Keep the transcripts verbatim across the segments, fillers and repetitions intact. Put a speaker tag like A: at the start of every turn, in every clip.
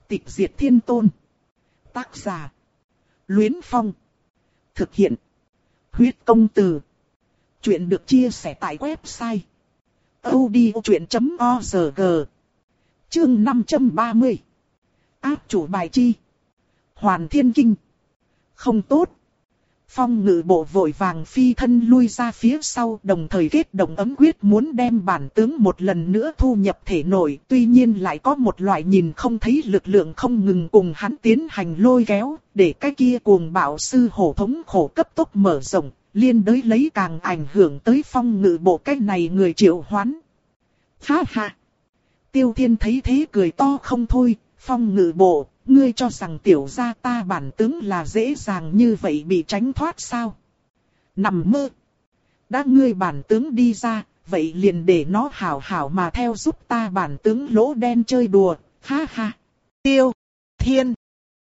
A: Tịch diệt thiên tôn. Tác giả. Luyến Phong. Thực hiện. Huyết công từ. Chuyện được chia sẻ tại website audiochuyện chấm org. Chương năm trăm ba mươi. Áp chủ bài chi. Hoàn Thiên Kinh. Không tốt. Phong Ngự Bộ vội vàng phi thân lui ra phía sau, đồng thời kết động ấm quyết muốn đem bản tướng một lần nữa thu nhập thể nội. Tuy nhiên lại có một loại nhìn không thấy lực lượng không ngừng cùng hắn tiến hành lôi kéo, để cái kia cuồng bạo sư hổ thống khổ cấp tốc mở rộng, liên đới lấy càng ảnh hưởng tới Phong Ngự Bộ cái này người triệu hoán. Ha ha! Tiêu Thiên thấy thế cười to không thôi. Phong Ngự Bộ, ngươi cho rằng tiểu gia ta bản tướng là dễ dàng như vậy bị tránh thoát sao? Nằm mơ! Đã ngươi bản tướng đi ra, vậy liền để nó hảo hảo mà theo giúp ta bản tướng lỗ đen chơi đùa, ha ha! Tiêu Thiên!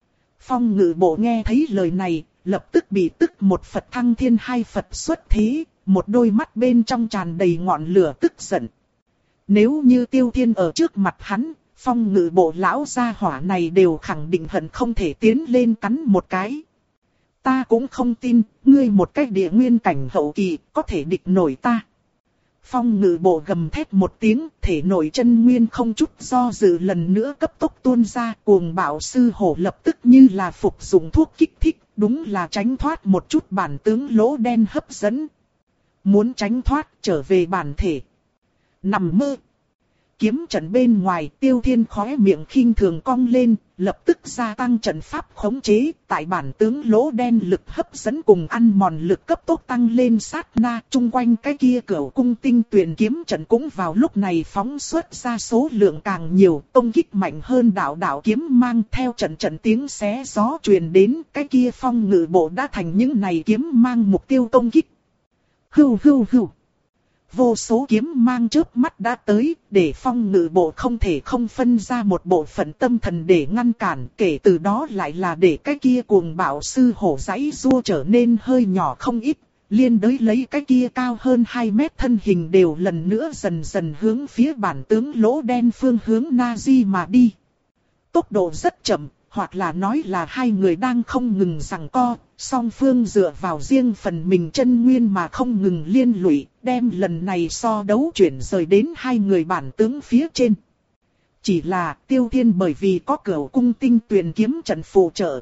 A: Phong Ngự Bộ nghe thấy lời này, lập tức bị tức một Phật thăng thiên hai Phật xuất thế, một đôi mắt bên trong tràn đầy ngọn lửa tức giận. Nếu như Tiêu Thiên ở trước mặt hắn, Phong Ngự Bộ lão gia hỏa này đều khẳng định hận không thể tiến lên cắn một cái. Ta cũng không tin, ngươi một cái địa nguyên cảnh hậu kỳ có thể địch nổi ta. Phong Ngự Bộ gầm thét một tiếng, thể nội chân nguyên không chút do dự lần nữa cấp tốc tuôn ra, cuồng bạo sư hổ lập tức như là phục dụng thuốc kích thích, đúng là tránh thoát một chút bản tướng lỗ đen hấp dẫn. Muốn tránh thoát trở về bản thể. Nằm mơ! Kiếm trận bên ngoài, Tiêu Thiên khóe miệng khinh thường cong lên, lập tức gia tăng trận pháp khống chế, tại bản tướng lỗ đen lực hấp dẫn cùng ăn mòn lực cấp tốc tăng lên sát na, chung quanh cái kia cửu cung tinh tuyền kiếm trận cũng vào lúc này phóng xuất ra số lượng càng nhiều, công kích mạnh hơn đạo đạo kiếm mang theo trận trận tiếng xé gió truyền đến, cái kia Phong Ngự Bộ đã thành những này kiếm mang mục tiêu công kích. Hưu hưu hưu. Vô số kiếm mang chớp mắt đã tới, để Phong Ngự Bộ không thể không phân ra một bộ phận tâm thần để ngăn cản, kể từ đó lại là để cái kia cuồng bạo sư hổ giãy giụa trở nên hơi nhỏ không ít, liên đới lấy cái kia cao hơn hai mét thân hình đều lần nữa dần dần hướng phía bản tướng lỗ đen phương hướng Nazi mà đi. Tốc độ rất chậm, hoặc là nói là hai người đang không ngừng giằng co, song phương dựa vào riêng phần mình chân nguyên mà không ngừng liên lụy, đem lần này so đấu chuyển rời đến hai người bản tướng phía trên. Chỉ là Tiêu Thiên bởi vì có cửu cung tinh tuyền kiếm trận phụ trợ,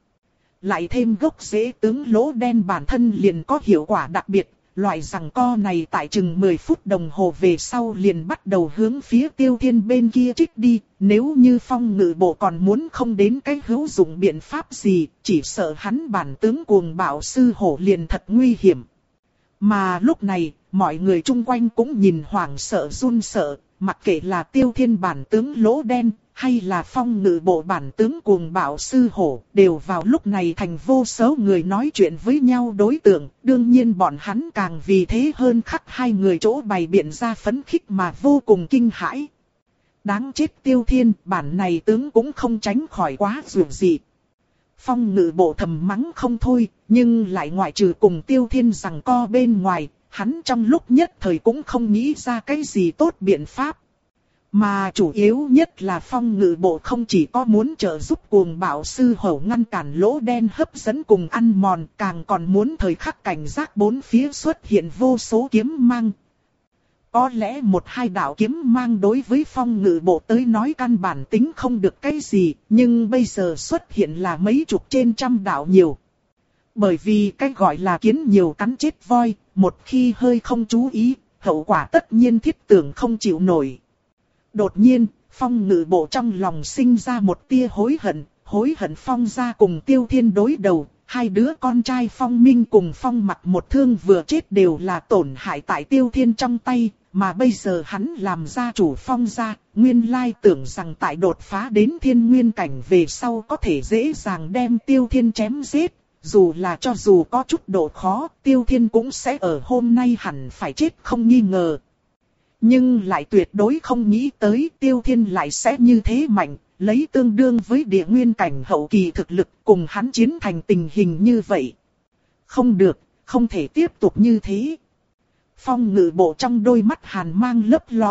A: lại thêm gốc rễ tướng lỗ đen bản thân liền có hiệu quả đặc biệt. Loại giằng co này tại chừng mười phút đồng hồ về sau liền bắt đầu hướng phía Tiêu Thiên bên kia trích đi. Nếu như Phong Ngự Bộ còn muốn không đến cái hữu dụng biện pháp gì, chỉ sợ hắn bản tướng cuồng bạo sư hổ liền thật nguy hiểm. Mà lúc này, mọi người chung quanh cũng nhìn hoảng sợ run sợ, mặc kệ là Tiêu Thiên bản tướng lỗ đen, hay là Phong Ngự Bộ bản tướng cuồng bạo sư hổ, đều vào lúc này thành vô số người nói chuyện với nhau đối tượng. Đương nhiên bọn hắn càng vì thế hơn khắc hai người chỗ bày biện ra phấn khích mà vô cùng kinh hãi. Đáng chết Tiêu Thiên, bản này tướng cũng không tránh khỏi quá dường dị. Phong Ngự Bộ thầm mắng không thôi, nhưng lại ngoại trừ cùng Tiêu Thiên giằng co bên ngoài, hắn trong lúc nhất thời cũng không nghĩ ra cái gì tốt biện pháp. Mà chủ yếu nhất là Phong Ngự Bộ không chỉ có muốn trợ giúp cuồng bạo sư hổ ngăn cản lỗ đen hấp dẫn cùng ăn mòn, càng còn muốn thời khắc cảnh giác bốn phía xuất hiện vô số kiếm mang. Có lẽ một hai đạo kiếm mang đối với Phong Ngự Bộ tới nói căn bản tính không được cái gì, nhưng bây giờ xuất hiện là mấy chục trên trăm đạo nhiều. Bởi vì cái gọi là kiến nhiều cắn chết voi, một khi hơi không chú ý, hậu quả tất nhiên thiết tưởng không chịu nổi. Đột nhiên, Phong Ngự Bộ trong lòng sinh ra một tia hối hận, hối hận Phong gia cùng Tiêu Thiên đối đầu, hai đứa con trai Phong Minh cùng Phong Mặc một thương vừa chết đều là tổn hại tại Tiêu Thiên trong tay, mà bây giờ hắn làm gia chủ Phong gia, nguyên lai tưởng rằng tại đột phá đến thiên nguyên cảnh về sau có thể dễ dàng đem Tiêu Thiên chém giết, dù là cho dù có chút độ khó, Tiêu Thiên cũng sẽ ở hôm nay hẳn phải chết không nghi ngờ. Nhưng lại tuyệt đối không nghĩ tới Tiêu Thiên lại sẽ như thế mạnh, lấy tương đương với địa nguyên cảnh hậu kỳ thực lực cùng hắn chiến thành tình hình như vậy. Không được, không thể tiếp tục như thế. Phong Ngự Bộ trong đôi mắt hàn mang lấp lóe,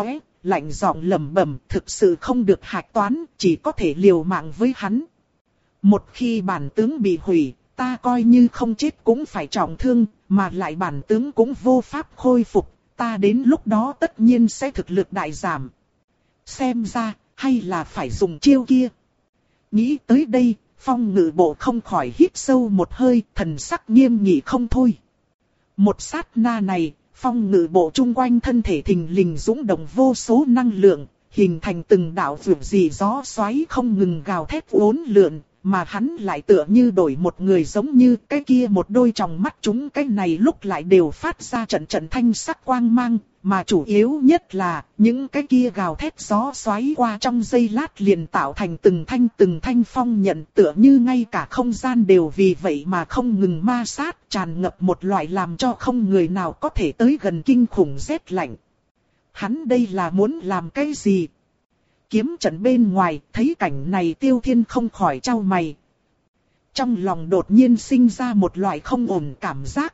A: lạnh giọng lẩm bẩm, thực sự không được hạch toán, chỉ có thể liều mạng với hắn. Một khi bản tướng bị hủy, ta coi như không chết cũng phải trọng thương, mà lại bản tướng cũng vô pháp khôi phục, ta đến lúc đó tất nhiên sẽ thực lực đại giảm. Xem ra, hay là phải dùng chiêu kia. Nghĩ tới đây, Phong Ngự Bộ không khỏi hít sâu một hơi, thần sắc nghiêm nghị không thôi. Một sát na này, Phong Ngự Bộ chung quanh thân thể thình lình dũng động vô số năng lượng, hình thành từng đạo vượt dị gió xoáy không ngừng gào thét uốn lượn, mà hắn lại tựa như đổi một người, giống như cái kia một đôi tròng mắt chúng cái này lúc lại đều phát ra trận trận thanh sắc quang mang, mà chủ yếu nhất là những cái kia gào thét gió xoáy qua trong giây lát liền tạo thành từng thanh từng thanh phong nhận, tựa như ngay cả không gian đều vì vậy mà không ngừng ma sát, tràn ngập một loại làm cho không người nào có thể tới gần kinh khủng rét lạnh. Hắn đây là muốn làm cái gì? Kiếm trận bên ngoài, thấy cảnh này Tiêu Thiên không khỏi chau mày. Trong lòng đột nhiên sinh ra một loại không ổn cảm giác.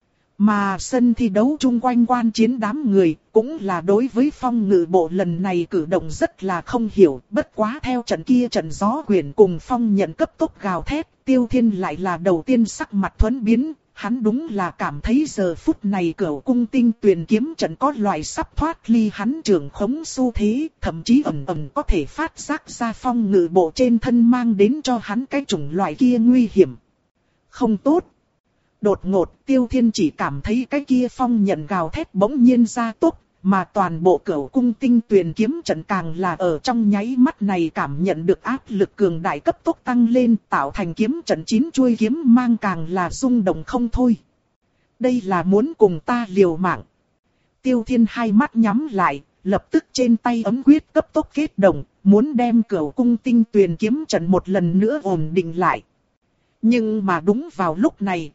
A: Mà sân thi đấu chung quanh quan chiến đám người, cũng là đối với Phong Ngự Bộ lần này cử động rất là không hiểu. Bất quá theo trận kia trận gió quyển cùng Phong nhận cấp tốc gào thét, Tiêu Thiên lại là đầu tiên sắc mặt thuẫn biến. Hắn đúng là cảm thấy giờ phút này Cửu Cung Tinh Tuyền kiếm trận có loại sắp thoát ly hắn trưởng khống xu thế, thậm chí ẩn ẩn có thể phát giác ra Phong Ngự Bộ trên thân mang đến cho hắn cái chủng loại kia nguy hiểm. Không tốt. Đột ngột Tiêu Thiên chỉ cảm thấy cái kia phong nhận gào thét bỗng nhiên ra tốc, mà toàn bộ Cửu Cung Tinh Tuyền kiếm trận càng là ở trong nháy mắt này cảm nhận được áp lực cường đại cấp tốc tăng lên, tạo thành kiếm trận chín chuôi kiếm mang càng là rung động không thôi. Đây là muốn cùng ta liều mạng. Tiêu Thiên hai mắt nhắm lại, lập tức trên tay ấm quyết cấp tốc kết động, muốn đem Cửu Cung Tinh Tuyền kiếm trận một lần nữa ổn định lại. Nhưng mà đúng vào lúc này,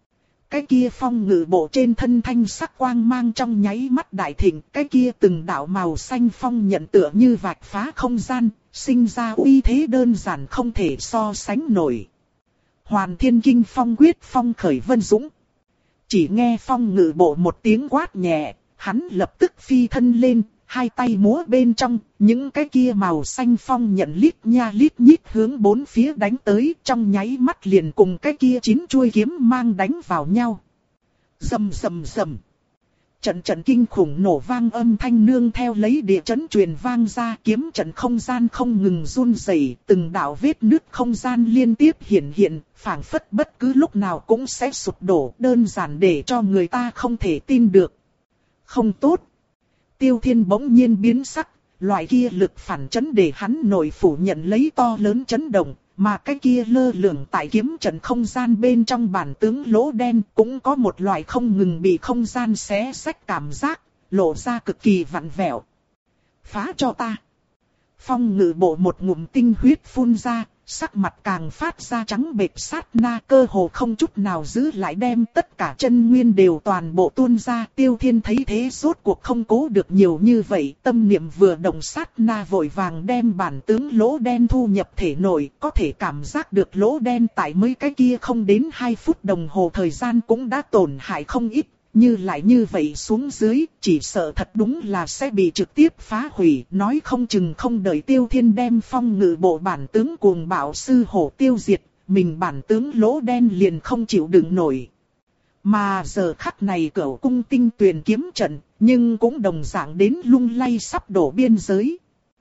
A: cái kia Phong Ngự Bộ trên thân thanh sắc quang mang trong nháy mắt đại thịnh, cái kia từng đạo màu xanh phong nhận tựa như vạch phá không gian, sinh ra uy thế đơn giản không thể so sánh nổi. Hoàn Thiên Kinh Phong quyết phong khởi vân dũng. Chỉ nghe Phong Ngự Bộ một tiếng quát nhẹ, hắn lập tức phi thân lên, hai tay múa bên trong, những cái kia màu xanh phong nhận lít nha lít nhít hướng bốn phía đánh tới, trong nháy mắt liền cùng cái kia chín chuôi kiếm mang đánh vào nhau. Rầm rầm rầm. Trận trận kinh khủng nổ vang âm thanh nương theo lấy địa chấn truyền vang ra, kiếm trận không gian không ngừng run rẩy, từng đạo vết nứt không gian liên tiếp hiện hiện, phảng phất bất cứ lúc nào cũng sẽ sụp đổ, đơn giản để cho người ta không thể tin được. Không tốt. Tiêu Thiên bỗng nhiên biến sắc, loại kia lực phản chấn để hắn nội phủ nhận lấy to lớn chấn động, mà cái kia lơ lửng tại kiếm trận không gian bên trong bản tướng lỗ đen cũng có một loại không ngừng bị không gian xé xách cảm giác, lộ ra cực kỳ vặn vẹo. Phá cho ta. Phong Ngự Bộ một ngụm tinh huyết phun ra, sắc mặt càng phát ra trắng bệch, sát na cơ hồ không chút nào giữ lại đem tất cả chân nguyên đều toàn bộ tuôn ra. Tiêu Thiên thấy thế rốt cuộc không cố được nhiều như vậy, tâm niệm vừa động sát na vội vàng đem bản tướng lỗ đen thu nhập thể nội, có thể cảm giác được lỗ đen tại mấy cái kia không đến hai phút đồng hồ thời gian cũng đã tổn hại không ít. Như lại như vậy xuống dưới, chỉ sợ thật đúng là sẽ bị trực tiếp phá hủy, nói không chừng không đợi Tiêu Thiên đem Phong Ngự Bộ bản tướng cuồng bạo sư hổ tiêu diệt, mình bản tướng lỗ đen liền không chịu đựng nổi. Mà giờ khắc này Cửu Cung Tinh Tuyền kiếm trận, nhưng cũng đồng dạng đến lung lay sắp đổ biên giới.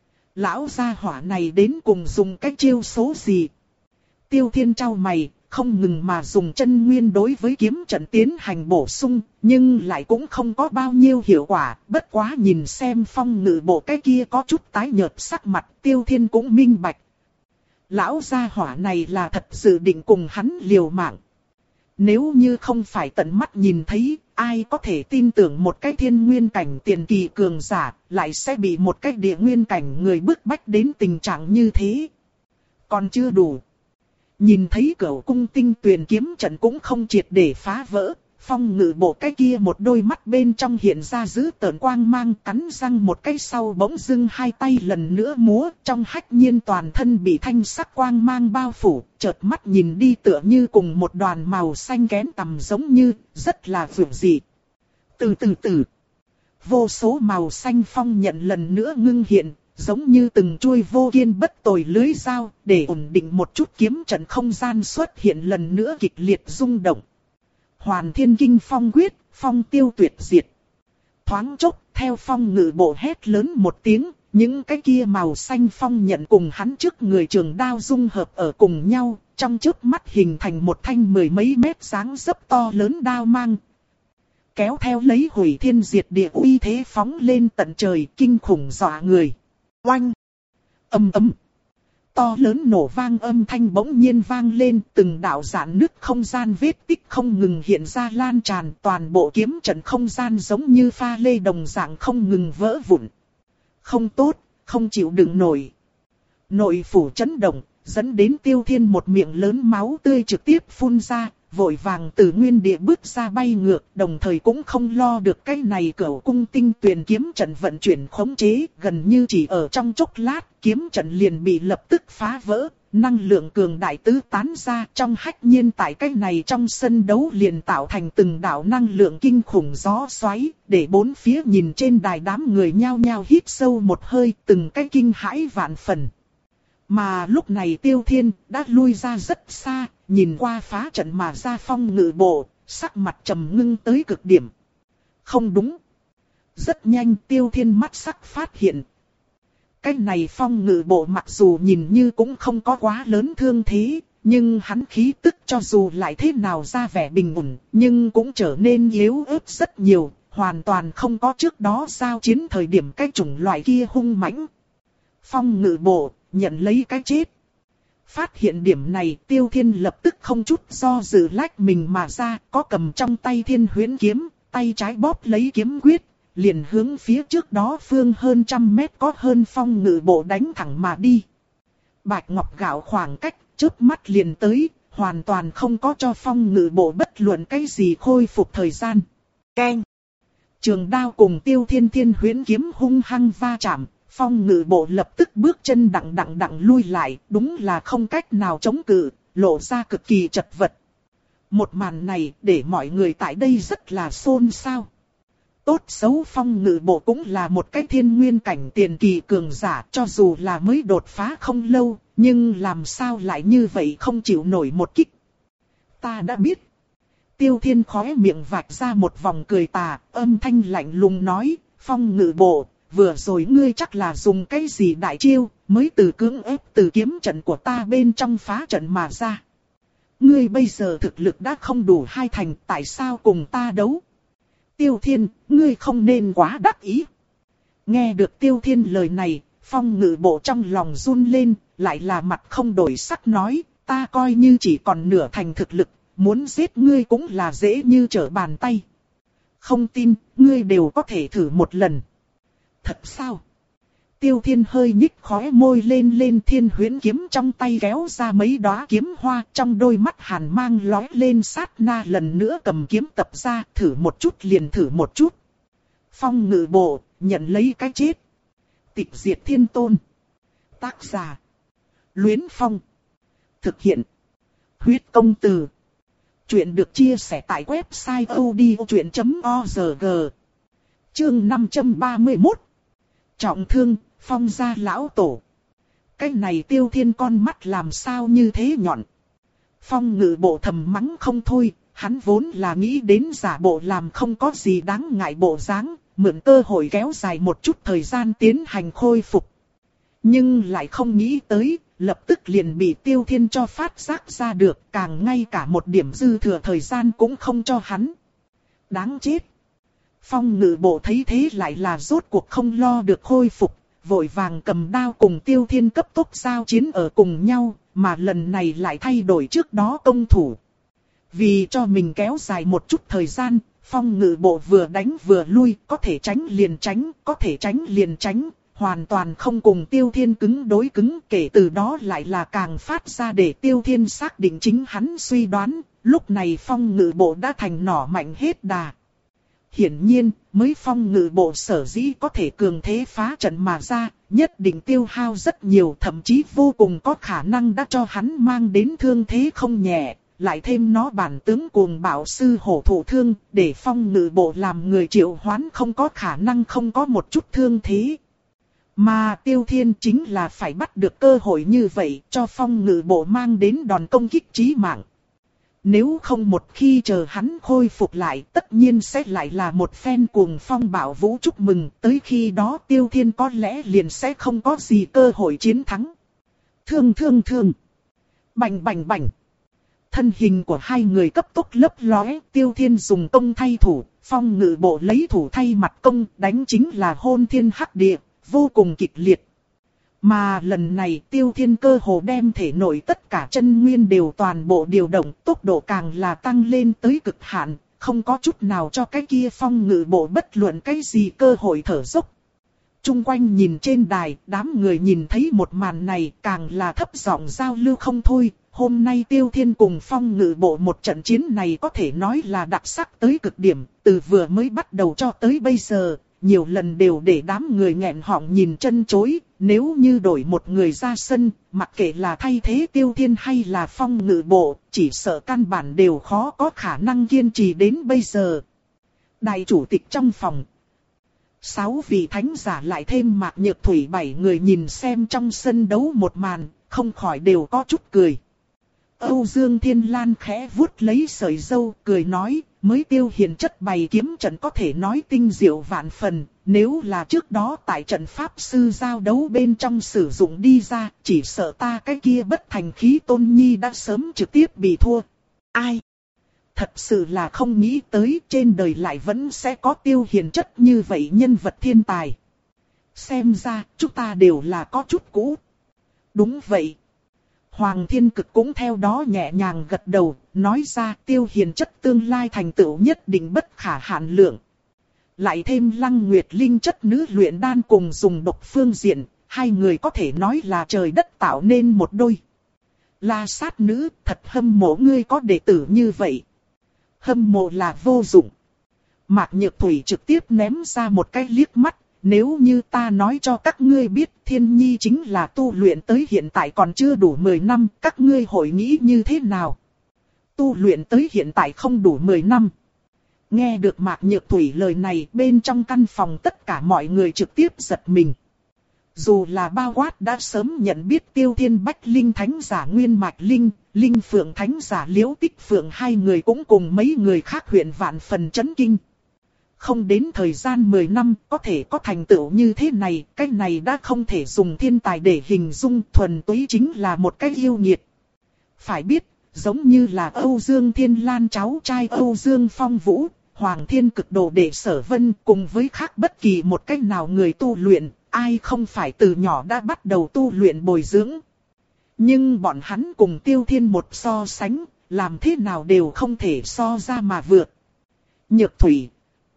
A: Lão gia hỏa này đến cùng dùng cái chiêu số gì? Tiêu Thiên trao mày, không ngừng mà dùng chân nguyên đối với kiếm trận tiến hành bổ sung, nhưng lại cũng không có bao nhiêu hiệu quả. Bất quá nhìn xem Phong Ngự Bộ cái kia có chút tái nhợt sắc mặt, Tiêu Thiên cũng minh bạch. Lão gia hỏa này là thật dự định cùng hắn liều mạng. Nếu như không phải tận mắt nhìn thấy, ai có thể tin tưởng một cái thiên nguyên cảnh tiền kỳ cường giả, lại sẽ bị một cái địa nguyên cảnh người bức bách đến tình trạng như thế. Còn chưa đủ. Nhìn thấy Cửu Cung Tinh Tuyền kiếm trận cũng không triệt để phá vỡ, Phong Ngự Bộ cái kia một đôi mắt bên trong hiện ra dữ tợn quang mang, cắn răng một cái sau bỗng dưng hai tay lần nữa múa, trong hách nhiên toàn thân bị thanh sắc quang mang bao phủ, chợt mắt nhìn đi tựa như cùng một đoàn màu xanh kén tằm giống như, rất là vượng dị. Từ từ từ, vô số màu xanh phong nhận lần nữa ngưng hiện, giống như từng chuôi vô kiên bất tồi lưới dao, để ổn định một chút kiếm trận không gian xuất hiện lần nữa kịch liệt rung động. Hoàn Thiên Kinh Phong quyết, phong tiêu tuyệt diệt. Thoáng chốc, theo phong ngự bộ hét lớn một tiếng, những cái kia màu xanh phong nhận cùng hắn trước người trường đao dung hợp ở cùng nhau, trong chớp mắt hình thành một thanh mười mấy mét dáng dấp to lớn đao mang. Kéo theo lấy hủy thiên diệt địa uy thế phóng lên tận trời, kinh khủng dọa người. Oanh! Âm ầm! To lớn nổ vang âm thanh bỗng nhiên vang lên, từng đạo rạn nứt không gian vết tích không ngừng hiện ra lan tràn, toàn bộ kiếm trận không gian giống như pha lê đồng dạng không ngừng vỡ vụn. Không tốt, không chịu đựng nổi. Nội phủ chấn động, dẫn đến Tiêu Thiên một miệng lớn máu tươi trực tiếp phun ra, vội vàng từ nguyên địa bước ra bay ngược, đồng thời cũng không lo được cái này cửu cung tinh tuyền kiếm trận vận chuyển khống chế, gần như chỉ ở trong chốc lát, kiếm trận liền bị lập tức phá vỡ, năng lượng cường đại tứ tán ra, trong hách nhiên tại cái này trong sân đấu liền tạo thành từng đạo năng lượng kinh khủng gió xoáy, để bốn phía nhìn trên đài đám người nhao nhao hít sâu một hơi, từng cái kinh hãi vạn phần. Mà lúc này Tiêu Thiên đã lui ra rất xa, nhìn qua phá trận mà ra phong ngự bộ, sắc mặt trầm ngưng tới cực điểm. Không đúng. Rất nhanh Tiêu Thiên mắt sắc phát hiện. Cái này phong ngự bộ mặc dù nhìn như cũng không có quá lớn thương thế, nhưng hắn khí tức cho dù lại thế nào ra vẻ bình ổn, nhưng cũng trở nên yếu ớt rất nhiều, hoàn toàn không có trước đó giao chiến thời điểm cái chủng loại kia hung mãnh. Phong ngự bộ, nhận lấy cái chết. Phát hiện điểm này, Tiêu Thiên lập tức không chút do dự lách mình mà ra, có cầm trong tay Thiên Huyễn kiếm, tay trái bóp lấy kiếm quyết, liền hướng phía trước đó phương hơn trăm mét có hơn phong ngự bộ đánh thẳng mà đi. Bạch Ngọc gạo khoảng cách, chớp mắt liền tới, hoàn toàn không có cho phong ngự bộ bất luận cái gì khôi phục thời gian. Keng! Trường đao cùng Tiêu Thiên Thiên Huyễn kiếm hung hăng va chạm. Phong ngự bộ lập tức bước chân đặng đặng đặng lui lại, đúng là không cách nào chống cự, lộ ra cực kỳ chật vật. Một màn này để mọi người tại đây rất là xôn xao. Tốt xấu phong ngự bộ cũng là một cái thiên nguyên cảnh tiền kỳ cường giả, cho dù là mới đột phá không lâu, nhưng làm sao lại như vậy không chịu nổi một kích. Ta đã biết. Tiêu Thiên khóe miệng vạch ra một vòng cười tà, âm thanh lạnh lùng nói, phong ngự bộ. Vừa rồi ngươi chắc là dùng cái gì đại chiêu, mới từ cưỡng ép từ kiếm trận của ta bên trong phá trận mà ra. Ngươi bây giờ thực lực đã không đủ hai thành, tại sao cùng ta đấu? Tiêu Thiên, ngươi không nên quá đắc ý. Nghe được Tiêu Thiên lời này, phong ngự bộ trong lòng run lên, lại là mặt không đổi sắc nói, ta coi như chỉ còn nửa thành thực lực, muốn giết ngươi cũng là dễ như trở bàn tay. Không tin, ngươi đều có thể thử một lần. Thật sao? Tiêu Thiên hơi nhích khóe môi lên lên Thiên Huyễn kiếm trong tay kéo ra mấy đóa kiếm hoa, trong đôi mắt hàn mang lóe lên sát na lần nữa cầm kiếm tập ra, thử một chút liền thử một chút. Phong ngự bộ, nhận lấy cái chết. Tịch diệt thiên tôn. Tác giả. Luyến Phong. Thực hiện. Huyết công từ. Chuyện được chia sẻ tại website odchuyện chấm org. Chương năm trăm ba mươi mốt. Trọng thương, Phong gia lão tổ. Cái này Tiêu Thiên con mắt làm sao như thế nhọn. Phong ngự bộ thầm mắng không thôi, hắn vốn là nghĩ đến giả bộ làm không có gì đáng ngại bộ dáng, mượn cơ hội kéo dài một chút thời gian tiến hành khôi phục. Nhưng lại không nghĩ tới, lập tức liền bị Tiêu Thiên cho phát giác ra được, càng ngay cả một điểm dư thừa thời gian cũng không cho hắn. Đáng chết. Phong ngự bộ thấy thế lại là rốt cuộc không lo được khôi phục, vội vàng cầm đao cùng Tiêu Thiên cấp tốc giao chiến ở cùng nhau, mà lần này lại thay đổi trước đó công thủ. Vì cho mình kéo dài một chút thời gian, phong ngự bộ vừa đánh vừa lui, có thể tránh liền tránh, có thể tránh liền tránh, hoàn toàn không cùng Tiêu Thiên cứng đối cứng, kể từ đó lại là càng phát ra để Tiêu Thiên xác định chính hắn suy đoán, lúc này phong ngự bộ đã thành nỏ mạnh hết đà. Hiển nhiên, mới phong ngự bộ sở dĩ có thể cường thế phá trận mà ra, nhất định tiêu hao rất nhiều, thậm chí vô cùng có khả năng đã cho hắn mang đến thương thế không nhẹ, lại thêm nó bản tướng cuồng bạo sư hổ thụ thương, để phong ngự bộ làm người triệu hoán không có khả năng không có một chút thương thế. Mà Tiêu Thiên chính là phải bắt được cơ hội như vậy cho phong ngự bộ mang đến đòn công kích chí mạng. Nếu không một khi chờ hắn khôi phục lại, tất nhiên sẽ lại là một phen cuồng phong bạo vũ chúc mừng, tới khi đó Tiêu Thiên có lẽ liền sẽ không có gì cơ hội chiến thắng. Thương thương thương. Bành bành bành. Thân hình của hai người cấp tốc lấp lóe, Tiêu Thiên dùng công thay thủ, phong ngự bộ lấy thủ thay mặt công, đánh chính là hôn thiên hắc địa, vô cùng kịch liệt. Mà lần này Tiêu Thiên cơ hồ đem thể nội tất cả chân nguyên đều toàn bộ điều động, tốc độ càng là tăng lên tới cực hạn, không có chút nào cho cái kia phong ngự bộ bất luận cái gì cơ hội thở dốc. Trung quanh nhìn trên đài, đám người nhìn thấy một màn này càng là thấp giọng giao lưu không thôi. Hôm nay Tiêu Thiên cùng phong ngự bộ một trận chiến này có thể nói là đặc sắc tới cực điểm, từ vừa mới bắt đầu cho tới bây giờ, nhiều lần đều để đám người nghẹn họng nhìn chân chối. Nếu như đổi một người ra sân, mặc kệ là thay thế Tiêu Thiên hay là phong ngự bộ, chỉ sợ căn bản đều khó có khả năng kiên trì đến bây giờ. Đại chủ tịch trong phòng. Sáu vị thánh giả lại thêm Mạc Nhược Thủy bảy người nhìn xem trong sân đấu một màn, không khỏi đều có chút cười. Âu Dương Thiên Lan khẽ vuốt lấy sợi râu, cười nói, mới Tiêu Hiền chất bày kiếm trận có thể nói tinh diệu vạn phần, nếu là trước đó tại trận pháp sư giao đấu bên trong sử dụng đi ra, chỉ sợ ta cái kia bất thành khí tôn nhi đã sớm trực tiếp bị thua. Ai? Thật sự là không nghĩ tới trên đời lại vẫn sẽ có Tiêu Hiền chất như vậy nhân vật thiên tài. Xem ra chúng ta đều là có chút cũ. Đúng vậy. Hoàng Thiên Cực cũng theo đó nhẹ nhàng gật đầu, nói ra Tiêu Hiền chất tương lai thành tựu nhất định bất khả hạn lượng. Lại thêm Lăng Nguyệt Linh chất nữ luyện đan cùng dùng độc phương diện, hai người có thể nói là trời đất tạo nên một đôi. La sát nữ, thật hâm mộ ngươi có đệ tử như vậy. Hâm mộ là vô dụng. Mạc Nhược Thủy trực tiếp ném ra một cái liếc mắt. Nếu như ta nói cho các ngươi biết Thiên Nhi chính là tu luyện tới hiện tại còn chưa đủ mười năm, các ngươi hội nghĩ như thế nào? Tu luyện tới hiện tại không đủ mười năm. Nghe được Mạc Nhược Thủy lời này, bên trong căn phòng tất cả mọi người trực tiếp giật mình. Dù là bao quát đã sớm nhận biết Tiêu Thiên Bách Linh Thánh giả Nguyên Mạch Linh, Linh Phượng Thánh giả Liễu Tích Phượng, hai người cũng cùng mấy người khác huyện vạn phần chấn kinh. Không đến thời gian mười năm có thể có thành tựu như thế này, cái này đã không thể dùng thiên tài để hình dung, thuần túy chính là một cái yêu nghiệt. Phải biết, giống như là Âu Dương Thiên Lan cháu trai Âu Dương Phong Vũ, Hoàng Thiên Cực đồ đệ Sở Vân cùng với khác bất kỳ một cách nào người tu luyện, ai không phải từ nhỏ đã bắt đầu tu luyện bồi dưỡng. Nhưng bọn hắn cùng Tiêu Thiên một so sánh, làm thế nào đều không thể so ra mà vượt. Nhược Thủy,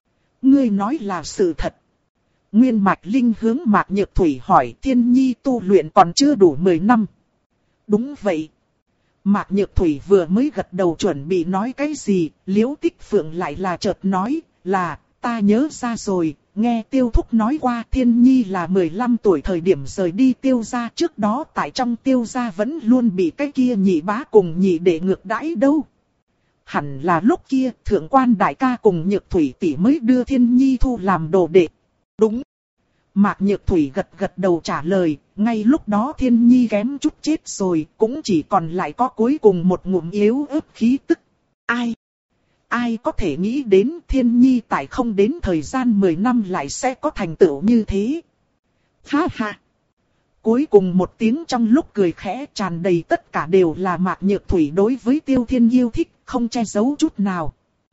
A: ngươi nói là sự thật. Nguyên Mạch Linh hướng Mạc Nhược Thủy hỏi, Thiên Nhi tu luyện còn chưa đủ mười năm. Đúng vậy. Mạc Nhược Thủy vừa mới gật đầu chuẩn bị nói cái gì, Liễu Tích Phượng lại là chợt nói, là, ta nhớ ra rồi, nghe Tiêu Thúc nói qua Thiên Nhi là mười lăm tuổi thời điểm rời đi Tiêu gia, trước đó tại trong Tiêu gia vẫn luôn bị cái kia nhị bá cùng nhị đệ ngược đãi đâu. Hẳn là lúc kia thượng quan đại ca cùng Nhược Thủy tỷ mới đưa Thiên Nhi thu làm đồ đệ. Đúng. Mạc Nhược Thủy gật gật đầu trả lời, ngay lúc đó Thiên Nhi kém chút chết rồi, cũng chỉ còn lại có cuối cùng một ngụm yếu ớt khí tức. Ai? Ai có thể nghĩ đến Thiên Nhi tại không đến thời gian mười năm lại sẽ có thành tựu như thế? Ha ha! Cuối cùng một tiếng trong lúc cười khẽ tràn đầy tất cả đều là Mạc Nhược Thủy đối với Tiêu Thiên yêu thích, không che giấu chút nào.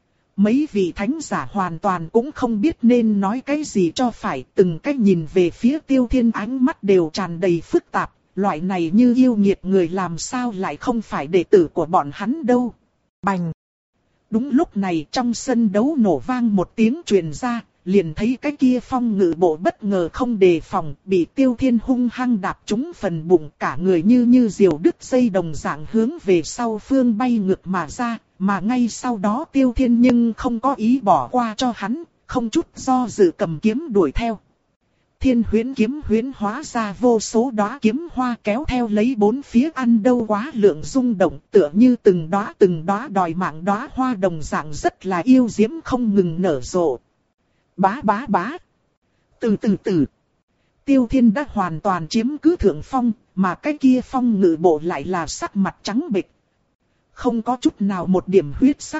A: Mấy vị thánh giả hoàn toàn cũng không biết nên nói cái gì cho phải, từng cách nhìn về phía Tiêu Thiên ánh mắt đều tràn đầy phức tạp, loại này như yêu nghiệt người làm sao lại không phải đệ tử của bọn hắn đâu. Bành! Đúng lúc này trong sân đấu nổ vang một tiếng truyền ra, liền thấy cái kia phong ngự bộ bất ngờ không đề phòng, bị Tiêu Thiên hung hăng đạp trúng phần bụng, cả người như như diều đứt dây đồng dạng hướng về sau phương bay ngược mà ra, mà ngay sau đó Tiêu Thiên nhưng không có ý bỏ qua cho hắn, không chút do dự cầm kiếm đuổi theo. Thiên huyễn kiếm huyễn hóa ra vô số đóa kiếm hoa kéo theo lấy bốn phía ăn đâu quá lượng rung động, tựa như từng đóa từng đóa đòi mạng đóa hoa đồng dạng rất là yêu diễm không ngừng nở rộ. Bá bá bá. Từ từ từ. Tiêu Thiên đã hoàn toàn chiếm cứ thượng phong, mà cái kia phong ngự bộ lại là sắc mặt trắng bệch. Không có chút nào một điểm huyết sắc.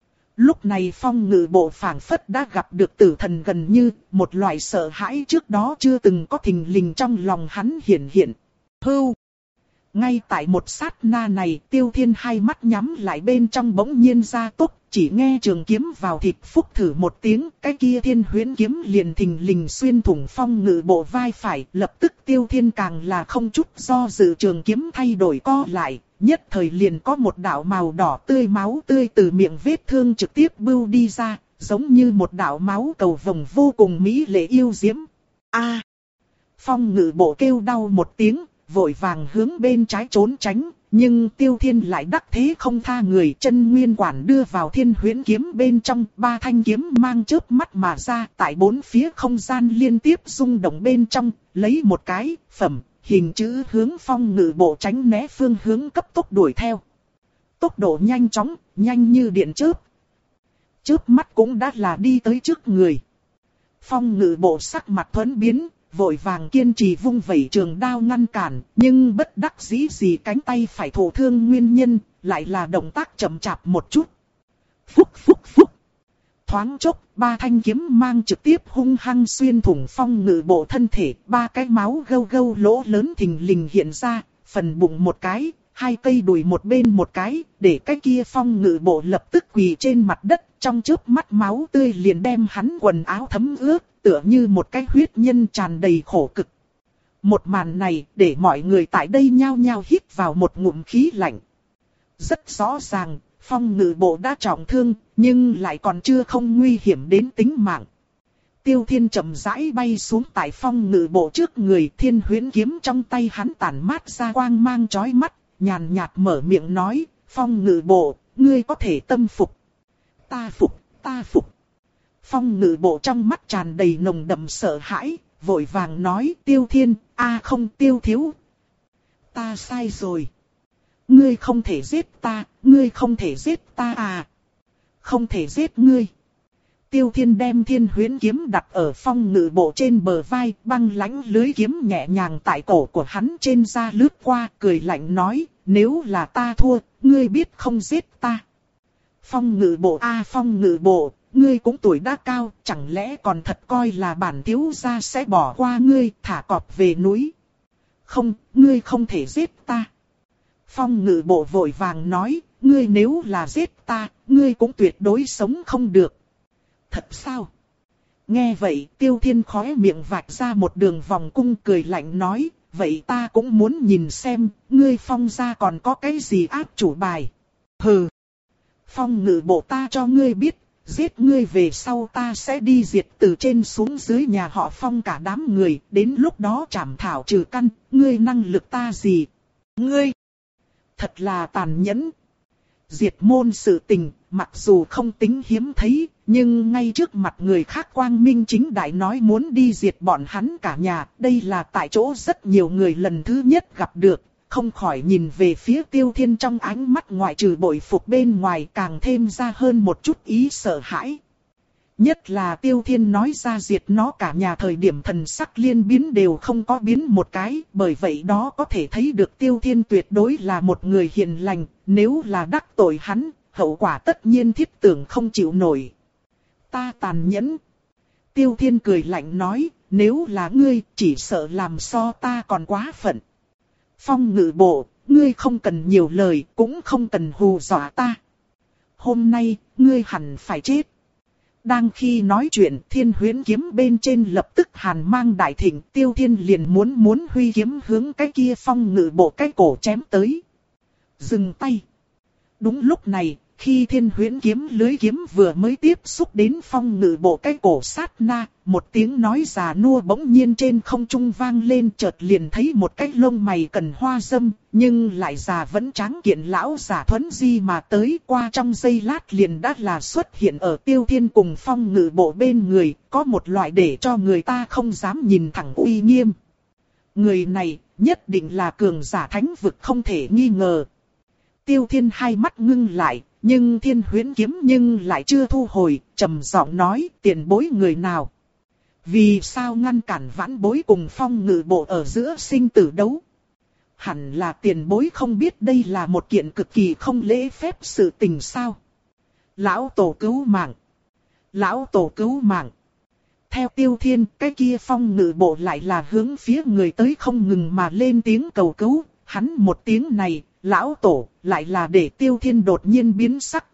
A: Lúc này phong ngự bộ phảng phất đã gặp được tử thần gần như, một loại sợ hãi trước đó chưa từng có thình lình trong lòng hắn hiện hiện. Hưu! Ngay tại một sát na này, Tiêu Thiên hai mắt nhắm lại bên trong bỗng nhiên ra tốc, chỉ nghe trường kiếm vào thịt phúc thử một tiếng, cái kia thiên huyễn kiếm liền thình lình xuyên thủng phong ngự bộ vai phải, lập tức Tiêu Thiên càng là không chút do dự trường kiếm thay đổi co lại, nhất thời liền có một đạo màu đỏ tươi máu tươi từ miệng vết thương trực tiếp bưu đi ra, giống như một đạo máu cầu vồng vô cùng mỹ lệ yêu diễm. A! Phong ngự bộ kêu đau một tiếng, vội vàng hướng bên trái trốn tránh, nhưng Tiêu Thiên lại đắc thế không tha người, chân nguyên quản đưa vào thiên huyễn kiếm bên trong, ba thanh kiếm mang chớp mắt mà ra, tại bốn phía không gian liên tiếp rung động bên trong, lấy một cái phẩm hình chữ hướng phong ngự bộ tránh né phương hướng cấp tốc đuổi theo. Tốc độ nhanh chóng, nhanh như điện chớp. Chớp mắt cũng đã là đi tới trước người. Phong ngự bộ sắc mặt thuẫn biến, vội vàng kiên trì vung vẩy trường đao ngăn cản, nhưng bất đắc dĩ gì cánh tay phải thổ thương nguyên nhân, lại là động tác chậm chạp một chút. Phúc phúc phúc. Thoáng chốc, ba thanh kiếm mang trực tiếp hung hăng xuyên thủng phong ngự bộ thân thể, ba cái máu gâu gâu lỗ lớn thình lình hiện ra, phần bụng một cái, hai cây đùi một bên một cái, để cái kia phong ngự bộ lập tức quỳ trên mặt đất, trong chớp mắt máu tươi liền đem hắn quần áo thấm ướt, tựa như một cái huyết nhân tràn đầy khổ cực. Một màn này để mọi người tại đây nhao nhao hít vào một ngụm khí lạnh. Rất rõ ràng, phong ngự bộ đã trọng thương, nhưng lại còn chưa không nguy hiểm đến tính mạng. Tiêu Thiên chậm rãi bay xuống tại phong ngự bộ trước người, thiên huyễn kiếm trong tay hắn tản mát ra quang mang chói mắt, nhàn nhạt mở miệng nói, phong ngự bộ, ngươi có thể tâm phục. Ta phục, ta phục. Phong ngự bộ trong mắt tràn đầy nồng đậm sợ hãi, vội vàng nói, Tiêu Thiên, a không Tiêu thiếu. Ta sai rồi. Ngươi không thể giết ta, ngươi không thể giết ta à. Không thể giết ngươi. Tiêu Thiên đem thiên huyễn kiếm đặt ở phong ngự bộ trên bờ vai, băng lãnh lưới kiếm nhẹ nhàng tại cổ của hắn trên da lướt qua, cười lạnh nói, nếu là ta thua, ngươi biết không giết ta. Phong ngự bộ a à, phong ngự bộ, ngươi cũng tuổi đã cao, chẳng lẽ còn thật coi là bản thiếu gia sẽ bỏ qua ngươi, thả cọp về núi. Không, ngươi không thể giết ta. Phong ngự bộ vội vàng nói, ngươi nếu là giết ta, ngươi cũng tuyệt đối sống không được. Thật sao? Nghe vậy, Tiêu Thiên khóe miệng vạch ra một đường vòng cung cười lạnh nói, vậy ta cũng muốn nhìn xem, ngươi Phong gia còn có cái gì áp chủ bài. Hừ. Phong ngự bộ ta cho ngươi biết, giết ngươi về sau ta sẽ đi diệt từ trên xuống dưới nhà họ Phong cả đám người, đến lúc đó trảm thảo trừ căn, ngươi năng lực ta gì? Ngươi! Thật là tàn nhẫn. Diệt môn sự tình, mặc dù không tính hiếm thấy, nhưng ngay trước mặt người khác quang minh chính đại nói muốn đi diệt bọn hắn cả nhà, đây là tại chỗ rất nhiều người lần thứ nhất gặp được, không khỏi nhìn về phía Tiêu Thiên trong ánh mắt ngoại trừ bội phục bên ngoài càng thêm ra hơn một chút ý sợ hãi. Nhất là Tiêu Thiên nói ra diệt nó cả nhà thời điểm thần sắc liên biến đều không có biến một cái, bởi vậy đó có thể thấy được Tiêu Thiên tuyệt đối là một người hiền lành, nếu là đắc tội hắn, hậu quả tất nhiên thiết tưởng không chịu nổi. Ta tàn nhẫn. Tiêu Thiên cười lạnh nói, nếu là ngươi chỉ sợ làm so ta còn quá phận. Phong ngự bộ, ngươi không cần nhiều lời, cũng không cần hù dọa ta. Hôm nay, ngươi hẳn phải chết. Đang khi nói chuyện, thiên huyễn kiếm bên trên lập tức hàn mang đại thịnh, Tiêu Thiên liền muốn muốn huy kiếm hướng cái kia phong ngự bộ cái cổ chém tới. Dừng tay. Đúng lúc này, khi thiên huyễn kiếm lưới kiếm vừa mới tiếp xúc đến phong ngự bộ cái cổ sát na, một tiếng nói già nua bỗng nhiên trên không trung vang lên, chợt liền thấy một cái lông mày cần hoa dâm, nhưng lại già vẫn tráng kiện lão giả thuấn di mà tới, qua trong giây lát liền đã là xuất hiện ở Tiêu Thiên cùng phong ngự bộ bên người, có một loại để cho người ta không dám nhìn thẳng uy nghiêm. Người này nhất định là cường giả thánh vực không thể nghi ngờ. Tiêu Thiên hai mắt ngưng lại, nhưng thiên huyễn kiếm nhưng lại chưa thu hồi, trầm giọng nói, tiền bối người nào? Vì sao ngăn cản vãn bối cùng phong ngự bộ ở giữa sinh tử đấu? Hẳn là tiền bối không biết đây là một kiện cực kỳ không lễ phép sự tình sao? Lão tổ cứu mạng! Lão tổ cứu mạng! Theo Tiêu Thiên, cái kia phong ngự bộ lại là hướng phía người tới không ngừng mà lên tiếng cầu cứu, hắn một tiếng này, lão tổ, lại là để Tiêu Thiên đột nhiên biến sắc.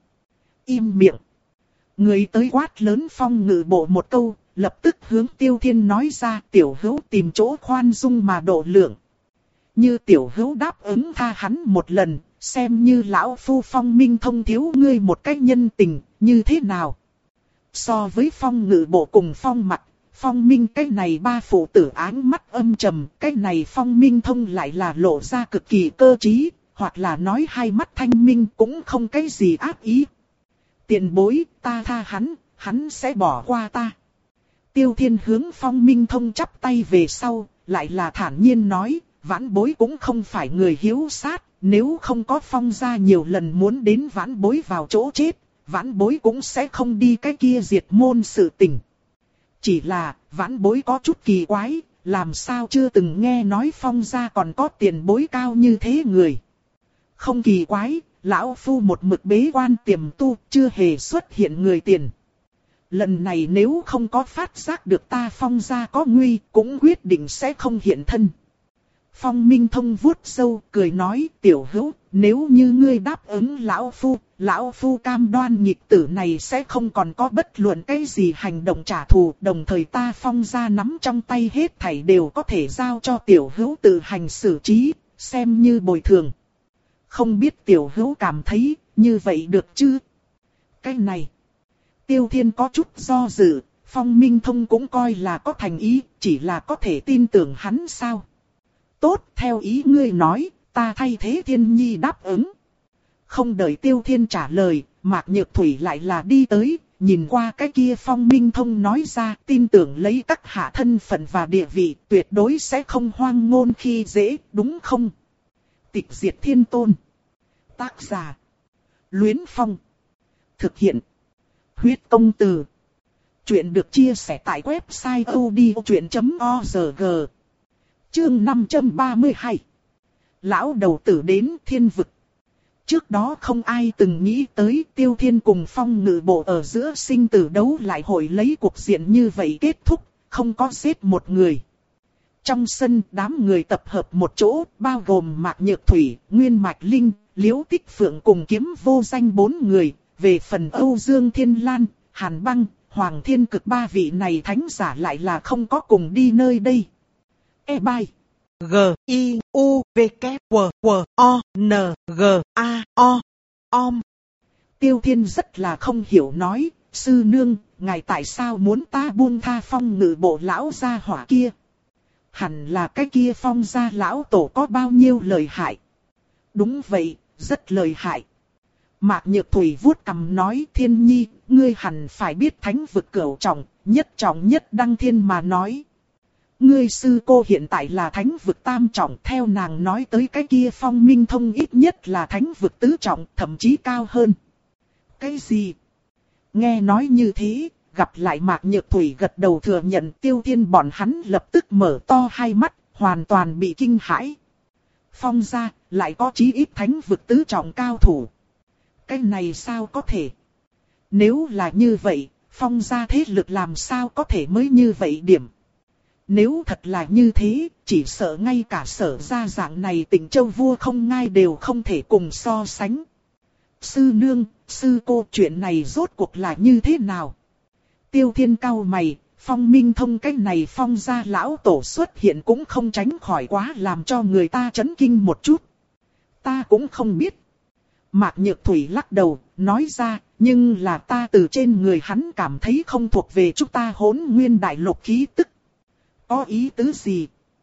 A: Im miệng! Người tới quát lớn phong ngự bộ một câu, lập tức hướng Tiêu Thiên nói ra, tiểu hữu tìm chỗ khoan dung mà độ lượng. Như tiểu hữu đáp ứng tha hắn một lần, xem như lão phu phong minh thông thiếu ngươi một cách nhân tình, như thế nào? So với phong ngự bộ cùng phong mặt, phong minh cái này ba phụ tử áng mắt âm trầm, cái này phong minh thông lại là lộ ra cực kỳ cơ trí, hoặc là nói hai mắt thanh minh cũng không cái gì ác ý. Tiền bối, ta tha hắn, hắn sẽ bỏ qua ta. Tiêu Thiên hướng phong minh thông chắp tay về sau, lại là thản nhiên nói, vãn bối cũng không phải người hiếu sát, nếu không có phong gia nhiều lần muốn đến vãn bối vào chỗ chết, vãn bối cũng sẽ không đi cái kia diệt môn sự tình. Chỉ là, vãn bối có chút kỳ quái, làm sao chưa từng nghe nói phong gia còn có tiền bối cao như thế người. Không kỳ quái, lão phu một mực bế quan tiềm tu, chưa hề xuất hiện người tiền. Lần này nếu không có phát giác được ta phong gia có nguy, cũng quyết định sẽ không hiện thân. Phong Minh Thông vuốt râu, cười nói, tiểu hữu, nếu như ngươi đáp ứng lão phu, lão phu cam đoan nghịch tử này sẽ không còn có bất luận cái gì hành động trả thù, đồng thời ta phong gia nắm trong tay hết thảy đều có thể giao cho tiểu hữu tự hành xử trí, xem như bồi thường. Không biết tiểu hữu cảm thấy, như vậy được chứ? Cái này, Tiêu Thiên có chút do dự, Phong Minh Thông cũng coi là có thành ý, chỉ là có thể tin tưởng hắn sao? Tốt, theo ý ngươi nói, ta thay thế Thiên Nhi đáp ứng. Không đợi Tiêu Thiên trả lời, Mạc Nhược Thủy lại là đi tới, nhìn qua cái kia Phong Minh Thông nói ra, tin tưởng lấy các hạ thân phận và địa vị, tuyệt đối sẽ không hoang ngôn khi dễ, đúng không? Tịch diệt thiên tôn. Tác giả: Luyến Phong. Thực hiện: Huyết Công Từ. Chuyện được chia sẻ tại website odchuyện chấm org. Chương năm trăm ba mươi hai. Lão đầu tử đến thiên vực. Trước đó không ai từng nghĩ tới Tiêu Thiên cùng phong ngự bộ ở giữa sinh tử đấu lại hội lấy cuộc diện như vậy kết thúc, không có giết một người. Trong sân đám người tập hợp một chỗ, bao gồm Mạc Nhược Thủy, Nguyên Mạch Linh, Liễu Tích Phượng cùng Kiếm Vô Danh bốn người. Về phần Âu Dương Thiên Lan, Hàn Băng, Hoàng Thiên Cực ba vị này thánh giả lại là không có cùng đi nơi đây. E bài G I U V K W W O N G A O Om. Tiêu Thiên rất là không hiểu nói, sư nương, ngài tại sao muốn ta buông tha phong ngự bộ lão gia hỏa kia? Hẳn là cái kia phong gia lão tổ có bao nhiêu lợi hại? Đúng vậy, rất lợi hại. Mạc Nhược Thủy vuốt cằm nói, Thiên Nhi, ngươi hẳn phải biết thánh vực cửu trọng, nhất trọng nhất đăng thiên mà nói. Ngươi sư cô hiện tại là thánh vực tam trọng, theo nàng nói tới cái kia Phong Minh Thông ít nhất là thánh vực tứ trọng, thậm chí cao hơn. Cái gì? Nghe nói như thế, gặp lại Mạc Nhược Thủy gật đầu thừa nhận, Tiêu Thiên bọn hắn lập tức mở to hai mắt, hoàn toàn bị kinh hãi. Phong gia, lại có chí ít thánh vực tứ trọng cao thủ. Cái này sao có thể? Nếu là như vậy, phong gia thế lực làm sao có thể mới như vậy điểm? Nếu thật là như thế, chỉ sợ ngay cả Sở gia dạng này Tịnh Châu vua không ngai đều không thể cùng so sánh. Sư nương, sư cô, chuyện này rốt cuộc là như thế nào? Tiêu Thiên cau mày, Phong Minh Thông cái này phong gia lão tổ xuất hiện cũng không tránh khỏi quá làm cho người ta chấn kinh một chút. Ta cũng không biết. Mạc Nhược Thủy lắc đầu, nói ra, nhưng là ta từ trên người hắn cảm thấy không thuộc về chúng ta Hỗn Nguyên Đại Lục khí tức. Có ý tứ gì?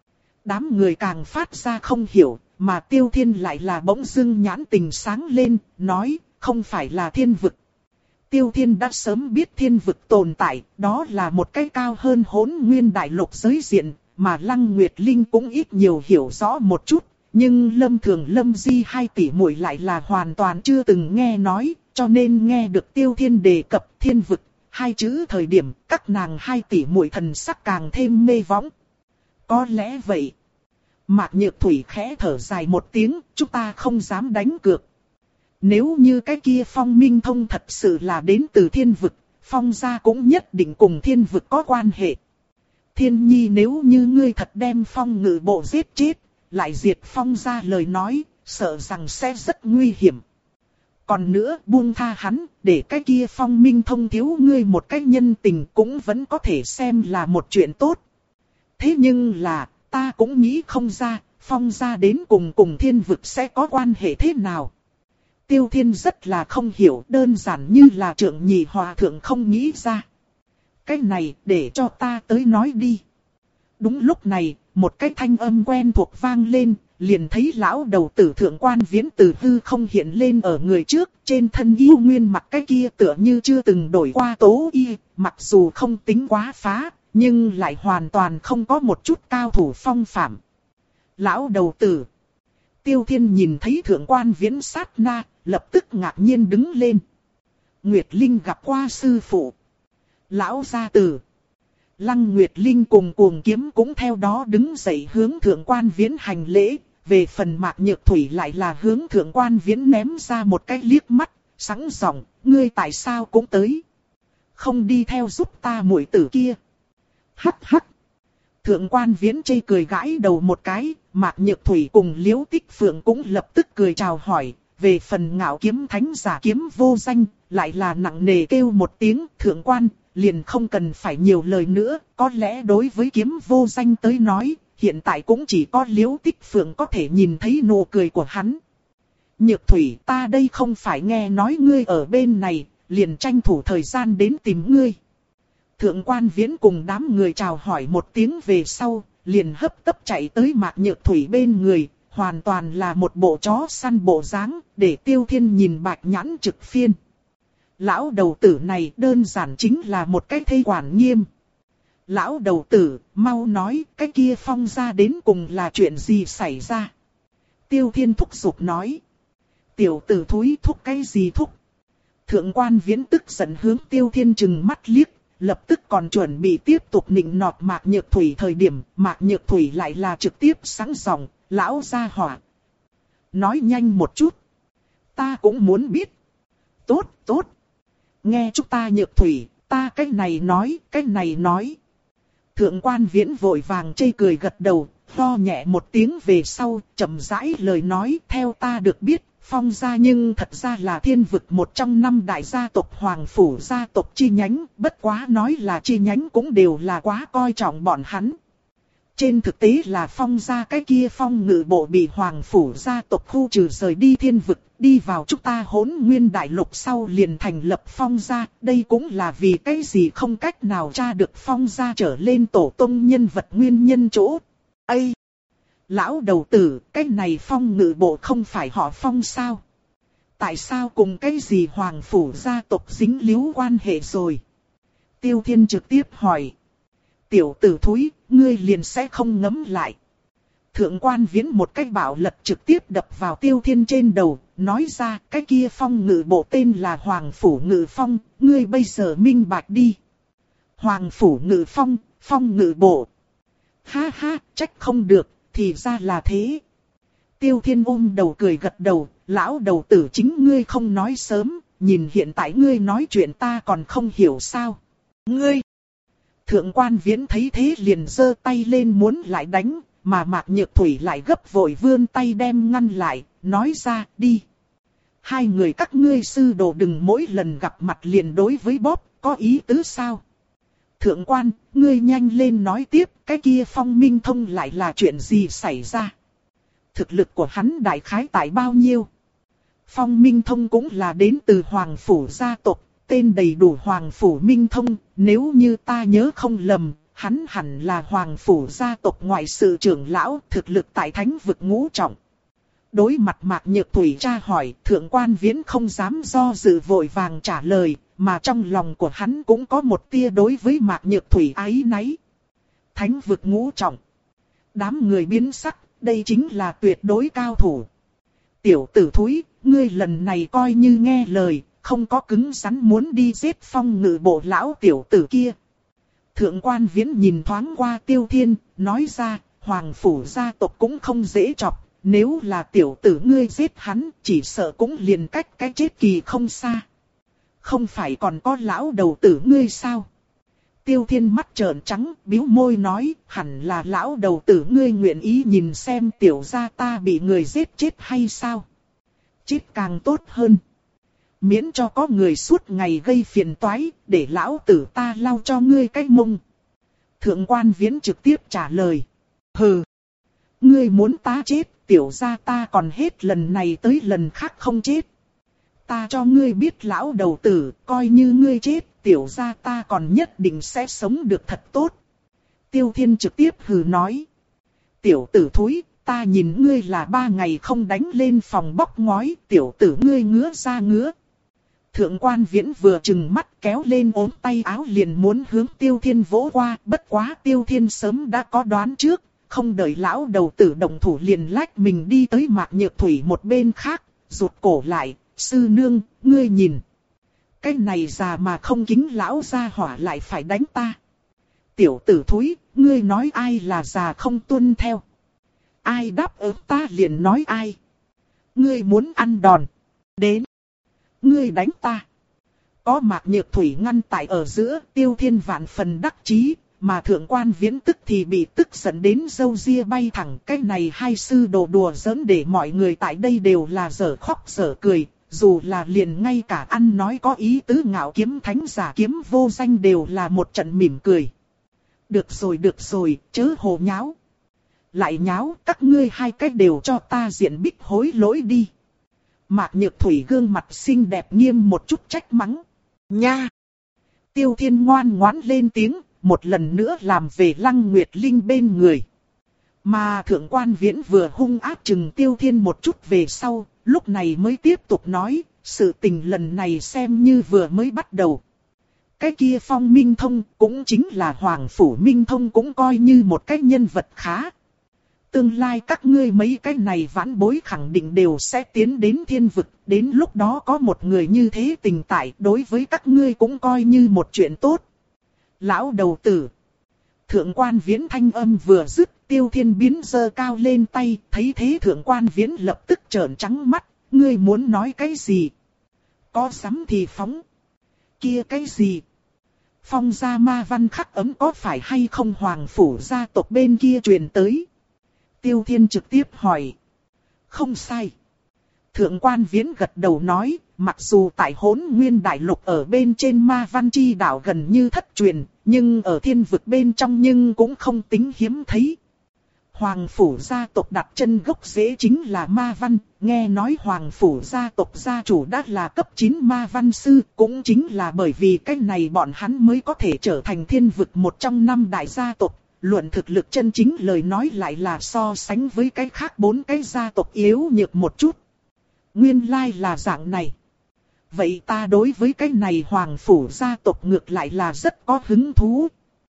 A: Đám người càng phát ra không hiểu, mà Tiêu Thiên lại là bỗng dưng nhãn tình sáng lên, nói, không phải là thiên vực. Tiêu Thiên đã sớm biết thiên vực tồn tại, đó là một cái cao hơn Hỗn Nguyên Đại Lục giới diện, mà Lăng Nguyệt Linh cũng ít nhiều hiểu rõ một chút. Nhưng Lâm Thường Lâm Di hai tỷ muội lại là hoàn toàn chưa từng nghe nói, cho nên nghe được Tiêu Thiên đề cập thiên vực, hai chữ thời điểm các nàng hai tỷ muội thần sắc càng thêm mê võng. Có lẽ vậy. Mạc Nhược Thủy khẽ thở dài một tiếng, chúng ta không dám đánh cược. Nếu như cái kia Phong Minh Thông thật sự là đến từ thiên vực, Phong gia cũng nhất định cùng thiên vực có quan hệ. Thiên Nhi, nếu như ngươi thật đem Phong Ngự Bộ giết chết, lại diệt Phong gia lời nói, sợ rằng sẽ rất nguy hiểm. Còn nữa, buông tha hắn, để cái kia Phong Minh Thông thiếu ngươi một cái nhân tình cũng vẫn có thể xem là một chuyện tốt. Thế nhưng là, ta cũng nghĩ không ra, Phong gia đến cùng cùng thiên vực sẽ có quan hệ thế nào. Tiêu Thiên rất là không hiểu, đơn giản như là Trượng Nhị Hòa Thượng không nghĩ ra. Cái này, để cho ta tới nói đi. Đúng lúc này, một cái thanh âm quen thuộc vang lên, liền thấy lão đầu tử Thượng Quan Viễn từ hư không hiện lên ở người trước, trên thân yêu nguyên mặc cái kia tựa như chưa từng đổi qua tố y, mặc dù không tính quá phá, nhưng lại hoàn toàn không có một chút cao thủ phong phạm. Lão đầu tử. Tiêu Thiên nhìn thấy Thượng Quan Viễn sát na, lập tức ngạc nhiên đứng lên. Nguyệt Linh gặp qua sư phụ. Lão gia tử. Lăng Nguyệt Linh cùng Cuồng Kiếm cũng theo đó đứng dậy hướng Thượng Quan Viễn hành lễ. Về phần Mạc Nhược Thủy lại là hướng Thượng Quan Viễn ném ra một cái liếc mắt, sẵn giọng, ngươi tại sao cũng tới? Không đi theo giúp ta muội tử kia. Hắc hắc. Thượng Quan Viễn chê cười gãi đầu một cái, Mạc Nhược Thủy cùng Liễu Tích Phượng cũng lập tức cười chào hỏi. Về phần Ngạo Kiếm Thánh giả Kiếm Vô Danh, lại là nặng nề kêu một tiếng Thượng Quan, liền không cần phải nhiều lời nữa. Có lẽ đối với Kiếm Vô Danh tới nói, hiện tại cũng chỉ có Liễu Tích Phượng có thể nhìn thấy nụ cười của hắn. Nhược Thủy, ta đây không phải nghe nói ngươi ở bên này, liền tranh thủ thời gian đến tìm ngươi. Thượng Quan Viễn cùng đám người chào hỏi một tiếng về sau, liền hấp tấp chạy tới Mạc Nhược Thủy bên người, hoàn toàn là một bộ chó săn bộ dáng, để Tiêu Thiên nhìn bạch nhãn trực phiên. Lão đầu tử này đơn giản chính là một cái thây quản nghiêm. Lão đầu tử, mau nói, cái kia Phong gia đến cùng là chuyện gì xảy ra? Tiêu Thiên thúc giục nói. Tiểu tử thúi thúc cái gì thúc? Thượng Quan Viễn tức giận hướng Tiêu Thiên trừng mắt liếc, lập tức còn chuẩn bị tiếp tục nịnh nọt Mạc Nhược Thủy thời điểm, Mạc Nhược Thủy lại là trực tiếp sáng giọng, lão gia hỏa. Nói nhanh một chút. Ta cũng muốn biết. Tốt, tốt. Nghe chúng ta Nhược Thủy, ta cái này nói, cái này nói. Thượng Quan Viễn vội vàng chê cười gật đầu, lo nhẹ một tiếng về sau, chậm rãi lời nói theo ta được biết. Phong gia nhưng thật ra là thiên vực một trong năm đại gia tộc Hoàng Phủ gia tộc chi nhánh, bất quá nói là chi nhánh cũng đều là quá coi trọng bọn hắn. Trên thực tế là Phong gia cái kia Phong Ngự Bộ bị Hoàng Phủ gia tộc khu trừ rời đi thiên vực, đi vào chúng ta Hỗn Nguyên Đại Lục sau liền thành lập Phong gia, đây cũng là vì cái gì không cách nào tra được Phong gia trở lên tổ tông nhân vật nguyên nhân chỗ. Ây! Lão đầu tử, cái này Phong Ngự Bộ không phải họ Phong sao? Tại sao cùng cái gì Hoàng Phủ gia tộc dính líu quan hệ rồi? Tiêu Thiên trực tiếp hỏi. Tiểu tử thúi, ngươi liền sẽ không ngấm lại. Thượng Quan Viễn một cái bảo lật trực tiếp đập vào Tiêu Thiên trên đầu, nói ra cái kia Phong Ngự Bộ tên là Hoàng Phủ Ngự Phong, ngươi bây giờ minh bạch đi. Hoàng Phủ Ngự Phong, Phong Ngự Bộ. Ha ha, trách không được, thì ra là thế. Tiêu Thiên ôm đầu cười gật đầu, lão đầu tử chính ngươi không nói sớm, nhìn hiện tại ngươi nói chuyện ta còn không hiểu sao. Ngươi! Thượng Quan Viễn thấy thế liền giơ tay lên muốn lại đánh, mà Mạc Nhược Thủy lại gấp vội vươn tay đem ngăn lại, nói ra đi. Hai người các ngươi sư đồ đừng mỗi lần gặp mặt liền đối với bóp, có ý tứ sao? Thượng Quan, ngươi nhanh lên nói tiếp, cái kia Phong Minh Thông lại là chuyện gì xảy ra? Thực lực của hắn đại khái tại bao nhiêu? Phong Minh Thông cũng là đến từ Hoàng Phủ gia tộc, tên đầy đủ Hoàng Phủ Minh Thông, nếu như ta nhớ không lầm, hắn hẳn là Hoàng Phủ gia tộc ngoại sự trưởng lão, thực lực tại thánh vực ngũ trọng. Đối mặt Mạc Nhược Thủy tra hỏi, Thượng Quan Viễn không dám do dự vội vàng trả lời, mà trong lòng của hắn cũng có một tia đối với Mạc Nhược Thủy áy náy. Thánh vực ngũ trọng. Đám người biến sắc, đây chính là tuyệt đối cao thủ. Tiểu tử thúi, ngươi lần này coi như nghe lời, không có cứng rắn muốn đi giết Phong Ngự bộ lão tiểu tử kia. Thượng Quan Viễn nhìn thoáng qua Tiêu Thiên, nói ra, Hoàng Phủ gia tộc cũng không dễ chọc, nếu là tiểu tử ngươi giết hắn, chỉ sợ cũng liền cách cái chết kỳ không xa. Không phải còn có lão đầu tử ngươi sao? Tiêu Thiên mắt trợn trắng, bĩu môi nói, hẳn là lão đầu tử ngươi nguyện ý nhìn xem tiểu gia ta bị người giết chết hay sao? Chết càng tốt hơn. Miễn cho có người suốt ngày gây phiền toái, để lão tử ta lau cho ngươi cái mông. Thượng Quan Viễn trực tiếp trả lời. Hừ. Ngươi muốn ta chết, tiểu gia ta còn hết lần này tới lần khác không chết. Ta cho ngươi biết lão đầu tử, coi như ngươi chết, tiểu gia ta còn nhất định sẽ sống được thật tốt. Tiêu Thiên trực tiếp hừ nói. Tiểu tử thúi, ta nhìn ngươi là ba ngày không đánh lên phòng bóc ngói, tiểu tử ngươi ngứa ra ngứa. Thượng Quan Viễn vừa chừng mắt kéo lên ốm tay áo liền muốn hướng Tiêu Thiên vỗ qua, bất quá Tiêu Thiên sớm đã có đoán trước, không đợi lão đầu tử động thủ liền lách mình đi tới Mạc Nhược Thủy một bên khác, rụt cổ lại, sư nương, ngươi nhìn. Cái này già mà không kính lão gia hỏa lại phải đánh ta. Tiểu tử thúi, ngươi nói ai là già không tuân theo. Ai đáp ứng ta liền nói ai. Ngươi muốn ăn đòn. Đến. Ngươi đánh ta. Có Mạc Nhược Thủy ngăn tại ở giữa, Tiêu Thiên vạn phần đắc chí, mà Thượng Quan Viễn tức thì bị tức giận đến râu ria bay thẳng. Cái này hai sư đồ đùa giỡn để mọi người tại đây đều là dở khóc dở cười, dù là liền ngay cả ăn nói có ý tứ ngạo kiếm thánh giả kiếm vô danh đều là một trận mỉm cười. Được rồi được rồi, chớ hồ nháo. Lại nháo, các ngươi hai cách đều cho ta diện bích hối lỗi đi. Mạc Nhược Thủy gương mặt xinh đẹp nghiêm một chút trách mắng. Nha! Tiêu Thiên ngoan ngoãn lên tiếng, một lần nữa làm về Lăng Nguyệt Linh bên người. Mà Thượng Quan Viễn vừa hung ác chừng Tiêu Thiên một chút về sau, lúc này mới tiếp tục nói, sự tình lần này xem như vừa mới bắt đầu. Cái kia Phong Minh Thông cũng chính là Hoàng Phủ Minh Thông cũng coi như một cái nhân vật khá. Tương lai các ngươi mấy cái này vãn bối khẳng định đều sẽ tiến đến thiên vực, đến lúc đó có một người như thế tình tại đối với các ngươi cũng coi như một chuyện tốt. Lão đầu tử. Thượng Quan Viễn thanh âm vừa dứt, Tiêu Thiên biến giơ cao lên tay, thấy thế Thượng Quan Viễn lập tức trợn trắng mắt, ngươi muốn nói cái gì? Có sắm thì phóng. Kia cái gì? Phong gia ma văn khắc ấm có phải hay không Hoàng Phủ gia tộc bên kia truyền tới? Tiêu Thiên trực tiếp hỏi. Không sai. Thượng Quan Viễn gật đầu nói, mặc dù tại Hỗn Nguyên Đại Lục ở bên trên ma văn chi đảo gần như thất truyền, nhưng ở thiên vực bên trong nhưng cũng không tính hiếm thấy. Hoàng Phủ gia tộc đặt chân gốc rễ chính là ma văn, nghe nói Hoàng Phủ gia tộc gia chủ đã là cấp chín ma văn sư, cũng chính là bởi vì cách này bọn hắn mới có thể trở thành thiên vực một trong năm đại gia tộc. Luận thực lực chân chính lời nói lại là so sánh với cái khác bốn cái gia tộc yếu nhược một chút. Nguyên lai là dạng này. Vậy ta đối với cái này Hoàng Phủ gia tộc ngược lại là rất có hứng thú.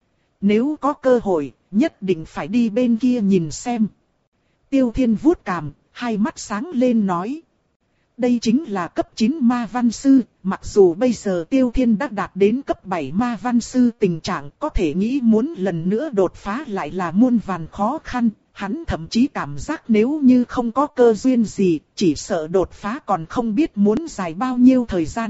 A: Nếu có cơ hội, nhất định phải đi bên kia nhìn xem. Tiêu Thiên vuốt cằm, hai mắt sáng lên nói. Đây chính là cấp chín ma văn sư, mặc dù bây giờ Tiêu Thiên đã đạt đến cấp bảy ma văn sư tình trạng có thể nghĩ muốn lần nữa đột phá lại là muôn vàn khó khăn, hắn thậm chí cảm giác nếu như không có cơ duyên gì, chỉ sợ đột phá còn không biết muốn dài bao nhiêu thời gian.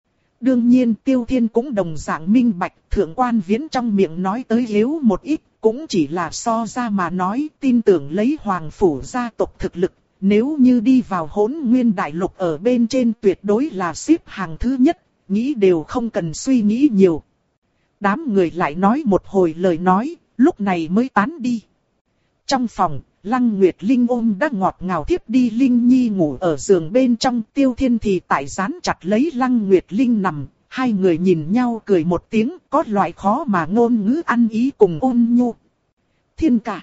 A: Đương nhiên Tiêu Thiên cũng đồng dạng minh bạch, Thượng Quan Viễn trong miệng nói tới yếu một ít, cũng chỉ là so ra mà nói, tin tưởng lấy Hoàng Phủ gia tộc thực lực. Nếu như đi vào Hỗn Nguyên Đại Lục ở bên trên tuyệt đối là xếp hàng thứ nhất, nghĩ đều không cần suy nghĩ nhiều. Đám người lại nói một hồi lời nói, lúc này mới tán đi. Trong phòng, Lăng Nguyệt Linh ôm đã ngọt ngào thiếp đi Linh Nhi ngủ ở giường bên trong, Tiêu Thiên thì tại dán chặt lấy Lăng Nguyệt Linh nằm. Hai người nhìn nhau cười một tiếng, có loại khó mà ngôn ngữ ăn ý cùng ôn nhu. Thiên ca.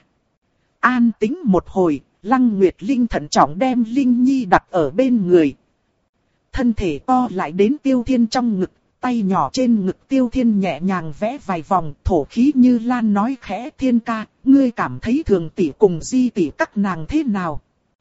A: An tĩnh một hồi, Lăng Nguyệt Linh thận trọng đem Linh Nhi đặt ở bên người. Thân thể to lại đến Tiêu Thiên trong ngực, tay nhỏ trên ngực Tiêu Thiên nhẹ nhàng vẽ vài vòng, thổ khí như lan nói khẽ: Thiên ca, ngươi cảm thấy Thường tỷ cùng Di tỷ các nàng thế nào?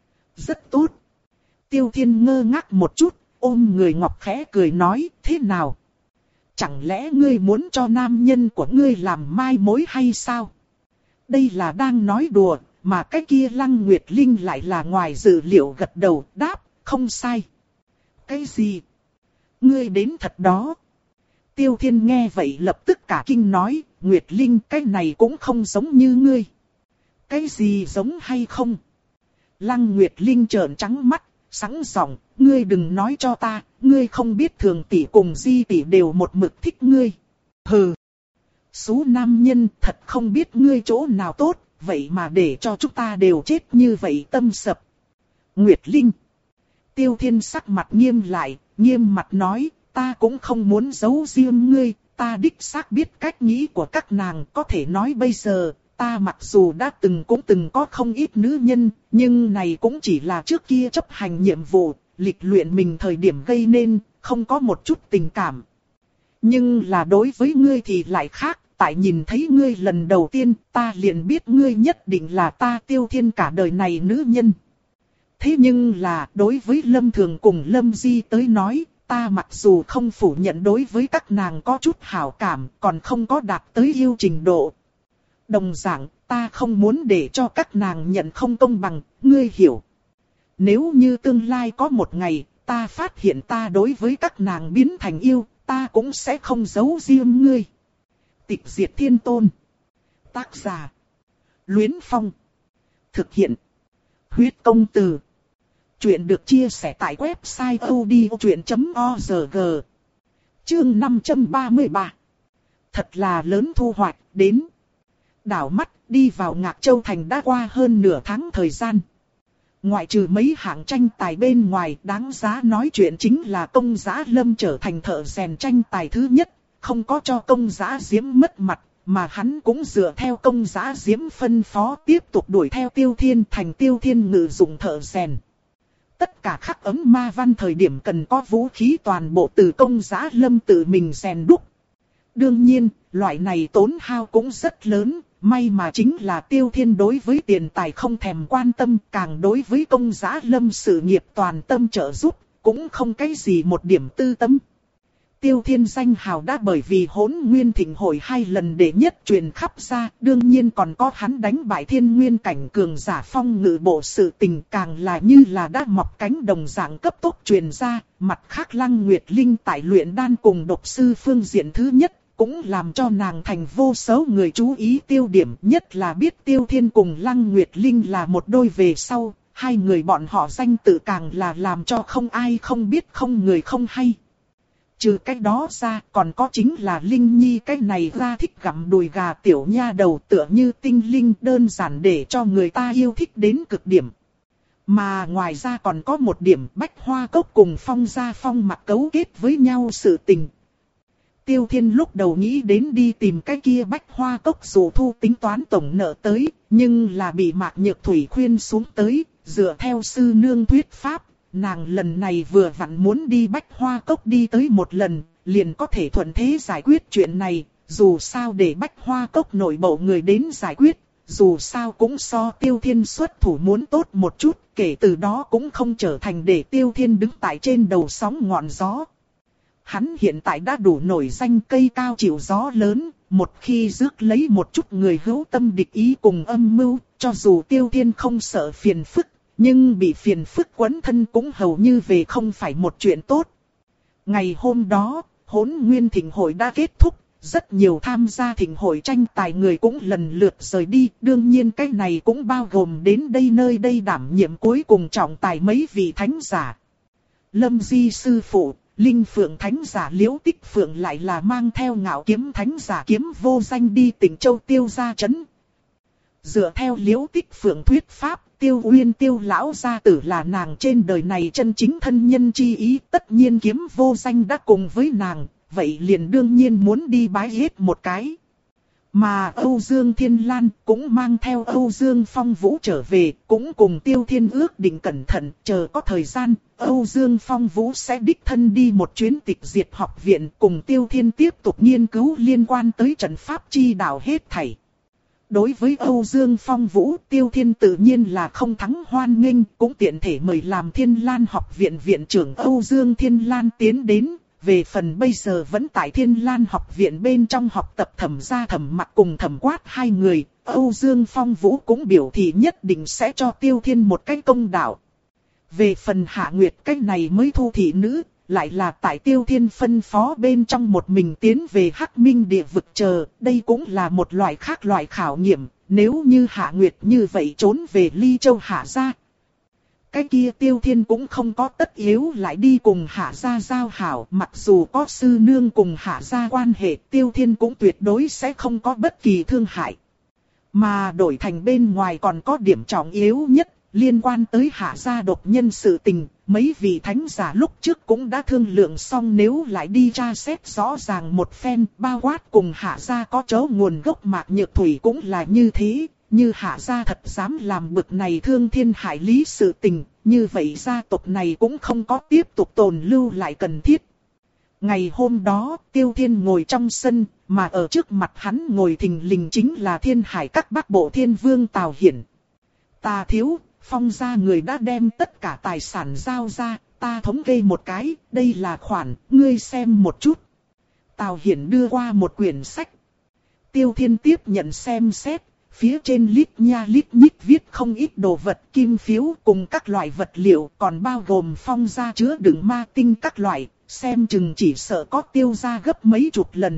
A: Rất tốt. Tiêu Thiên ngơ ngác một chút, ôm người ngọc khẽ cười nói: thế nào? Chẳng lẽ ngươi muốn cho nam nhân của ngươi làm mai mối hay sao? Đây là đang nói đùa, mà cái kia Lăng Nguyệt Linh lại là ngoài dự liệu gật đầu đáp: không sai. Cái gì? Ngươi đến thật đó. Tiêu Thiên nghe vậy lập tức cả kinh nói: Nguyệt Linh, cái này cũng không giống như ngươi. Cái gì giống hay không? Lăng Nguyệt Linh trợn trắng mắt, sẵn giọng: ngươi đừng nói cho ta, ngươi không biết Thường tỷ cùng Di tỷ đều một mực thích ngươi. Hừ. Số nam nhân thật không biết ngươi chỗ nào tốt, vậy mà để cho chúng ta đều chết như vậy tâm sập. Nguyệt Linh. Tiêu Thiên sắc mặt nghiêm lại, nghiêm mặt nói: ta cũng không muốn giấu riêng ngươi, ta đích xác biết cách nghĩ của các nàng, có thể nói bây giờ, ta mặc dù đã từng cũng từng có không ít nữ nhân, nhưng này cũng chỉ là trước kia chấp hành nhiệm vụ, lịch luyện mình thời điểm gây nên, không có một chút tình cảm. Nhưng là đối với ngươi thì lại khác, tại nhìn thấy ngươi lần đầu tiên, ta liền biết ngươi nhất định là ta Tiêu Thiên cả đời này nữ nhân. Thế nhưng là, đối với Lâm Thường cùng Lâm Di tới nói, ta mặc dù không phủ nhận đối với các nàng có chút hảo cảm, còn không có đạt tới yêu trình độ. Đồng dạng, ta không muốn để cho các nàng nhận không công bằng, ngươi hiểu. Nếu như tương lai có một ngày, ta phát hiện ta đối với các nàng biến thành yêu, ta cũng sẽ không giấu riêng ngươi. Tịch Diệt Thiên Tôn. Tác giả: Luyến Phong. Thực hiện: Huyết Công Từ. Chuyện được chia sẻ tại website odchuyện chấm org. Chương năm trăm ba mươi ba. Thật là lớn thu hoạch, đến. Đảo mắt, đi vào Ngạc Châu Thành đã qua hơn nửa tháng thời gian. Ngoại trừ mấy hạng tranh tài bên ngoài, đáng giá nói chuyện chính là Công Giá Lâm trở thành thợ rèn tranh tài thứ nhất, không có cho Công Giá Diễm mất mặt, mà hắn cũng dựa theo Công Giá Diễm phân phó tiếp tục đuổi theo Tiêu Thiên thành Tiêu Thiên ngự dụng thợ rèn. Tất cả khắc ấm ma văn thời điểm cần có vũ khí toàn bộ từ Công Giá Lâm tự mình rèn đúc. Đương nhiên, loại này tốn hao cũng rất lớn, may mà chính là Tiêu Thiên đối với tiền tài không thèm quan tâm, càng đối với Công Giá Lâm sự nghiệp toàn tâm trợ giúp, cũng không cái gì một điểm tư tâm. Tiêu Thiên danh hào đã bởi vì Hỗn Nguyên Thịnh Hội hai lần đệ nhất truyền khắp ra, đương nhiên còn có hắn đánh bại Thiên Nguyên cảnh cường giả phong ngự bộ sự tình, càng là như là đã mọc cánh đồng dạng cấp tốc truyền ra. Mặt khác Lăng Nguyệt Linh tại luyện đan cùng độc sư phương diện thứ nhất, cũng làm cho nàng thành vô số người chú ý tiêu điểm, nhất là biết Tiêu Thiên cùng Lăng Nguyệt Linh là một đôi về sau, hai người bọn họ danh tự càng là làm cho không ai không biết, không người không hay. Trừ cái đó ra, còn có chính là Linh Nhi, cái này ra thích gặm đùi gà tiểu nha đầu, tựa như tinh linh, đơn giản để cho người ta yêu thích đến cực điểm. Mà ngoài ra còn có một điểm, Bách Hoa Cốc cùng Phong Gia Phong mặc cấu kết với nhau sự tình. Tiêu Thiên lúc đầu nghĩ đến đi tìm cái kia Bách Hoa Cốc dù thu tính toán tổng nợ tới, nhưng là bị Mạc Nhược Thủy khuyên xuống tới, dựa theo sư nương thuyết pháp. Nàng lần này vừa vặn muốn đi Bách Hoa Cốc đi tới một lần, liền có thể thuận thế giải quyết chuyện này, dù sao để Bách Hoa Cốc nội bộ người đến giải quyết, dù sao cũng so Tiêu Thiên xuất thủ muốn tốt một chút, kể từ đó cũng không trở thành để Tiêu Thiên đứng tại trên đầu sóng ngọn gió. Hắn hiện tại đã đủ nổi danh cây cao chịu gió lớn, một khi rước lấy một chút người hữu tâm địch ý cùng âm mưu, cho dù Tiêu Thiên không sợ phiền phức, nhưng bị phiền phức quấn thân cũng hầu như về không phải một chuyện tốt. Ngày hôm đó, Hỗn Nguyên Thịnh Hội đã kết thúc, rất nhiều tham gia thịnh hội tranh tài người cũng lần lượt rời đi, đương nhiên cái này cũng bao gồm đến đây nơi đây đảm nhiệm cuối cùng trọng tài mấy vị thánh giả. Lâm Di sư phụ, Linh Phượng thánh giả Liễu Tích Phượng lại là mang theo Ngạo Kiếm thánh giả Kiếm Vô Danh đi Tịnh Châu Tiêu gia trấn. Dựa theo Liễu Tích Phượng thuyết pháp, Tiêu Uyên Tiêu lão gia tử là nàng trên đời này chân chính thân nhân chi ý, tất nhiên kiếm vô danh đã cùng với nàng, vậy liền đương nhiên muốn đi bái hết một cái. Mà Âu Dương Thiên Lan cũng mang theo Âu Dương Phong Vũ trở về, cũng cùng Tiêu Thiên ước định cẩn thận, chờ có thời gian, Âu Dương Phong Vũ sẽ đích thân đi một chuyến tịch diệt học viện cùng Tiêu Thiên tiếp tục nghiên cứu liên quan tới trận pháp chi đạo hết thảy. Đối với Âu Dương Phong Vũ, Tiêu Thiên tự nhiên là không thắng hoan nghênh, cũng tiện thể mời làm Thiên Lan học viện viện trưởng Âu Dương Thiên Lan tiến đến. Về phần bây giờ vẫn tại Thiên Lan học viện bên trong học tập Thẩm Gia Thẩm Mặc cùng Thẩm Quát hai người, Âu Dương Phong Vũ cũng biểu thị nhất định sẽ cho Tiêu Thiên một cái công đạo. Về phần Hạ Nguyệt cái này mới thu thị nữ, lại là tại Tiêu Thiên phân phó bên trong một mình tiến về Hắc Minh địa vực chờ, đây cũng là một loại khác loại khảo nghiệm, nếu như Hạ Nguyệt như vậy trốn về Ly Châu Hạ Gia. Cái kia Tiêu Thiên cũng không có tất yếu lại đi cùng Hạ Gia giao hảo, mặc dù có sư nương cùng Hạ Gia quan hệ, Tiêu Thiên cũng tuyệt đối sẽ không có bất kỳ thương hại. Mà đổi thành bên ngoài còn có điểm trọng yếu nhất, liên quan tới Hạ Gia độc nhân sự tình, mấy vị thánh giả lúc trước cũng đã thương lượng xong nếu lại đi tra xét rõ ràng một phen, bao quát cùng Hạ Gia có chỗ nguồn gốc Mạc Nhược Thủy cũng là như thế. Như Hạ Gia thật dám làm bực này thương thiên hại lý sự tình, như vậy gia tộc này cũng không có tiếp tục tồn lưu lại cần thiết. Ngày hôm đó, Tiêu Thiên ngồi trong sân, mà ở trước mặt hắn ngồi thình lình chính là Thiên Hải các Bắc Bộ Thiên Vương Tào Hiển. Ta thiếu, Phong gia người đã đem tất cả tài sản giao ra, ta thống kê một cái, đây là khoản, ngươi xem một chút. Tào Hiển đưa qua một quyển sách. Tiêu Thiên tiếp nhận xem xét. Phía trên lít nha lít nhít viết không ít đồ vật kim phiếu cùng các loại vật liệu còn bao gồm Phong gia chứa đựng ma tinh các loại, xem chừng chỉ sợ có Tiêu gia gấp mấy chục lần.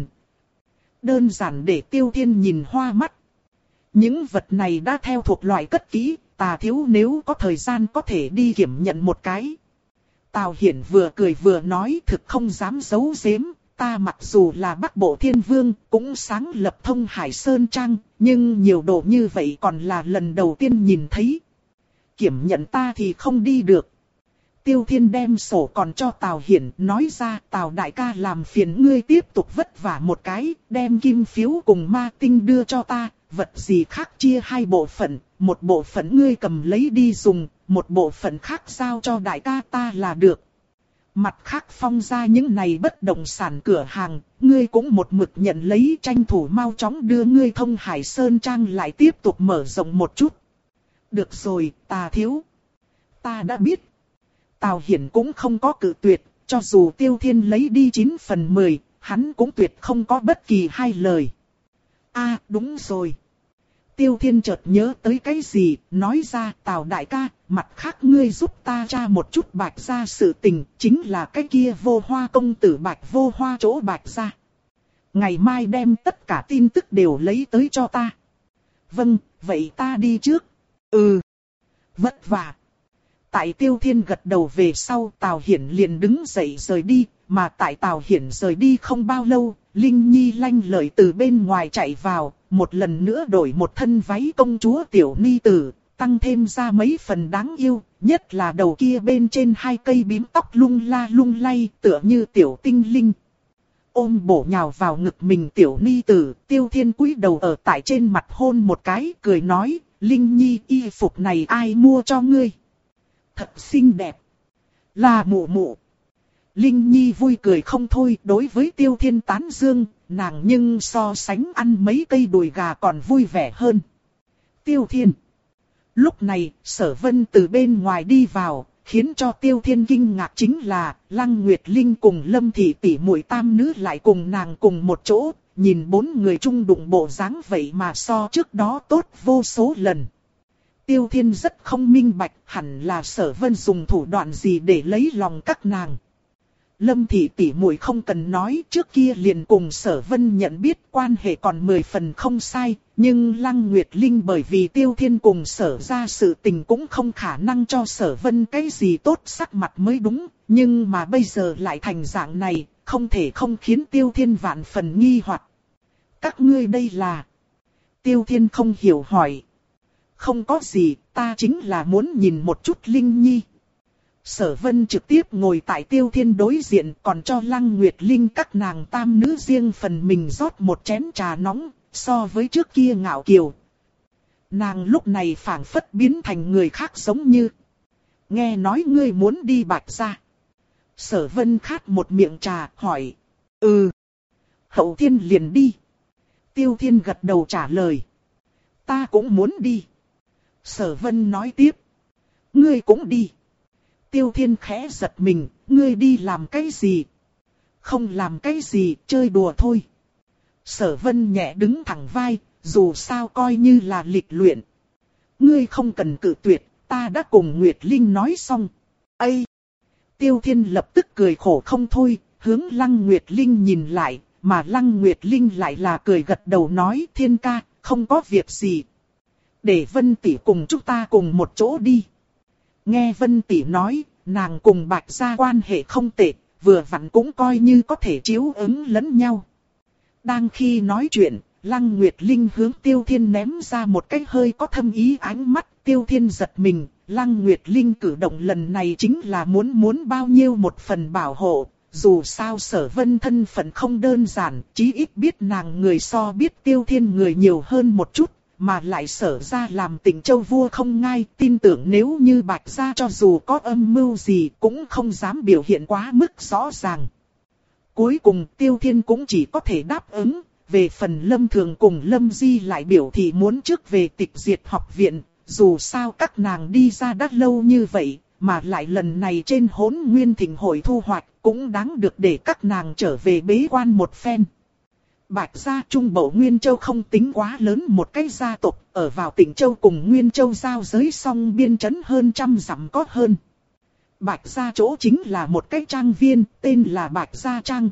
A: Đơn giản để Tiêu Thiên nhìn hoa mắt. Những vật này đã theo thuộc loại cất kỹ, Tà thiếu nếu có thời gian có thể đi kiểm nhận một cái. Tào Hiển vừa cười vừa nói thực không dám giấu giếm. Ta mặc dù là Bắc Bộ Thiên Vương, cũng sáng lập Thông Hải Sơn Trang, nhưng nhiều đồ như vậy còn là lần đầu tiên nhìn thấy. Kiểm nhận ta thì không đi được. Tiêu Thiên đem sổ còn cho Tào Hiển, nói ra Tào đại ca làm phiền ngươi tiếp tục vất vả một cái, đem kim phiếu cùng ma tinh đưa cho ta, vật gì khác chia hai bộ phận, một bộ phận ngươi cầm lấy đi dùng, một bộ phận khác giao cho đại ca ta là được. Mặt khác Phong gia những này bất động sản cửa hàng, ngươi cũng một mực nhận lấy tranh thủ mau chóng đưa ngươi Thông Hải Sơn Trang lại tiếp tục mở rộng một chút. Được rồi, Tà thiếu. Ta đã biết. Tào Hiển cũng không có cự tuyệt, cho dù Tiêu Thiên lấy đi chín phần mười, hắn cũng tuyệt không có bất kỳ hai lời. À, đúng rồi. Tiêu Thiên chợt nhớ tới cái gì, nói ra Tào đại ca, mặt khác ngươi giúp ta tra một chút Bạch gia sự tình, chính là cái kia Vô Hoa công tử Bạch Vô Hoa chỗ Bạch gia. Ngày mai đem tất cả tin tức đều lấy tới cho ta. Vâng, vậy ta đi trước. Ừ. Vất vả. Tại Tiêu Thiên gật đầu về sau, Tào Hiển liền đứng dậy rời đi, mà tại Tào Hiển rời đi không bao lâu, Linh Nhi lanh lợi từ bên ngoài chạy vào, một lần nữa đổi một thân váy công chúa tiểu ni tử, tăng thêm ra mấy phần đáng yêu, nhất là đầu kia bên trên hai cây bím tóc lung la lung lay, tựa như tiểu tinh linh. Ôm bổ nhào vào ngực mình tiểu ni tử, Tiêu Thiên cúi đầu ở tại trên mặt hôn một cái, cười nói, Linh Nhi y phục này ai mua cho ngươi? Thật xinh đẹp. Là mụ mụ. Linh Nhi vui cười không thôi, đối với Tiêu Thiên tán dương, nàng nhưng so sánh ăn mấy cây đùi gà còn vui vẻ hơn. Tiêu Thiên. Lúc này, Sở Vân từ bên ngoài đi vào, khiến cho Tiêu Thiên kinh ngạc chính là, Lăng Nguyệt Linh cùng Lâm Thị tỷ muội tam nữ lại cùng nàng cùng một chỗ, nhìn bốn người chung đụng bộ dáng vậy mà so trước đó tốt vô số lần. Tiêu Thiên rất không minh bạch, hẳn là Sở Vân dùng thủ đoạn gì để lấy lòng các nàng. Lâm Thị tỷ muội không cần nói, trước kia liền cùng Sở Vân nhận biết quan hệ còn mười phần không sai, nhưng Lăng Nguyệt Linh bởi vì Tiêu Thiên cùng Sở ra sự tình cũng không khả năng cho Sở Vân cái gì tốt sắc mặt mới đúng, nhưng mà bây giờ lại thành dạng này, không thể không khiến Tiêu Thiên vạn phần nghi hoặc. Các ngươi đây là... Tiêu Thiên không hiểu hỏi. Không có gì, ta chính là muốn nhìn một chút Linh Nhi. Sở Vân trực tiếp ngồi tại Tiêu Thiên đối diện, còn cho Lăng Nguyệt Linh các nàng tam nữ riêng phần mình rót một chén trà nóng, so với trước kia ngạo kiều. Nàng lúc này phảng phất biến thành người khác giống như. Nghe nói ngươi muốn đi Bạch Gia. Sở Vân khát một miệng trà, hỏi. Ừ. Hậu Thiên liền đi. Tiêu Thiên gật đầu trả lời. Ta cũng muốn đi. Sở Vân nói tiếp. Ngươi cũng đi. Tiêu Thiên khẽ giật mình, ngươi đi làm cái gì? Không làm cái gì, chơi đùa thôi. Sở Vân nhẹ đứng thẳng vai, dù sao coi như là lịch luyện. Ngươi không cần cự tuyệt, ta đã cùng Nguyệt Linh nói xong. Ây! Tiêu Thiên lập tức cười khổ không thôi, hướng Lăng Nguyệt Linh nhìn lại, mà Lăng Nguyệt Linh lại là cười gật đầu nói Thiên ca, không có việc gì. Để Vân tỷ cùng chúng ta cùng một chỗ đi. Nghe Vân tỷ nói, nàng cùng Bạch Gia quan hệ không tệ, vừa vặn cũng coi như có thể chiếu ứng lẫn nhau. Đang khi nói chuyện, Lăng Nguyệt Linh hướng Tiêu Thiên ném ra một cái hơi có thâm ý ánh mắt. Tiêu Thiên giật mình, Lăng Nguyệt Linh cử động lần này chính là muốn muốn bao nhiêu một phần bảo hộ. Dù sao Sở Vân thân phận không đơn giản, chí ít biết nàng người so biết Tiêu Thiên người nhiều hơn một chút. Mà lại Sở gia làm Tịnh Châu vua không ngai, tin tưởng nếu như Bạch gia cho dù có âm mưu gì cũng không dám biểu hiện quá mức rõ ràng. Cuối cùng Tiêu Thiên cũng chỉ có thể đáp ứng, về phần Lâm Thường cùng Lâm Di lại biểu thị muốn trước về Tịch Diệt học viện, dù sao các nàng đi ra đã lâu như vậy, mà lại lần này trên Hỗn Nguyên Thịnh hội thu hoạch cũng đáng được để các nàng trở về bế quan một phen. Bạch gia Trung Bộ Nguyên Châu không tính quá lớn một cái gia tộc, ở vào Tịnh Châu cùng Nguyên Châu giao giới song biên trấn hơn trăm dặm có hơn. Bạch gia chỗ chính là một cái trang viên, tên là Bạch Gia Trang.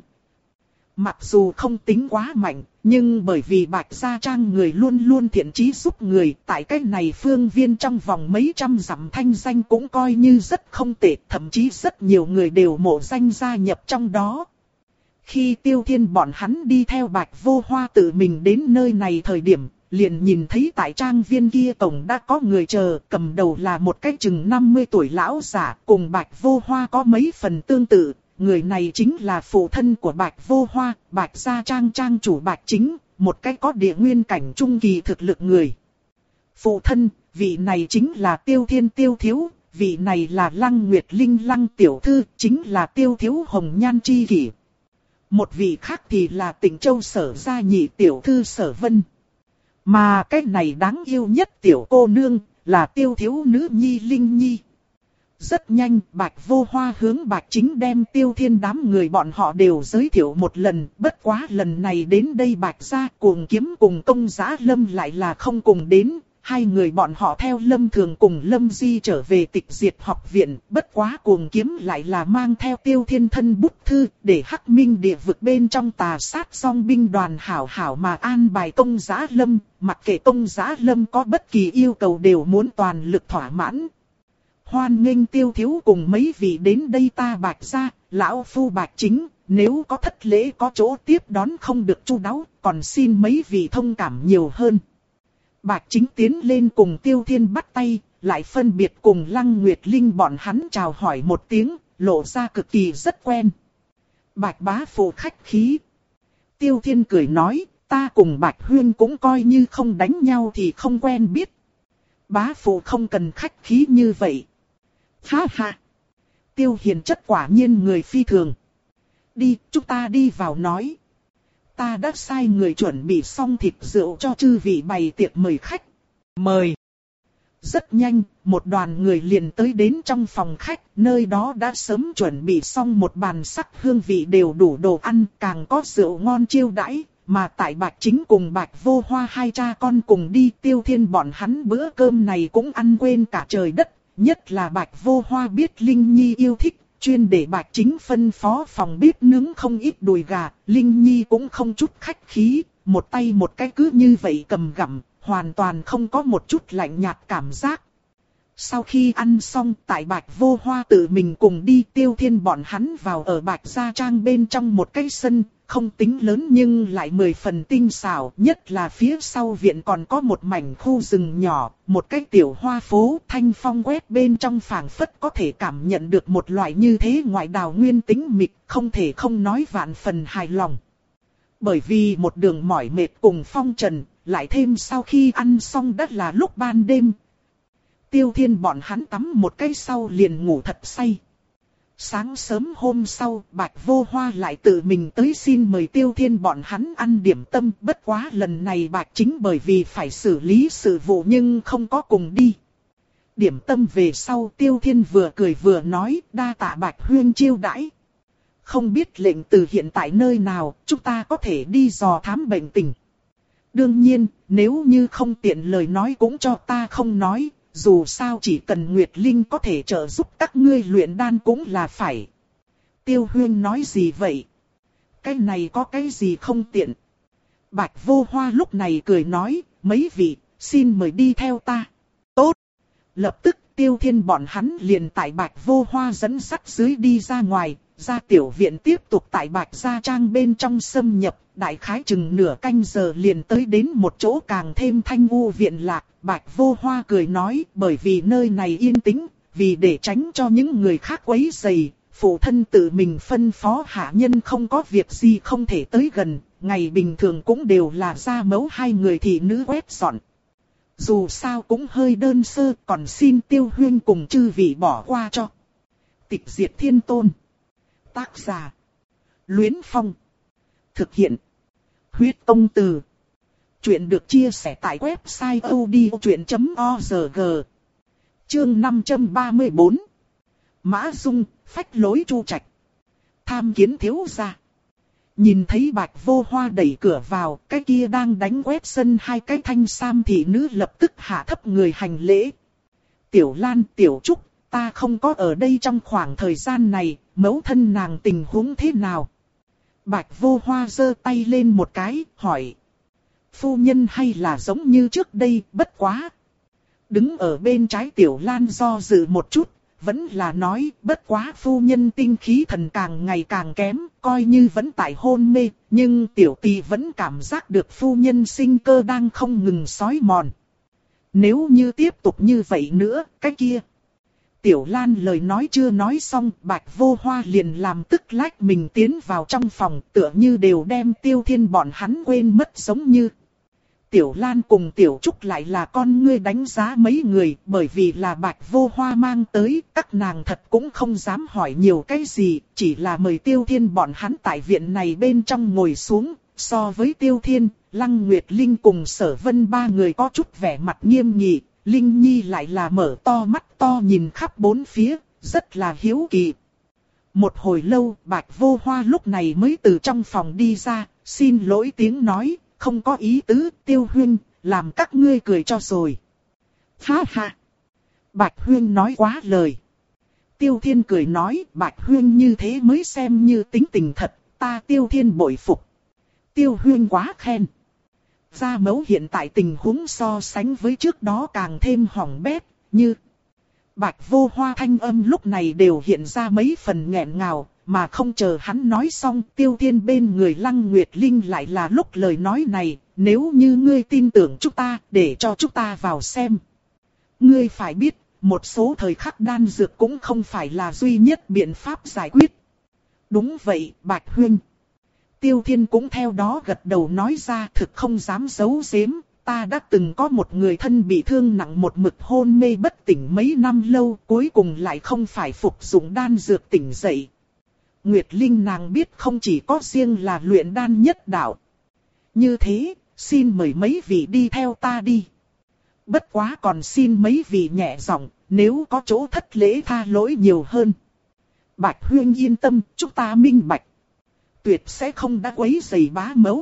A: Mặc dù không tính quá mạnh, nhưng bởi vì Bạch Gia Trang người luôn luôn thiện chí giúp người, tại cái này phương viên trong vòng mấy trăm dặm thanh danh cũng coi như rất không tệ, thậm chí rất nhiều người đều mộ danh gia nhập trong đó. Khi Tiêu Thiên bọn hắn đi theo Bạch Vô Hoa tự mình đến nơi này thời điểm, liền nhìn thấy tại trang viên kia cổng đã có người chờ, cầm đầu là một cái chừng năm mươi tuổi lão giả, cùng Bạch Vô Hoa có mấy phần tương tự. Người này chính là phụ thân của Bạch Vô Hoa, Bạch Gia Trang trang chủ Bạch Chính, một cái có địa nguyên cảnh trung kỳ thực lực người. Phụ thân, vị này chính là Tiêu Thiên Tiêu Thiếu, vị này là Lăng Nguyệt Linh Lăng Tiểu Thư, chính là Tiêu Thiếu Hồng Nhan Chi Kỷ. Một vị khác thì là Tịnh Châu Sở gia nhị Tiểu Thư Sở Vân. Mà cái này đáng yêu nhất tiểu cô nương, là Tiêu Thiếu nữ nhi Linh Nhi. Rất nhanh, Bạch Vô Hoa hướng Bạch Chính đem Tiêu Thiên đám người bọn họ đều giới thiệu một lần. Bất quá lần này đến đây Bạch gia Cuồng Kiếm cùng Công Giá Lâm lại là không cùng đến. Hai người bọn họ theo Lâm Thường cùng Lâm Di trở về Tịch Diệt học viện. Bất quá Cuồng Kiếm lại là mang theo Tiêu Thiên thân bút thư để Hắc Minh địa vực bên trong tà sát song binh đoàn hảo hảo mà an bài Công Giá Lâm. Mặc kệ Công Giá Lâm có bất kỳ yêu cầu đều muốn toàn lực thỏa mãn. Hoan nghênh Tiêu Thiếu cùng mấy vị đến đây ta Bạch gia, lão phu Bạch Chính, nếu có thất lễ có chỗ tiếp đón không được chu đáo, còn xin mấy vị thông cảm nhiều hơn. Bạch Chính tiến lên cùng Tiêu Thiên bắt tay, lại phân biệt cùng Lăng Nguyệt Linh bọn hắn chào hỏi một tiếng, lộ ra cực kỳ rất quen. Bạch bá phụ khách khí. Tiêu Thiên cười nói, ta cùng Bạch Huyên cũng coi như không đánh nhau thì không quen biết. Bá phụ không cần khách khí như vậy. Ha ha. Tiêu Hiền chất quả nhiên người phi thường. Đi, chúng ta đi vào nói. Ta đã sai người chuẩn bị xong thịt rượu cho chư vị bày tiệc mời khách. Mời. Rất nhanh, một đoàn người liền tới đến trong phòng khách, nơi đó đã sớm chuẩn bị xong một bàn sắc hương vị đều đủ đồ ăn, càng có rượu ngon chiêu đãi. Mà tại Bạch Chính cùng Bạch Vô Hoa hai cha con cùng đi Tiêu Thiên bọn hắn bữa cơm này cũng ăn quên cả trời đất. Nhất là Bạch Vô Hoa biết Linh Nhi yêu thích, chuyên để Bạch Chính phân phó phòng bếp nướng không ít đùi gà. Linh Nhi cũng không chút khách khí, một tay một cái cứ như vậy cầm gặm, hoàn toàn không có một chút lạnh nhạt cảm giác. Sau khi ăn xong, tại Bạch Vô Hoa tự mình cùng đi Tiêu Thiên bọn hắn vào ở Bạch Gia Trang bên trong một cái sân. không tính lớn nhưng lại mười phần tinh xảo, nhất là phía sau viện còn có một mảnh khu rừng nhỏ, một cái tiểu hoa phố, thanh phong quét bên trong phảng phất có thể cảm nhận được một loại như thế ngoại đào nguyên tĩnh mịch, không thể không nói vạn phần hài lòng. Bởi vì một đường mỏi mệt cùng phong trần, lại thêm sau khi ăn xong đã là lúc ban đêm. Tiêu Thiên bọn hắn tắm một cái sau liền ngủ thật say. Sáng sớm hôm sau, Bạch Vô Hoa lại tự mình tới xin mời Tiêu Thiên bọn hắn ăn điểm tâm. Bất quá lần này Bạch Chính bởi vì phải xử lý sự vụ nhưng không có cùng đi. Điểm tâm về sau, Tiêu Thiên vừa cười vừa nói, đa tạ Bạch Huyên chiêu đãi. Không biết lệnh từ hiện tại nơi nào, chúng ta có thể đi dò thám bệnh tình. Đương nhiên, nếu như không tiện lời nói cũng cho ta không nói. Dù sao chỉ cần Nguyệt Linh có thể trợ giúp các ngươi luyện đan cũng là phải. Tiêu Huyên nói gì vậy? Cái này có cái gì không tiện? Bạch Vô Hoa lúc này cười nói, mấy vị, xin mời đi theo ta. Tốt! Lập tức Tiêu Thiên bọn hắn liền tại Bạch Vô Hoa dẫn sắt dưới đi ra ngoài, ra tiểu viện tiếp tục tại Bạch Gia Trang bên trong xâm nhập, đại khái chừng nửa canh giờ liền tới đến một chỗ càng thêm thanh u viện lạc. Bạch Vô Hoa cười nói, bởi vì nơi này yên tĩnh, vì để tránh cho những người khác quấy rầy, phụ thân tự mình phân phó hạ nhân không có việc gì không thể tới gần, ngày bình thường cũng đều là gia mẫu hai người thị nữ quét dọn. Dù sao cũng hơi đơn sơ, còn xin Tiêu Huyên cùng chư vị bỏ qua cho. Tịch Diệt Thiên Tôn. Tác giả: Luyến Phong. Thực hiện: Huyết Tông Từ. Chuyện được chia sẻ tại website odchuyện chấm org. Chương năm trăm ba mươi bốn. Mã Dung, phách lối Chu Trạch. Tham kiến thiếu gia. Nhìn thấy Bạch Vô Hoa đẩy cửa vào, cái kia đang đánh quét sân hai cái thanh sam thị nữ lập tức hạ thấp người hành lễ. Tiểu Lan, Tiểu Trúc, ta không có ở đây trong khoảng thời gian này, mẫu thân nàng tình huống thế nào? Bạch Vô Hoa giơ tay lên một cái, hỏi. Phu nhân hay là giống như trước đây, bất quá. Đứng ở bên trái Tiểu Lan do dự một chút, vẫn là nói, bất quá phu nhân tinh khí thần càng ngày càng kém, coi như vẫn tại hôn mê, nhưng tiểu tỳ vẫn cảm giác được phu nhân sinh cơ đang không ngừng xói mòn. Nếu như tiếp tục như vậy nữa, cái kia. Tiểu Lan lời nói chưa nói xong, Bạch Vô Hoa liền làm tức lách mình tiến vào trong phòng, tựa như đều đem Tiêu Thiên bọn hắn quên mất giống như. Tiểu Lan cùng Tiểu Trúc lại là con ngươi đánh giá mấy người, bởi vì là Bạch Vô Hoa mang tới, các nàng thật cũng không dám hỏi nhiều cái gì, chỉ là mời Tiêu Thiên bọn hắn tại viện này bên trong ngồi xuống. So với Tiêu Thiên, Lăng Nguyệt Linh cùng Sở Vân ba người có chút vẻ mặt nghiêm nghị, Linh Nhi lại là mở to mắt to nhìn khắp bốn phía, rất là hiếu kỳ. Một hồi lâu, Bạch Vô Hoa lúc này mới từ trong phòng đi ra, xin lỗi tiếng nói. Không có ý tứ, Tiêu Huyên, làm các ngươi cười cho rồi. Ha ha! Bạch Huyên nói quá lời. Tiêu Thiên cười nói, Bạch Huyên như thế mới xem như tính tình thật, ta Tiêu Thiên bội phục. Tiêu Huyên quá khen. Gia mẫu hiện tại tình huống so sánh với trước đó càng thêm hỏng bét, như... Bạch Vô Hoa thanh âm lúc này đều hiện ra mấy phần nghẹn ngào. Mà không chờ hắn nói xong, Tiêu Thiên bên người Lăng Nguyệt Linh lại là lúc lời nói này, nếu như ngươi tin tưởng chúng ta, để cho chúng ta vào xem. Ngươi phải biết, một số thời khắc đan dược cũng không phải là duy nhất biện pháp giải quyết. Đúng vậy, Bạch Huyên. Tiêu Thiên cũng theo đó gật đầu nói ra, thực không dám giấu giếm, ta đã từng có một người thân bị thương nặng một mực hôn mê bất tỉnh mấy năm lâu, cuối cùng lại không phải phục dụng đan dược tỉnh dậy. Nguyệt Linh nàng biết không chỉ có riêng là luyện đan nhất đạo. Như thế, xin mời mấy vị đi theo ta đi. Bất quá còn xin mấy vị nhẹ giọng, nếu có chỗ thất lễ tha lỗi nhiều hơn. Bạch Huyên yên tâm, chúng ta minh bạch. Tuyệt sẽ không đã quấy rầy bá mẫu.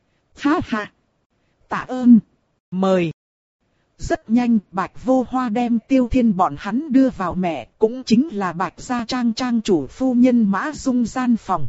A: Ha ha! Tạ ơn! Mời! Rất nhanh, Bạch Vô Hoa đem Tiêu Thiên bọn hắn đưa vào mẹ, cũng chính là Bạch Gia Trang trang chủ phu nhân Mã Dung gian phòng.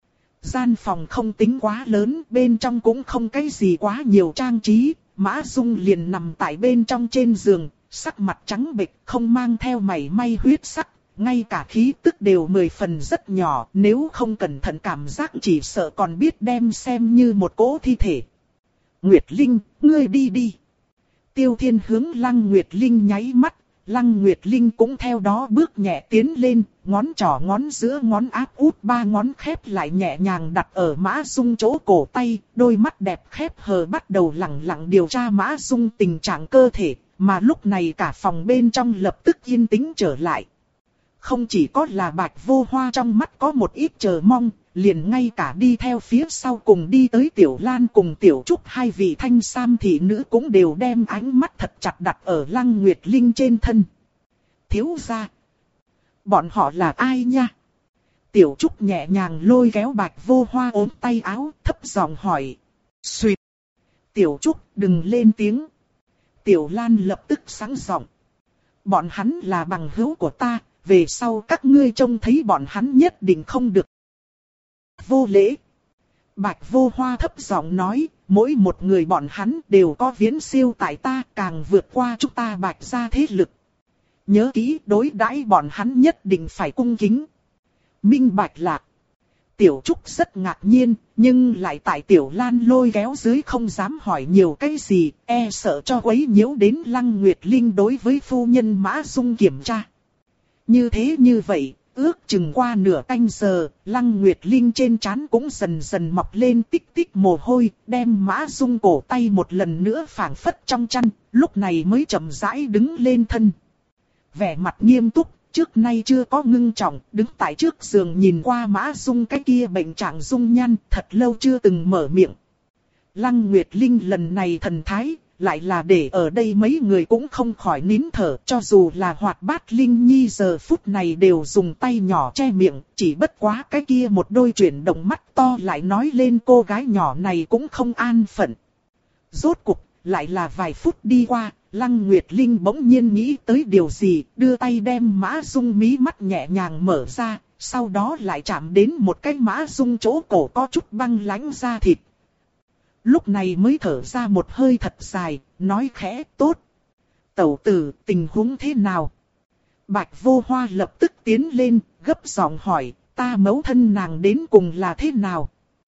A: Gian phòng không tính quá lớn, bên trong cũng không cái gì quá nhiều trang trí, Mã Dung liền nằm tại bên trong trên giường, sắc mặt trắng bệch, không mang theo mảy may huyết sắc, ngay cả khí tức đều mười phần rất nhỏ, nếu không cẩn thận cảm giác chỉ sợ còn biết đem xem như một cỗ thi thể. Nguyệt Linh, ngươi đi đi. Tiêu Thiên hướng Lăng Nguyệt Linh nháy mắt, Lăng Nguyệt Linh cũng theo đó bước nhẹ tiến lên, ngón trỏ ngón giữa ngón áp út ba ngón khép lại nhẹ nhàng đặt ở Mã Dung chỗ cổ tay, đôi mắt đẹp khép hờ bắt đầu lặng lặng điều tra Mã Dung tình trạng cơ thể, mà lúc này cả phòng bên trong lập tức yên tĩnh trở lại. Không chỉ có là Bạch Vô Hoa trong mắt có một ít chờ mong, liền ngay cả đi theo phía sau cùng đi tới Tiểu Lan cùng Tiểu Trúc hai vị thanh sam thị nữ cũng đều đem ánh mắt thật chặt đặt ở Lăng Nguyệt Linh trên thân. Thiếu gia, bọn họ là ai nha? Tiểu Trúc nhẹ nhàng lôi kéo Bạch Vô Hoa ốm tay áo, thấp giọng hỏi. Xuyệt! Tiểu Trúc đừng lên tiếng. Tiểu Lan lập tức sáng giọng. Bọn hắn là bằng hữu của ta, về sau các ngươi trông thấy bọn hắn nhất định không được vô lễ. Bạch Vô Hoa thấp giọng nói, mỗi một người bọn hắn đều có viễn siêu tại ta, càng vượt qua chúng ta Bạch gia thế lực. Nhớ kỹ, đối đãi bọn hắn nhất định phải cung kính. Minh bạch lạc. Tiểu Trúc rất ngạc nhiên, nhưng lại tại Tiểu Lan lôi kéo dưới không dám hỏi nhiều cái gì, e sợ cho quấy nhiễu đến Lăng Nguyệt Linh đối với phu nhân Mã Dung kiểm tra. Như thế như vậy, ước chừng qua nửa canh giờ, Lăng Nguyệt Linh trên trán cũng dần dần mọc lên tích tích mồ hôi, đem Mã Dung cổ tay một lần nữa phảng phất trong chăn, lúc này mới chậm rãi đứng lên thân. Vẻ mặt nghiêm túc, trước nay chưa có ngưng trọng, đứng tại trước giường nhìn qua Mã Dung cái kia bệnh trạng dung nhan, thật lâu chưa từng mở miệng. Lăng Nguyệt Linh lần này thần thái, lại là để ở đây mấy người cũng không khỏi nín thở, cho dù là Hoạt Bát Linh Nhi giờ phút này đều dùng tay nhỏ che miệng, chỉ bất quá cái kia một đôi chuyển động mắt to lại nói lên cô gái nhỏ này cũng không an phận. Rốt cục, lại là vài phút đi qua, Lăng Nguyệt Linh bỗng nhiên nghĩ tới điều gì, đưa tay đem Mã Dung mí mắt nhẹ nhàng mở ra, sau đó lại chạm đến một cái Mã Dung chỗ cổ có chút băng lãnh da thịt. Lúc này mới thở ra một hơi thật dài, nói khẽ, tốt. Tẩu tử, tình huống thế nào? Bạch Vô Hoa lập tức tiến lên, gấp giọng hỏi, ta mẫu thân nàng đến cùng là thế nào?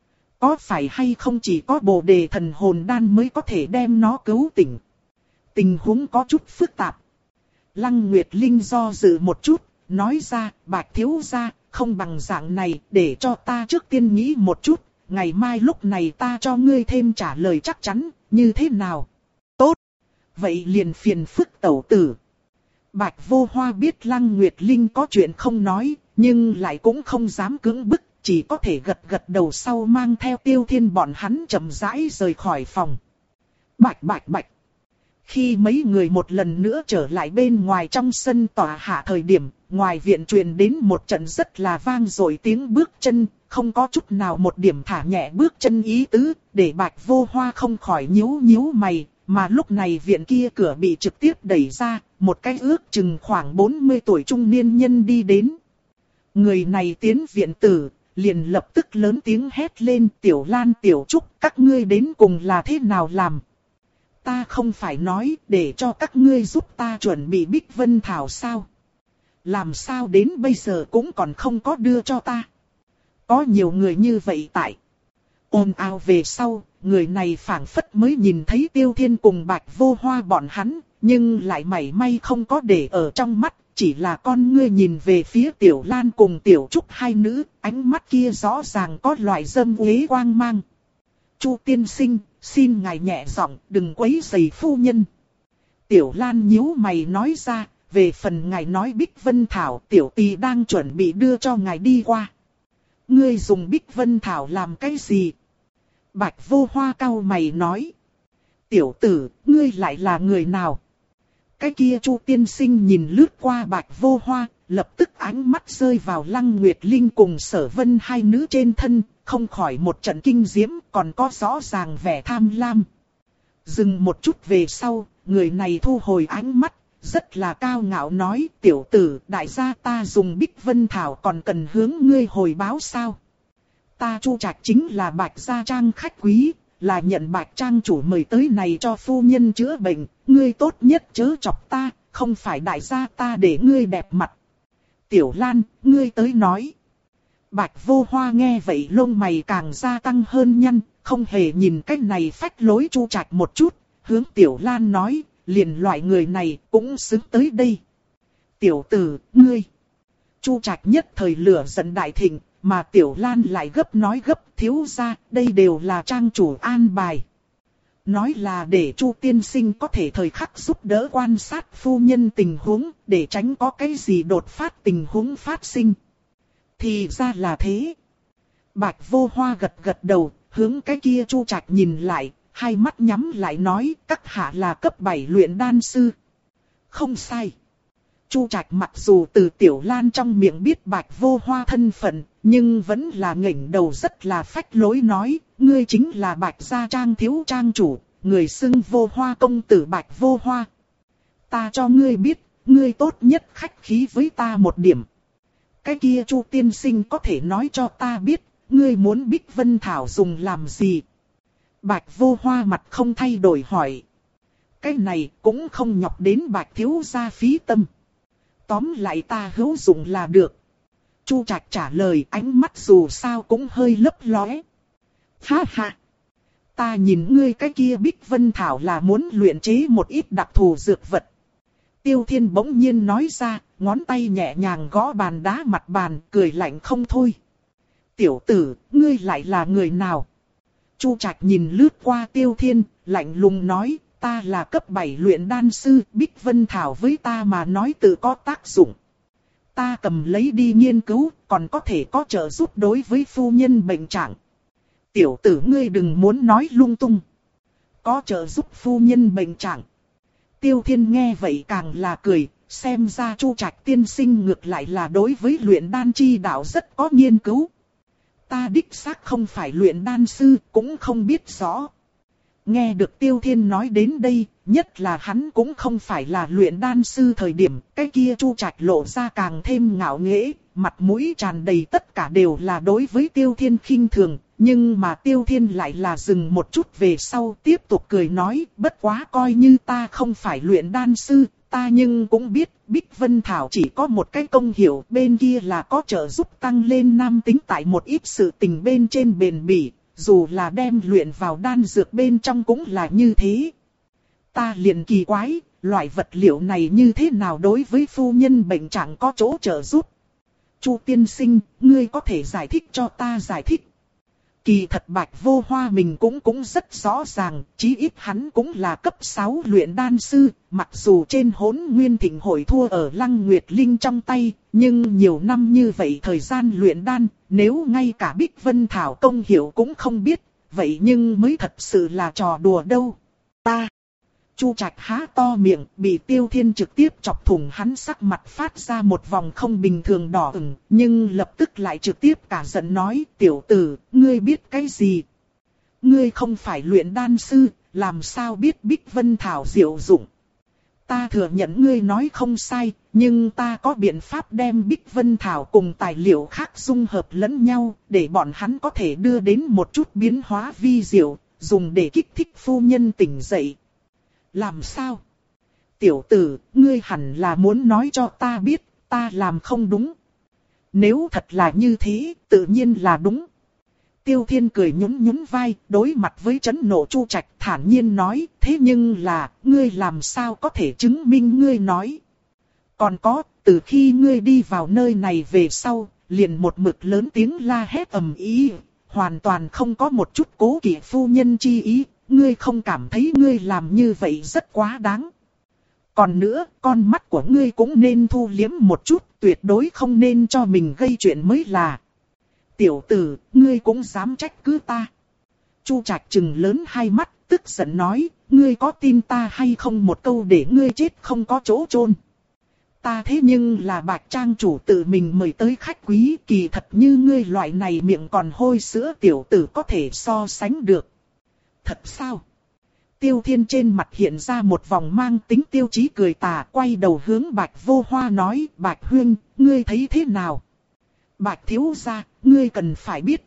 A: Có phải hay không chỉ có Bồ Đề thần hồn đan mới có thể đem nó cứu tỉnh? Tình huống có chút phức tạp. Lăng Nguyệt Linh do dự một chút, nói ra, Bạch thiếu gia, không bằng dạng này, để cho ta trước tiên nghĩ một chút. Ngày mai lúc này ta cho ngươi thêm trả lời chắc chắn, như thế nào? Tốt. Vậy liền phiền phức tẩu tử. Bạch Vô Hoa biết Lăng Nguyệt Linh có chuyện không nói, nhưng lại cũng không dám cưỡng bức, chỉ có thể gật gật đầu sau mang theo Tiêu Thiên bọn hắn chậm rãi rời khỏi phòng. Bạch bạch bạch. Khi mấy người một lần nữa trở lại bên ngoài trong sân tòa hạ thời điểm, ngoài viện truyền đến một trận rất là vang dội tiếng bước chân, không có chút nào một điểm thả nhẹ bước chân ý tứ, để Bạch Vô Hoa không khỏi nhíu nhíu mày, mà lúc này viện kia cửa bị trực tiếp đẩy ra, một cái ước chừng khoảng bốn mươi tuổi trung niên nhân đi đến. Người này tiến viện tử, liền lập tức lớn tiếng hét lên, Tiểu Lan Tiểu Trúc, các ngươi đến cùng là thế nào làm? Ta không phải nói để cho các ngươi giúp ta chuẩn bị Bích Vân Thảo sao? Làm sao đến bây giờ cũng còn không có đưa cho ta? Có nhiều người như vậy tại. Ồn ào về sau, người này phảng phất mới nhìn thấy Tiêu Thiên cùng Bạch Vô Hoa bọn hắn, nhưng lại mảy may không có để ở trong mắt, chỉ là con ngươi nhìn về phía Tiểu Lan cùng Tiểu Trúc hai nữ, ánh mắt kia rõ ràng có loại dâm uế quang mang. Chu tiên sinh, xin ngài nhẹ giọng, đừng quấy rầy phu nhân. Tiểu Lan nhíu mày nói ra, về phần ngài nói Bích Vân Thảo, tiểu tỳ đang chuẩn bị đưa cho ngài đi qua. Ngươi dùng Bích Vân Thảo làm cái gì? Bạch Vô Hoa cau mày nói. Tiểu tử, ngươi lại là người nào? Cái kia Chu tiên sinh nhìn lướt qua Bạch Vô Hoa, lập tức ánh mắt rơi vào Lăng Nguyệt Linh cùng Sở Vân hai nữ trên thân, không khỏi một trận kinh diễm, còn có rõ ràng vẻ tham lam. Dừng một chút về sau, người này thu hồi ánh mắt, rất là cao ngạo nói, tiểu tử, đại gia ta dùng Bích Vân Thảo còn cần hướng ngươi hồi báo sao? Ta Chu Trạch chính là Bạch Gia Trang khách quý, là nhận Bạch Trang chủ mời tới này cho phu nhân chữa bệnh, ngươi tốt nhất chớ chọc ta, không phải đại gia ta để ngươi đẹp mặt. Tiểu Lan, ngươi tới nói. Bạch Vô Hoa nghe vậy lông mày càng gia tăng hơn nhăn, không hề nhìn cách này phách lối Chu Trạch một chút, hướng Tiểu Lan nói, liền loại người này cũng xứng tới đây. Tiểu tử, ngươi. Chu Trạch nhất thời lửa giận đại thịnh, mà Tiểu Lan lại gấp nói gấp, thiếu ra, đây đều là trang chủ an bài. Nói là để Chu tiên sinh có thể thời khắc giúp đỡ quan sát phu nhân tình huống, để tránh có cái gì đột phát tình huống phát sinh. Thì ra là thế. Bạch Vô Hoa gật gật đầu, hướng cái kia Chu Trạch nhìn lại, hai mắt nhắm lại nói, các hạ là cấp bảy luyện đan sư. Không sai. Chu Trạch mặc dù từ Tiểu Lan trong miệng biết Bạch Vô Hoa thân phận, nhưng vẫn là ngẩng đầu rất là phách lối nói, ngươi chính là Bạch gia trang thiếu trang chủ, người xưng Vô Hoa công tử Bạch Vô Hoa. Ta cho ngươi biết, ngươi tốt nhất khách khí với ta một điểm. Cái kia Chu tiên sinh có thể nói cho ta biết, ngươi muốn Bích Vân Thảo dùng làm gì? Bạch Vô Hoa mặt không thay đổi hỏi. Cái này cũng không nhọc đến Bạch thiếu gia phí tâm. Tóm lại ta hữu dụng là được. Chu Trạch trả lời, ánh mắt dù sao cũng hơi lấp lóe. Ha ha! Ta nhìn ngươi cái kia Bích Vân Thảo là muốn luyện chế một ít đặc thù dược vật. Tiêu Thiên bỗng nhiên nói ra, ngón tay nhẹ nhàng gõ bàn đá mặt bàn, cười lạnh không thôi. Tiểu tử, ngươi lại là người nào? Chu Trạch nhìn lướt qua Tiêu Thiên, lạnh lùng nói, ta là cấp bảy luyện đan sư, Bích Vân Thảo với ta mà nói tự có tác dụng. Ta cầm lấy đi nghiên cứu, còn có thể có trợ giúp đối với phu nhân bệnh trạng. Tiểu tử ngươi đừng muốn nói lung tung. Có trợ giúp phu nhân bệnh trạng. Tiêu Thiên nghe vậy càng là cười, xem ra Chu Trạch tiên sinh ngược lại là đối với luyện đan chi đạo rất có nghiên cứu. Ta đích xác không phải luyện đan sư, cũng không biết rõ. Nghe được Tiêu Thiên nói đến đây, nhất là hắn cũng không phải là luyện đan sư thời điểm, cái kia Chu Trạch lộ ra càng thêm ngạo nghễ, mặt mũi tràn đầy tất cả đều là đối với Tiêu Thiên khinh thường, nhưng mà Tiêu Thiên lại là dừng một chút về sau tiếp tục cười nói, bất quá coi như ta không phải luyện đan sư, ta nhưng cũng biết Bích Vân Thảo chỉ có một cái công hiệu, bên kia là có trợ giúp tăng lên nam tính tại một ít sự tình bên trên bền bỉ. Dù là đem luyện vào đan dược bên trong cũng là như thế. Ta liền kỳ quái, loại vật liệu này như thế nào đối với phu nhân bệnh trạng có chỗ trợ giúp? Chu tiên sinh, ngươi có thể giải thích cho ta giải thích. Kỳ thật Bạch Vô Hoa mình cũng cũng rất rõ ràng, chí ít hắn cũng là cấp sáu luyện đan sư, mặc dù trên Hỗn Nguyên Thịnh hội thua ở Lăng Nguyệt Linh trong tay, nhưng nhiều năm như vậy thời gian luyện đan, nếu ngay cả Bích Vân Thảo công hiệu cũng không biết, vậy nhưng mới thật sự là trò đùa đâu. Ta! Chu Trạch há to miệng, bị Tiêu Thiên trực tiếp chọc thủng, hắn sắc mặt phát ra một vòng không bình thường đỏ ửng, nhưng lập tức lại trực tiếp cả giận nói, tiểu tử, ngươi biết cái gì? Ngươi không phải luyện đan sư, làm sao biết Bích Vân Thảo diệu dụng? Ta thừa nhận ngươi nói không sai, nhưng ta có biện pháp đem Bích Vân Thảo cùng tài liệu khác dung hợp lẫn nhau, để bọn hắn có thể đưa đến một chút biến hóa vi diệu, dùng để kích thích phu nhân tỉnh dậy. Làm sao? Tiểu tử, ngươi hẳn là muốn nói cho ta biết, ta làm không đúng. Nếu thật là như thế, tự nhiên là đúng. Tiêu Thiên cười nhún nhún vai, đối mặt với chấn nộ Chu Trạch thản nhiên nói, thế nhưng là, ngươi làm sao có thể chứng minh ngươi nói. Còn có, từ khi ngươi đi vào nơi này về sau, liền một mực lớn tiếng la hét ầm ĩ, hoàn toàn không có một chút cố kỵ phu nhân chi ý. Ngươi không cảm thấy ngươi làm như vậy rất quá đáng. Còn nữa, con mắt của ngươi cũng nên thu liếm một chút, tuyệt đối không nên cho mình gây chuyện mới là. Tiểu tử, ngươi cũng dám trách cứ ta. Chu Trạch trừng lớn hai mắt, tức giận nói, ngươi có tin ta hay không một câu để ngươi chết không có chỗ chôn. Ta thế nhưng là Bạch trang chủ tự mình mời tới khách quý, kỳ thật như ngươi loại này miệng còn hôi sữa tiểu tử có thể so sánh được. Thật sao? Tiêu Thiên trên mặt hiện ra một vòng mang tính tiêu chí cười tà, quay đầu hướng Bạch Vô Hoa nói, Bạch Huyên, ngươi thấy thế nào? Bạch thiếu gia, ngươi cần phải biết.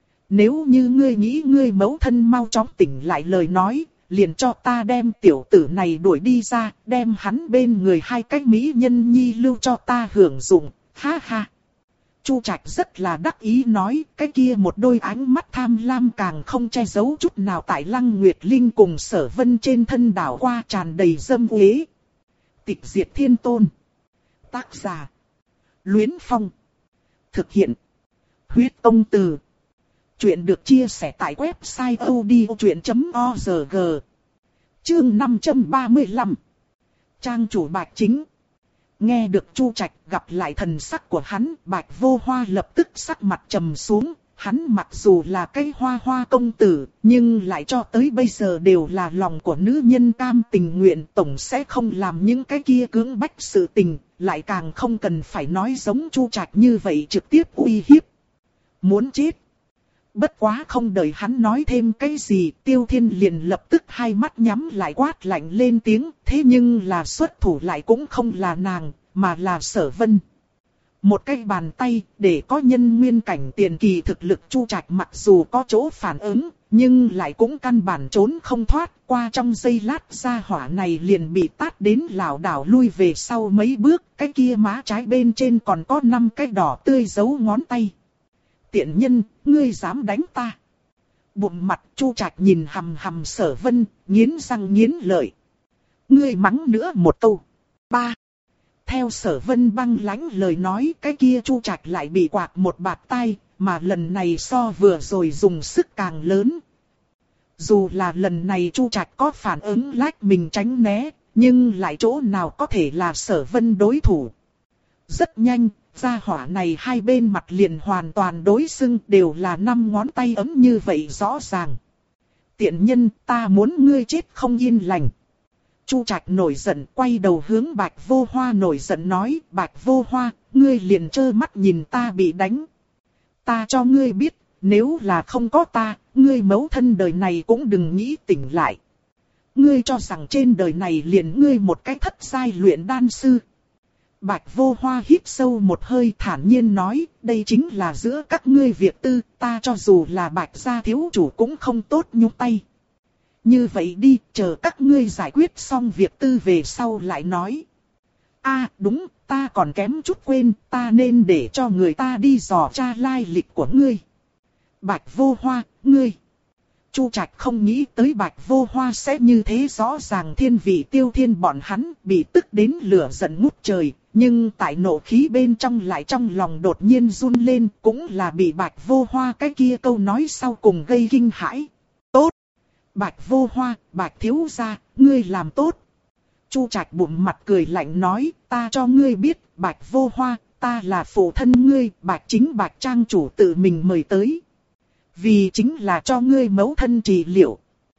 A: Nếu như ngươi nghĩ ngươi mẫu thân mau chóng tỉnh lại lời nói, liền cho ta đem tiểu tử này đuổi đi ra, đem hắn bên người hai cái mỹ nhân nhi lưu cho ta hưởng dụng, Ha ha. Chu Trạch rất là đắc ý nói, cái kia một đôi ánh mắt tham lam càng không che giấu chút nào tại Lăng Nguyệt Linh cùng Sở Vân trên thân đảo qua, tràn đầy dâm uế. Tịch diệt thiên tôn. Tác giả: Luyến Phong. Thực hiện: Huyết Tông Từ. Chuyện được chia sẻ tại website odchuyện chấm org. Chương năm trăm ba mươi lăm. Trang chủ Bạch Chính. Nghe được Chu Trạch gặp lại thần sắc của hắn, Bạch Vô Hoa lập tức sắc mặt trầm xuống. Hắn mặc dù là cái hoa hoa công tử, nhưng lại cho tới bây giờ đều là lòng của nữ nhân cam tình nguyện, tổng sẽ không làm những cái kia cưỡng bách sự tình, lại càng không cần phải nói giống Chu Trạch như vậy trực tiếp uy hiếp. Muốn chết. Bất quá không đợi hắn nói thêm cái gì, Tiêu Thiên liền lập tức hai mắt nhắm lại quát lạnh lên tiếng, thế nhưng là xuất thủ lại cũng không là nàng, mà là Sở Vân. Một cái bàn tay, để có nhân nguyên cảnh tiền kỳ thực lực Chu Trạch mặc dù có chỗ phản ứng, nhưng lại cũng căn bản trốn không thoát, qua trong giây lát gia hỏa này liền bị tát đến lảo đảo lui về sau mấy bước, cái kia má trái bên trên còn có năm cái đỏ tươi dấu ngón tay. Tiện nhân, ngươi dám đánh ta? Bụng mặt Chu Trạch nhìn hằm hằm Sở Vân, nghiến răng nghiến lợi. Ngươi mắng nữa một câu. Ba. Theo Sở Vân băng lãnh lời nói, cái kia Chu Trạch lại bị quạt một bạt tai, mà lần này so vừa rồi dùng sức càng lớn. Dù là lần này Chu Trạch có phản ứng lách mình tránh né, nhưng lại chỗ nào có thể là Sở Vân đối thủ. Rất nhanh, gia hỏa này hai bên mặt liền hoàn toàn đối xứng, đều là năm ngón tay ấm như vậy rõ ràng. Tiện nhân, ta muốn ngươi chết không yên lành. Chu Trạch nổi giận, quay đầu hướng Bạch Vô Hoa nổi giận nói, Bạch Vô Hoa, ngươi liền trơ mắt nhìn ta bị đánh. Ta cho ngươi biết, nếu là không có ta, ngươi mẫu thân đời này cũng đừng nghĩ tỉnh lại. Ngươi cho rằng trên đời này liền ngươi một cái thất giai luyện đan sư. Bạch Vô Hoa hít sâu một hơi thản nhiên nói, đây chính là giữa các ngươi việc tư, ta cho dù là Bạch gia thiếu chủ cũng không tốt nhúc tay. Như vậy đi, chờ các ngươi giải quyết xong việc tư về sau lại nói. À đúng, ta còn kém chút quên, ta nên để cho người ta đi dò tra lai lịch của ngươi. Bạch Vô Hoa, ngươi. Chu Trạch không nghĩ tới Bạch Vô Hoa sẽ như thế rõ ràng thiên vị Tiêu Thiên bọn hắn, bị tức đến lửa giận ngút trời, nhưng tại nộ khí bên trong lại trong lòng đột nhiên run lên, cũng là bị Bạch Vô Hoa cái kia câu nói sau cùng gây kinh hãi. Tốt! Bạch Vô Hoa, Bạch thiếu gia, ngươi làm tốt. Chu Trạch bụng mặt cười lạnh nói, ta cho ngươi biết, Bạch Vô Hoa, ta là phụ thân ngươi, Bạch Chính Bạch trang chủ tự mình mời tới. Vì chính là cho ngươi mẫu thân trị liệu.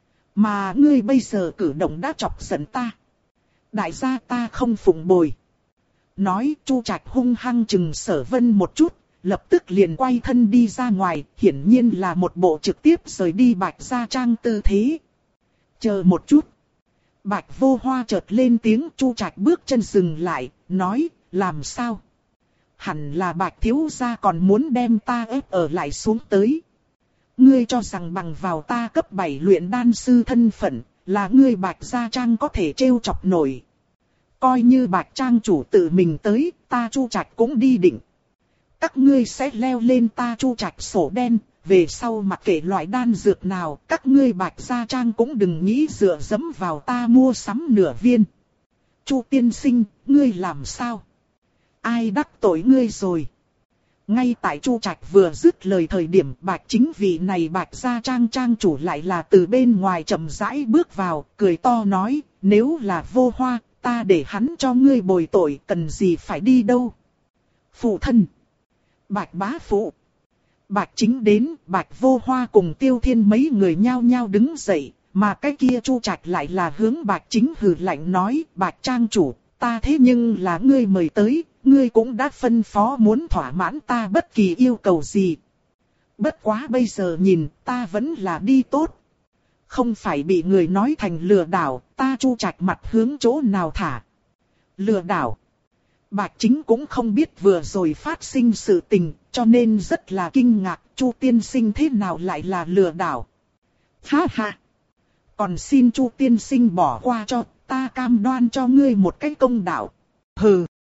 A: Mà ngươi bây giờ cử động đã chọc giận ta. Đại gia ta không phụng bồi. Nói Chu Trạch hung hăng chừng Sở Vân một chút, lập tức liền quay thân đi ra ngoài, hiển nhiên là một bộ trực tiếp rời đi Bạch gia trang tư thế. Chờ một chút. Bạch Vô Hoa chợt lên tiếng, Chu Trạch bước chân dừng lại, nói, làm sao? Hẳn là Bạch thiếu gia còn muốn đem ta ép ở lại xuống tới. Ngươi cho rằng bằng vào ta cấp bảy luyện đan sư thân phận, là ngươi Bạch gia trang có thể trêu chọc nổi. Coi như Bạch trang chủ tự mình tới, ta Chu Trạch cũng đi định. Các ngươi sẽ leo lên ta Chu Trạch sổ đen, về sau mặc kệ loại đan dược nào, các ngươi Bạch gia trang cũng đừng nghĩ dựa dẫm vào ta mua sắm nửa viên. Chu tiên sinh, ngươi làm sao? Ai đắc tội ngươi rồi? Ngay tại Chu Trạch vừa dứt lời thời điểm, Bạch Chính vị này Bạch gia trang trang chủ lại là từ bên ngoài chậm rãi bước vào, cười to nói, nếu là Vô Hoa, ta để hắn cho ngươi bồi tội, cần gì phải đi đâu. Phụ thân. Bạch bá phụ. Bạch Chính đến, Bạch Vô Hoa cùng Tiêu Thiên mấy người nhao nhao đứng dậy, mà cái kia Chu Trạch lại là hướng Bạch Chính hừ lạnh nói, Bạch trang chủ, ta thế nhưng là ngươi mời tới, ngươi cũng đã phân phó muốn thỏa mãn ta bất kỳ yêu cầu gì. Bất quá bây giờ nhìn, ta vẫn là đi tốt. Không phải bị người nói thành lừa đảo, ta Chu Trạch mặt hướng chỗ nào thả. Lừa đảo. Bạch Chính cũng không biết vừa rồi phát sinh sự tình, cho nên rất là kinh ngạc, Chu tiên sinh thế nào lại là lừa đảo. Ha ha. Còn xin Chu tiên sinh bỏ qua cho, ta cam đoan cho ngươi một cái công đạo. Hừ.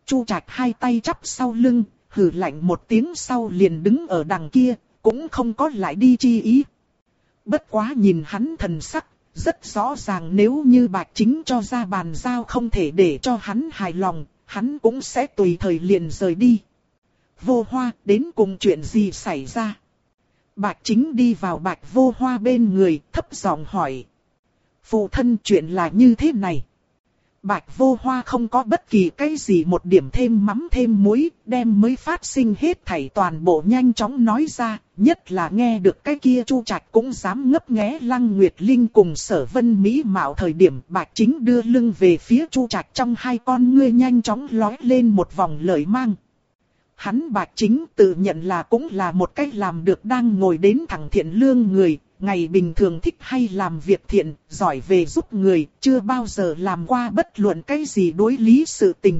A: Chu Trạch hai tay chắp sau lưng, hừ lạnh một tiếng sau liền đứng ở đằng kia, cũng không có lại đi chi ý. Bất quá nhìn hắn thần sắc, rất rõ ràng nếu như Bạch Chính cho ra bàn giao không thể để cho hắn hài lòng, hắn cũng sẽ tùy thời liền rời đi. Vô Hoa, đến cùng chuyện gì xảy ra? Bạch Chính đi vào Bạch Vô Hoa bên người, thấp giọng hỏi. Phụ thân, chuyện là như thế này. Bạch Vô Hoa không có bất kỳ cái gì một điểm thêm mắm thêm muối, đem mới phát sinh hết thảy toàn bộ nhanh chóng nói ra, nhất là nghe được cái kia Chu Trạch cũng dám ngấp nghé Lăng Nguyệt Linh cùng Sở Vân Mỹ mạo thời điểm Bạch Chính đưa lưng về phía Chu Trạch, trong hai con ngươi nhanh chóng lói lên một vòng lợi mang. Hắn Bạch Chính tự nhận là cũng là một cách làm được đang ngồi đến thẳng thiện lương người, ngày bình thường thích hay làm việc thiện, giỏi về giúp người, chưa bao giờ làm qua bất luận cái gì đối lý sự tình.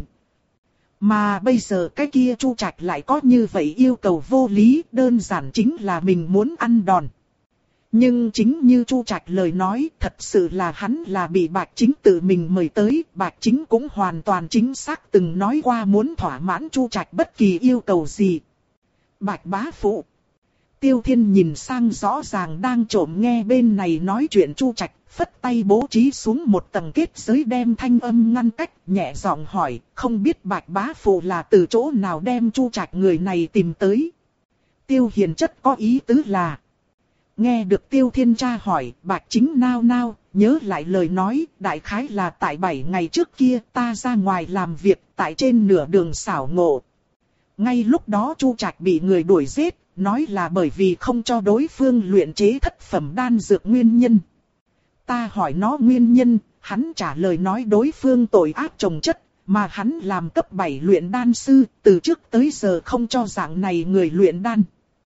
A: Mà bây giờ cái kia Chu Trạch lại có như vậy yêu cầu vô lý, đơn giản chính là mình muốn ăn đòn. Nhưng chính như Chu Trạch lời nói, thật sự là hắn là bị Bạch Chính tự mình mời tới, Bạch Chính cũng hoàn toàn chính xác từng nói qua muốn thỏa mãn Chu Trạch bất kỳ yêu cầu gì. Bạch bá phụ. Tiêu Thiên nhìn sang rõ ràng đang trộm nghe bên này nói chuyện Chu Trạch, phất tay bố trí xuống một tầng kết giới đem thanh âm ngăn cách, nhẹ giọng hỏi, không biết Bạch bá phụ là từ chỗ nào đem Chu Trạch người này tìm tới. Tiêu Hiền chất có ý tứ là. Nghe được Tiêu Thiên tra hỏi, Bạch Chính nao nao, nhớ lại lời nói, đại khái là tại bảy ngày trước kia ta ra ngoài làm việc, tại trên nửa đường xảo ngộ. Ngay lúc đó Chu Trạch bị người đuổi giết, nói là bởi vì không cho đối phương luyện chế thất phẩm đan dược nguyên nhân. Ta hỏi nó nguyên nhân, hắn trả lời nói đối phương tội ác chồng chất, mà hắn làm cấp bảy luyện đan sư, từ trước tới giờ không cho dạng này người luyện đan.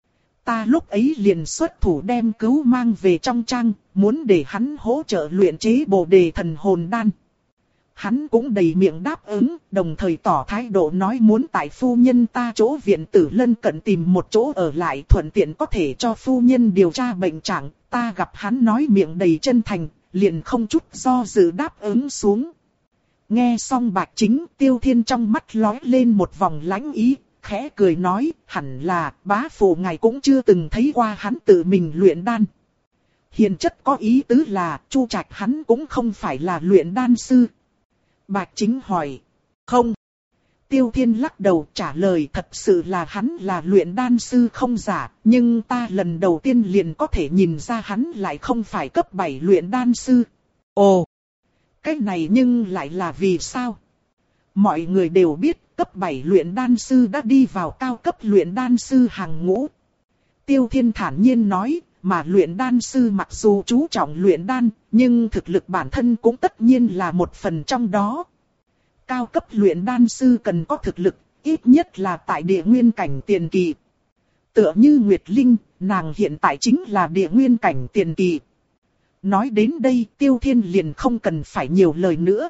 A: Ta lúc ấy liền xuất thủ đem cứu mang về trong trang, muốn để hắn hỗ trợ luyện chế Bồ Đề thần hồn đan. Hắn cũng đầy miệng đáp ứng, đồng thời tỏ thái độ nói muốn tại phu nhân ta chỗ viện tử lân cận tìm một chỗ ở lại thuận tiện có thể cho phu nhân điều tra bệnh trạng. Ta gặp hắn nói miệng đầy chân thành, liền không chút do dự đáp ứng xuống. Nghe xong Bạch Chính, Tiêu Thiên trong mắt lóe lên một vòng lãnh ý, khẽ cười nói, hẳn là bá phụ ngài cũng chưa từng thấy qua hắn tự mình luyện đan. Hiền chất có ý tứ là Chu Trạch hắn cũng không phải là luyện đan sư. Bạch Chính hỏi, không. Tiêu Thiên lắc đầu trả lời thật sự là hắn là luyện đan sư không giả, nhưng ta lần đầu tiên liền có thể nhìn ra hắn lại không phải cấp bảy luyện đan sư. Ồ, cái này nhưng lại là vì sao? Mọi người đều biết cấp bảy luyện đan sư đã đi vào cao cấp luyện đan sư hàng ngũ. Tiêu Thiên thản nhiên nói, mà luyện đan sư mặc dù chú trọng luyện đan, nhưng thực lực bản thân cũng tất nhiên là một phần trong đó. Cao cấp luyện đan sư cần có thực lực, ít nhất là tại địa nguyên cảnh tiền kỳ. Tựa như Nguyệt Linh, nàng hiện tại chính là địa nguyên cảnh tiền kỳ. Nói đến đây Tiêu Thiên liền không cần phải nhiều lời nữa.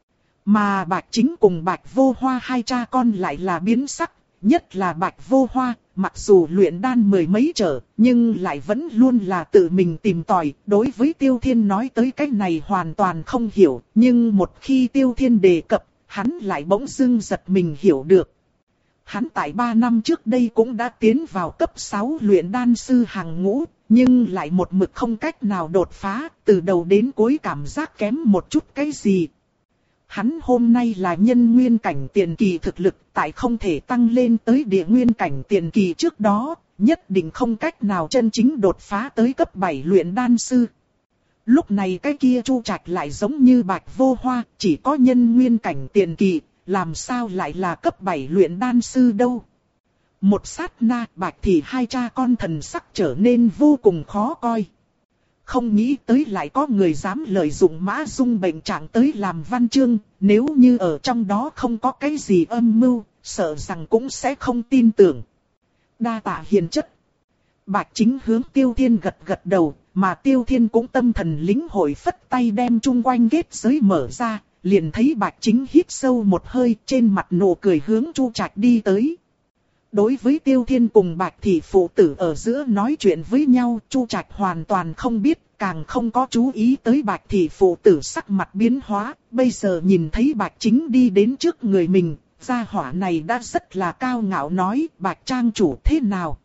A: Mà Bạch Chính cùng Bạch Vô Hoa hai cha con lại là biến sắc, nhất là Bạch Vô Hoa, mặc dù luyện đan mười mấy trở, nhưng lại vẫn luôn là tự mình tìm tòi, đối với Tiêu Thiên nói tới cái này hoàn toàn không hiểu, nhưng một khi Tiêu Thiên đề cập, hắn lại bỗng dưng giật mình hiểu được. Hắn tại ba năm trước đây cũng đã tiến vào cấp sáu luyện đan sư hàng ngũ, nhưng lại một mực không cách nào đột phá, từ đầu đến cuối cảm giác kém một chút cái gì. Hắn hôm nay là nhân nguyên cảnh tiền kỳ thực lực, tại không thể tăng lên tới địa nguyên cảnh tiền kỳ trước đó, nhất định không cách nào chân chính đột phá tới cấp bảy luyện đan sư. Lúc này cái kia Chu Trạch lại giống như Bạch Vô Hoa, chỉ có nhân nguyên cảnh tiền kỳ, làm sao lại là cấp bảy luyện đan sư đâu. Một sát na, Bạch thì hai cha con thần sắc trở nên vô cùng khó coi. Không nghĩ tới lại có người dám lợi dụng Mã Dung bệnh trạng tới làm văn chương, nếu như ở trong đó không có cái gì âm mưu, sợ rằng cũng sẽ không tin tưởng. Đa tạ hiền chất. Bạch Chính hướng Tiêu Thiên gật gật đầu, mà Tiêu Thiên cũng tâm thần lĩnh hội phất tay đem chung quanh kết giới mở ra, liền thấy Bạch Chính hít sâu một hơi trên mặt nụ cười hướng Chu Trạch đi tới. Đối với Tiêu Thiên cùng Bạch Thị phụ tử ở giữa nói chuyện với nhau, Chu Trạch hoàn toàn không biết, càng không có chú ý tới Bạch Thị phụ tử sắc mặt biến hóa, bây giờ nhìn thấy Bạch Chính đi đến trước người mình, Gia hỏa này đã rất là cao ngạo nói, Bạch trang chủ thế nào?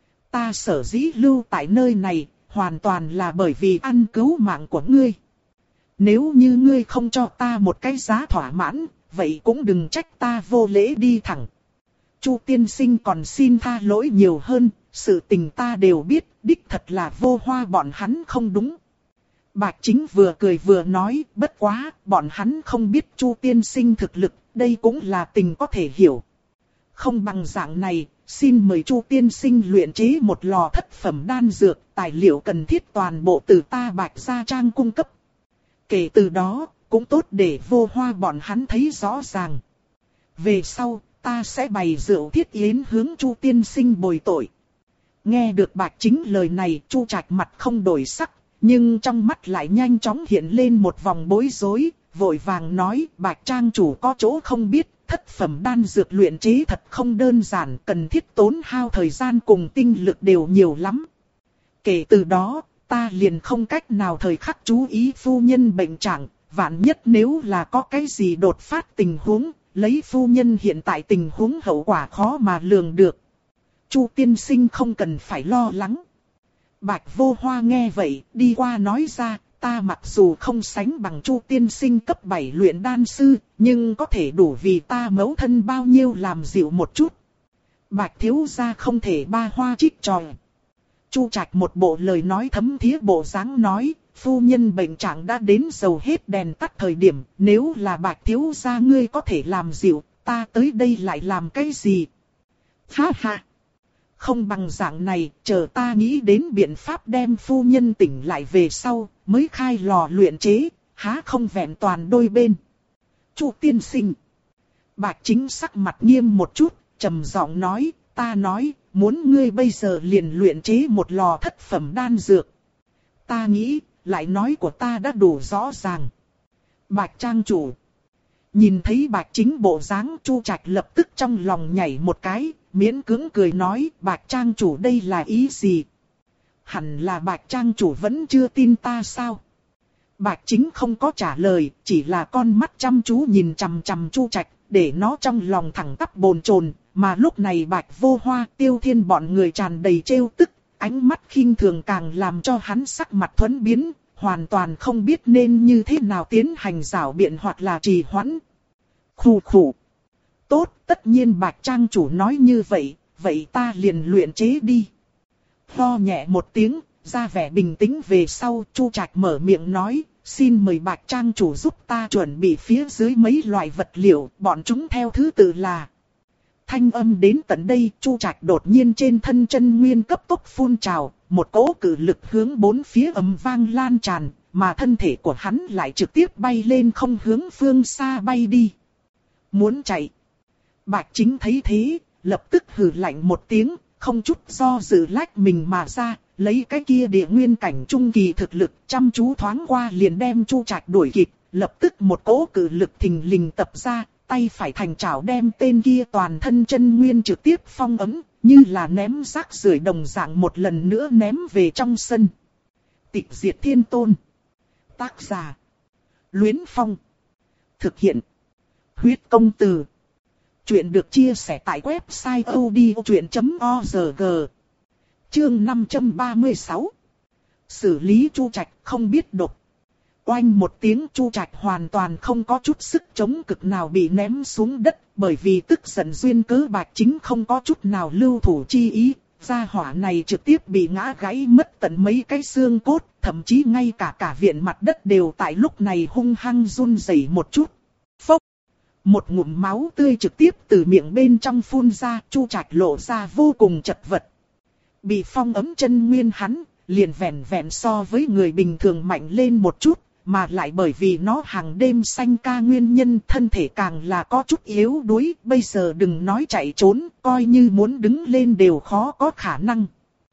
A: Ta sở dĩ lưu tại nơi này, hoàn toàn là bởi vì ăn cứu mạng của ngươi. Nếu như ngươi không cho ta một cái giá thỏa mãn, vậy cũng đừng trách ta vô lễ đi thẳng. Chu tiên sinh còn xin tha lỗi nhiều hơn, sự tình ta đều biết, đích thật là vô hoa bọn hắn không đúng. Bạch Chính vừa cười vừa nói, bất quá, bọn hắn không biết Chu tiên sinh thực lực, đây cũng là tình có thể hiểu. Không bằng dạng này, xin mời Chu tiên sinh luyện chế một lò thất phẩm đan dược, tài liệu cần thiết toàn bộ từ ta Bạch gia trang cung cấp. Kể từ đó, cũng tốt để vô hoa bọn hắn thấy rõ ràng. Về sau, ta sẽ bày rượu thiết yến hướng Chu tiên sinh bồi tội. Nghe được Bạch Chính lời này, Chu Trạch mặt không đổi sắc, nhưng trong mắt lại nhanh chóng hiện lên một vòng bối rối, vội vàng nói, Bạch trang chủ có chỗ không biết, thất phẩm đan dược luyện chế thật không đơn giản, cần thiết tốn hao thời gian cùng tinh lực đều nhiều lắm. Kể từ đó, ta liền không cách nào thời khắc chú ý phu nhân bệnh trạng, vạn nhất nếu là có cái gì đột phát tình huống, lấy phu nhân hiện tại tình huống hậu quả khó mà lường được. Chu tiên sinh không cần phải lo lắng. Bạch Vô Hoa nghe vậy, đi qua nói ra, ta mặc dù không sánh bằng Chu tiên sinh cấp bảy luyện đan sư, nhưng có thể đủ vì ta mẫu thân bao nhiêu làm dịu một chút. Bạch thiếu gia không thể ba hoa trích tròi. Chu Trạch một bộ lời nói thấm thía bộ dáng nói, phu nhân bệnh trạng đã đến dầu hết đèn tắt thời điểm, nếu là Bạch thiếu gia ngươi có thể làm dịu, ta tới đây lại làm cái gì? Ha ha! Không bằng dạng này, chờ ta nghĩ đến biện pháp đem phu nhân tỉnh lại về sau, mới khai lò luyện chế, há không vẹn toàn đôi bên. Chu tiên sinh. Bạch Chính sắc mặt nghiêm một chút, trầm giọng nói, ta nói, muốn ngươi bây giờ liền luyện chế một lò thất phẩm đan dược. Ta nghĩ, lại nói của ta đã đủ rõ ràng. Bạch trang chủ. Nhìn thấy Bạch Chính bộ dáng, Chu Trạch lập tức trong lòng nhảy một cái, miễn cưỡng cười nói, Bạch trang chủ đây là ý gì? Hẳn là Bạch trang chủ vẫn chưa tin ta sao? Bạch Chính không có trả lời, chỉ là con mắt chăm chú nhìn chằm chằm Chu Trạch, để nó trong lòng thẳng tắp bồn chồn. Mà lúc này Bạch Vô Hoa, Tiêu Thiên bọn người tràn đầy trêu tức, ánh mắt khinh thường càng làm cho hắn sắc mặt thuẫn biến, hoàn toàn không biết nên như thế nào tiến hành giảo biện hoặc là trì hoãn. Khủ khủ. Tốt, tất nhiên Bạch trang chủ nói như vậy, vậy ta liền luyện chế đi. Ho nhẹ một tiếng, ra vẻ bình tĩnh về sau, Chu Trạch mở miệng nói, xin mời Bạch trang chủ giúp ta chuẩn bị phía dưới mấy loại vật liệu, bọn chúng theo thứ tự là. Thanh âm đến tận đây, Chu Trạch đột nhiên trên thân chân nguyên cấp tốc phun trào, một cỗ cử lực hướng bốn phía ầm vang lan tràn, mà thân thể của hắn lại trực tiếp bay lên không hướng phương xa bay đi. Muốn chạy. Bạch Chính thấy thế, lập tức hừ lạnh một tiếng, không chút do dự lách mình mà ra, lấy cái kia địa nguyên cảnh trung kỳ thực lực chăm chú thoáng qua liền đem Chu Trạch đuổi kịp, lập tức một cỗ cử lực thình lình tập ra. Tay phải thành chảo đem tên kia toàn thân chân nguyên trực tiếp phong ấm, như là ném rác rưởi đồng dạng một lần nữa ném về trong sân. Tịch diệt thiên tôn. Tác giả. Luyến Phong. Thực hiện. Huyết công từ. Chuyện được chia sẻ tại website odchuyện chấm org. Chương năm trăm ba mươi sáu. Xử lý Chu Trạch không biết đột. Oanh một tiếng, Chu Trạch hoàn toàn không có chút sức chống cực nào bị ném xuống đất, bởi vì tức giận duyên cớ Bạch Chính không có chút nào lưu thủ chi ý, gia hỏa này trực tiếp bị ngã gãy mất tận mấy cái xương cốt, thậm chí ngay cả cả viện mặt đất đều tại lúc này hung hăng run rẩy một chút. Phốc! Một ngụm máu tươi trực tiếp từ miệng bên trong phun ra, Chu Trạch lộ ra vô cùng chật vật. Bị phong ấm chân nguyên hắn, liền vẹn vẹn so với người bình thường mạnh lên một chút. Mà lại bởi vì nó hàng đêm sanh ca nguyên nhân thân thể càng là có chút yếu đuối, bây giờ đừng nói chạy trốn, coi như muốn đứng lên đều khó có khả năng.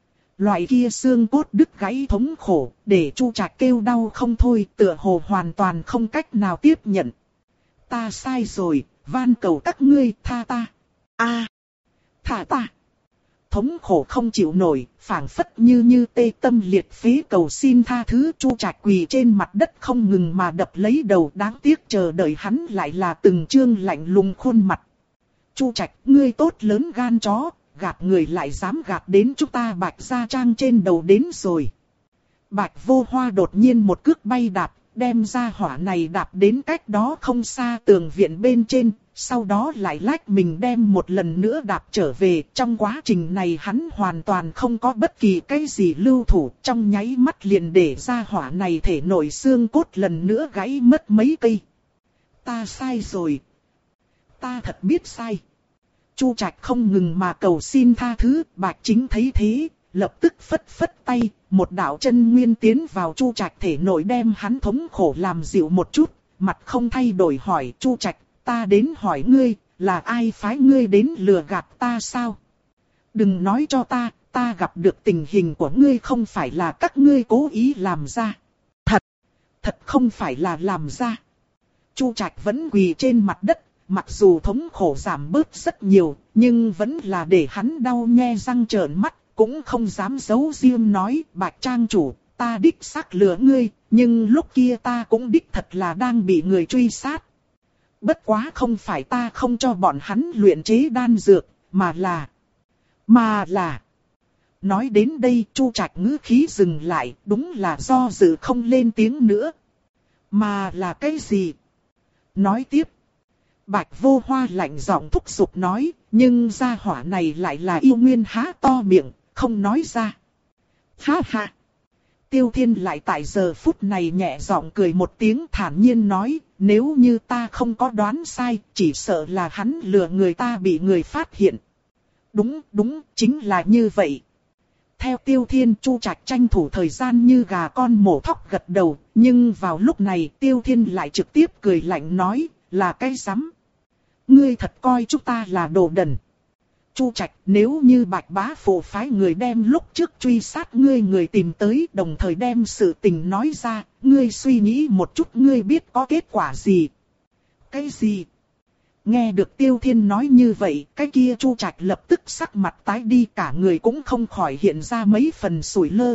A: Loại kia xương cốt đứt gãy thống khổ, để Chu Trạch kêu đau không thôi, tựa hồ hoàn toàn không cách nào tiếp nhận. Ta sai rồi, van cầu các ngươi tha ta. A, à, thả ta. Thống khổ không chịu nổi, phảng phất như như tê tâm liệt phế cầu xin tha thứ. Chu Trạch quỳ trên mặt đất không ngừng mà đập lấy đầu, đáng tiếc chờ đợi hắn lại là từng trương lạnh lùng khuôn mặt. Chu Trạch, ngươi tốt lớn gan chó, gạt người lại dám gạt đến chúng ta Bạch Gia Trang trên đầu đến rồi. Bạch Vô Hoa đột nhiên một cước bay đạp, đem ra hỏa này đạp đến cách đó không xa tường viện bên trên, sau đó lại lách mình đem một lần nữa đạp trở về. Trong quá trình này hắn hoàn toàn không có bất kỳ cái gì lưu thủ, trong nháy mắt liền để ra hỏa này thể nội xương cốt lần nữa gãy mất mấy cây. Ta sai rồi. Ta thật biết sai. Chu Trạch không ngừng mà cầu xin tha thứ. Bạch Chính thấy thế, lập tức phất phất tay, một đạo chân nguyên tiến vào Chu Trạch thể nội đem hắn thống khổ làm dịu một chút, mặt không thay đổi hỏi Chu Trạch, ta đến hỏi ngươi, là ai phái ngươi đến lừa gạt ta sao? Đừng nói cho ta, ta gặp được tình hình của ngươi không phải là các ngươi cố ý làm ra. Thật, thật không phải là làm ra. Chu Trạch vẫn quỳ trên mặt đất, mặc dù thống khổ giảm bớt rất nhiều, nhưng vẫn là để hắn đau nhe răng trợn mắt. Cũng không dám giấu riêng nói, Bạch Trang chủ, ta đích xác lừa ngươi, nhưng lúc kia ta cũng đích thật là đang bị người truy sát. Bất quá không phải ta không cho bọn hắn luyện chế đan dược, mà là... Mà là... Nói đến đây Chu Trạch ngữ khí dừng lại, đúng là do dự không lên tiếng nữa. Mà là cái gì? Nói tiếp. Bạch Vô Hoa lạnh giọng thúc giục nói, nhưng gia hỏa này lại là yêu nguyên há to miệng, không nói ra. Ha ha! Tiêu Thiên lại tại giờ phút này nhẹ giọng cười một tiếng thản nhiên nói, nếu như ta không có đoán sai, chỉ sợ là hắn lừa người ta bị người phát hiện. Đúng, đúng, chính là như vậy. Theo Tiêu Thiên, Chu Trạch tranh thủ thời gian như gà con mổ thóc gật đầu, nhưng vào lúc này Tiêu Thiên lại trực tiếp cười lạnh nói, là cái rắm. Ngươi thật coi chúng ta là đồ đần. Chu Trạch, nếu như Bạch Bá Phụ phái người đem lúc trước truy sát ngươi người tìm tới, đồng thời đem sự tình nói ra, ngươi suy nghĩ một chút ngươi biết có kết quả gì. Cái gì? Nghe được Tiêu Thiên nói như vậy, cái kia Chu Trạch lập tức sắc mặt tái đi, cả người cũng không khỏi hiện ra mấy phần sủi lơ.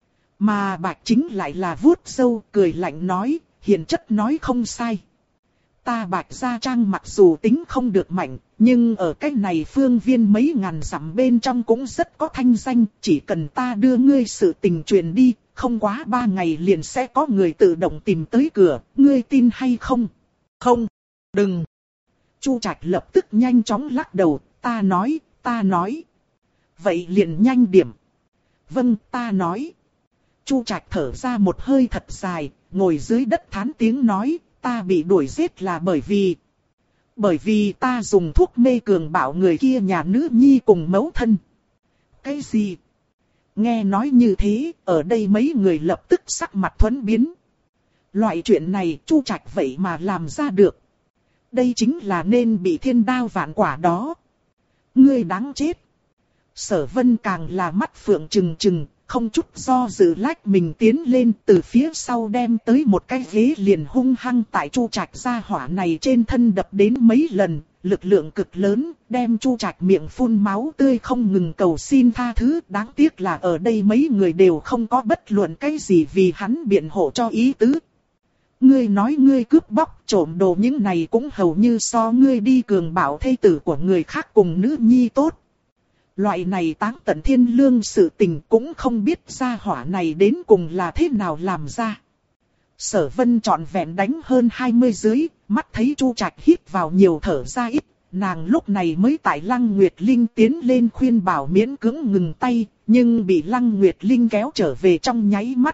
A: Mà Bạch Chính lại là vuốt râu, cười lạnh nói, hiền chất nói không sai. Ta Bạch Gia Trang mặc dù tính không được mạnh, nhưng ở cái này phương viên mấy ngàn dặm bên trong cũng rất có thanh danh, chỉ cần ta đưa ngươi sự tình truyền đi, không quá ba ngày liền sẽ có người tự động tìm tới cửa, ngươi tin hay không? Không, đừng. Chu Trạch lập tức nhanh chóng lắc đầu, ta nói, ta nói. Vậy liền nhanh điểm. Vâng, ta nói. Chu Trạch thở ra một hơi thật dài, ngồi dưới đất thán tiếng nói, ta bị đuổi giết là bởi vì... Bởi vì ta dùng thuốc mê cường bạo người kia nhà nữ nhi cùng mẫu thân. Cái gì? Nghe nói như thế, ở đây mấy người lập tức sắc mặt thuẫn biến. Loại chuyện này Chu Trạch vậy mà làm ra được. Đây chính là nên bị thiên đao vạn quả đó. Ngươi đáng chết. Sở Vân càng là mắt phượng trừng trừng, không chút do dự lách mình tiến lên từ phía sau đem tới một cái ghế liền hung hăng tại Chu Trạch gia hỏa này trên thân đập đến mấy lần, lực lượng cực lớn, đem Chu Trạch miệng phun máu tươi không ngừng cầu xin tha thứ. Đáng tiếc là ở đây mấy người đều không có bất luận cái gì vì hắn biện hộ cho ý tứ. Ngươi nói ngươi cướp bóc trộm đồ những này cũng hầu như so ngươi đi cường bạo thê tử của người khác cùng nữ nhi tốt. Loại này táng tận thiên lương sự tình cũng không biết gia hỏa này đến cùng là thế nào làm ra. Sở Vân trọn vẹn đánh hơn hai mươi dưới, mắt thấy Chu Trạch hít vào nhiều thở ra ít, nàng lúc này mới tại Lăng Nguyệt Linh tiến lên khuyên bảo miễn cưỡng ngừng tay, nhưng bị Lăng Nguyệt Linh kéo trở về trong nháy mắt.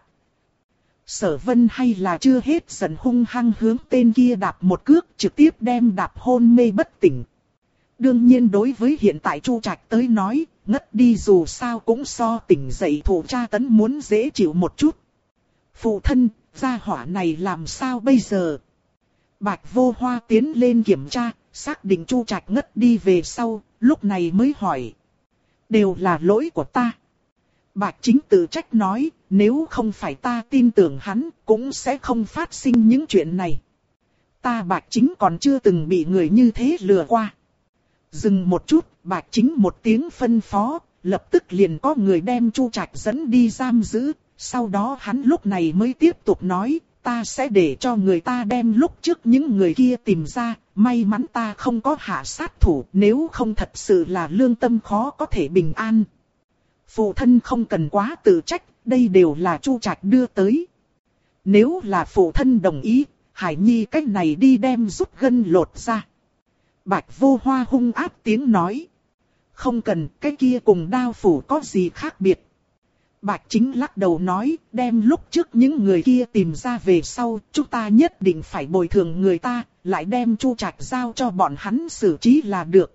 A: Sở Vân hay là chưa hết giận hung hăng hướng tên kia đạp một cước trực tiếp đem đạp hôn mê bất tỉnh. Đương nhiên đối với hiện tại Chu Trạch tới nói, ngất đi dù sao cũng so tỉnh dậy thổ tra tấn muốn dễ chịu một chút. Phụ thân, gia hỏa này làm sao bây giờ? Bạch Vô Hoa tiến lên kiểm tra, xác định Chu Trạch ngất đi về sau, lúc này mới hỏi. Đều là lỗi của ta. Bạch Chính tự trách nói, nếu không phải ta tin tưởng hắn, cũng sẽ không phát sinh những chuyện này. Ta Bạch Chính còn chưa từng bị người như thế lừa qua. Dừng một chút, Bạch Chính một tiếng phân phó, lập tức liền có người đem Chu Trạch dẫn đi giam giữ. Sau đó hắn lúc này mới tiếp tục nói, ta sẽ để cho người ta đem lúc trước những người kia tìm ra, may mắn ta không có hạ sát thủ, nếu không thật sự là lương tâm khó có thể bình an. Phụ thân không cần quá tự trách, đây đều là Chu Trạch đưa tới. Nếu là phụ thân đồng ý, Hải Nhi cách này đi đem rút gân lột ra. Bạch Vô Hoa hung ác tiếng nói. Không cần, cái kia cùng đao phủ có gì khác biệt. Bạch Chính lắc đầu nói, đem lúc trước những người kia tìm ra về sau, chúng ta nhất định phải bồi thường người ta, lại đem Chu Trạch giao cho bọn hắn xử trí là được.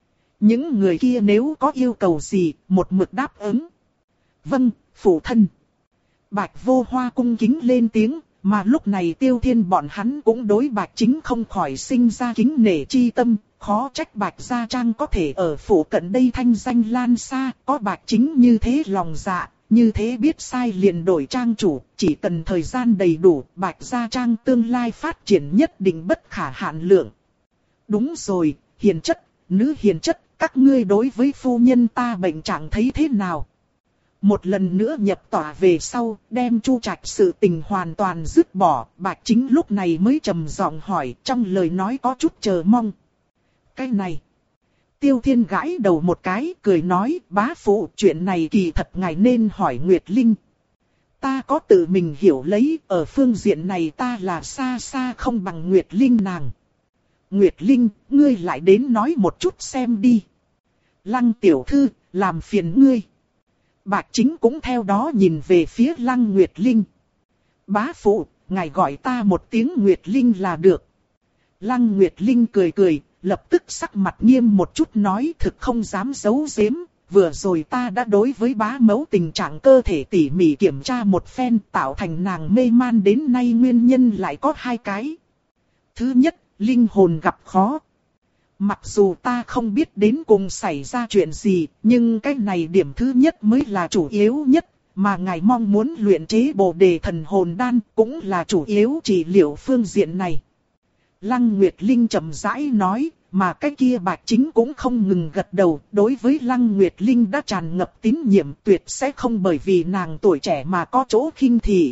A: Những người kia nếu có yêu cầu gì, một mực đáp ứng. Vâng, phụ thân. Bạch Vô Hoa cung kính lên tiếng, mà lúc này Tiêu Thiên bọn hắn cũng đối Bạch Chính không khỏi sinh ra kính nể chi tâm, khó trách Bạch Gia Trang có thể ở phủ cận đây thanh danh lan xa, có Bạch Chính như thế lòng dạ, như thế biết sai liền đổi trang chủ, chỉ cần thời gian đầy đủ, Bạch Gia Trang tương lai phát triển nhất định bất khả hạn lượng. Đúng rồi, hiền chất, nữ hiền chất, các ngươi đối với phu nhân ta bệnh trạng thấy thế nào? Một lần nữa nhập tòa về sau, đem Chu Trạch sự tình hoàn toàn dứt bỏ, Bạch Chính lúc này mới trầm giọng hỏi, trong lời nói có chút chờ mong. Cái này, Tiêu Thiên gãi đầu một cái, cười nói, bá phụ, chuyện này kỳ thật ngài nên hỏi Nguyệt Linh. Ta có tự mình hiểu lấy, ở phương diện này ta là xa xa không bằng Nguyệt Linh nàng. Nguyệt Linh, ngươi lại đến nói một chút xem đi. Lăng tiểu thư, làm phiền ngươi. Bạch Chính cũng theo đó nhìn về phía Lăng Nguyệt Linh. Bá phụ, ngài gọi ta một tiếng Nguyệt Linh là được. Lăng Nguyệt Linh cười cười, lập tức sắc mặt nghiêm một chút nói, thực không dám giấu giếm. Vừa rồi ta đã đối với bá mẫu tình trạng cơ thể tỉ mỉ kiểm tra một phen, tạo thành nàng mê man đến nay nguyên nhân lại có hai cái. Thứ nhất, linh hồn gặp khó. Mặc dù ta không biết đến cùng xảy ra chuyện gì, nhưng cái này điểm thứ nhất mới là chủ yếu nhất, mà ngài mong muốn luyện chế Bồ Đề Thần Hồn Đan cũng là chủ yếu trị liệu phương diện này. Lăng Nguyệt Linh chậm rãi nói, mà cái kia Bạch Chính cũng không ngừng gật đầu, đối với Lăng Nguyệt Linh đã tràn ngập tín nhiệm, tuyệt sẽ không bởi vì nàng tuổi trẻ mà có chỗ khinh thị.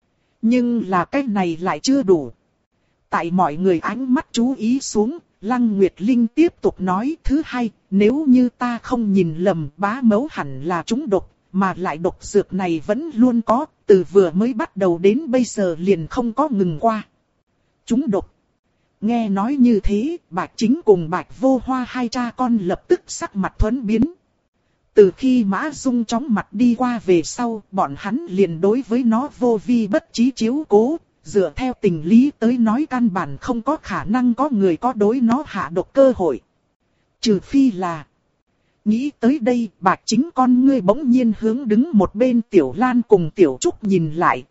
A: Nhưng là cái này lại chưa đủ. Tại mọi người ánh mắt chú ý xuống, Lăng Nguyệt Linh tiếp tục nói, thứ hai, nếu như ta không nhìn lầm, bá mẫu hẳn là trúng độc, mà lại độc dược này vẫn luôn có, từ vừa mới bắt đầu đến bây giờ liền không có ngừng qua. Trúng độc. Nghe nói như thế, Bạch Chính cùng Bạch Vô Hoa hai cha con lập tức sắc mặt thuẫn biến. Từ khi Mã Dung chóng mặt đi qua về sau, bọn hắn liền đối với nó vô vi bất trí chiếu cố. Dựa theo tình lý tới nói căn bản không có khả năng có người có đối nó hạ độc cơ hội. Trừ phi là... Nghĩ tới đây, Bạch Chính con ngươi bỗng nhiên hướng đứng một bên Tiểu Lan cùng Tiểu Trúc nhìn lại.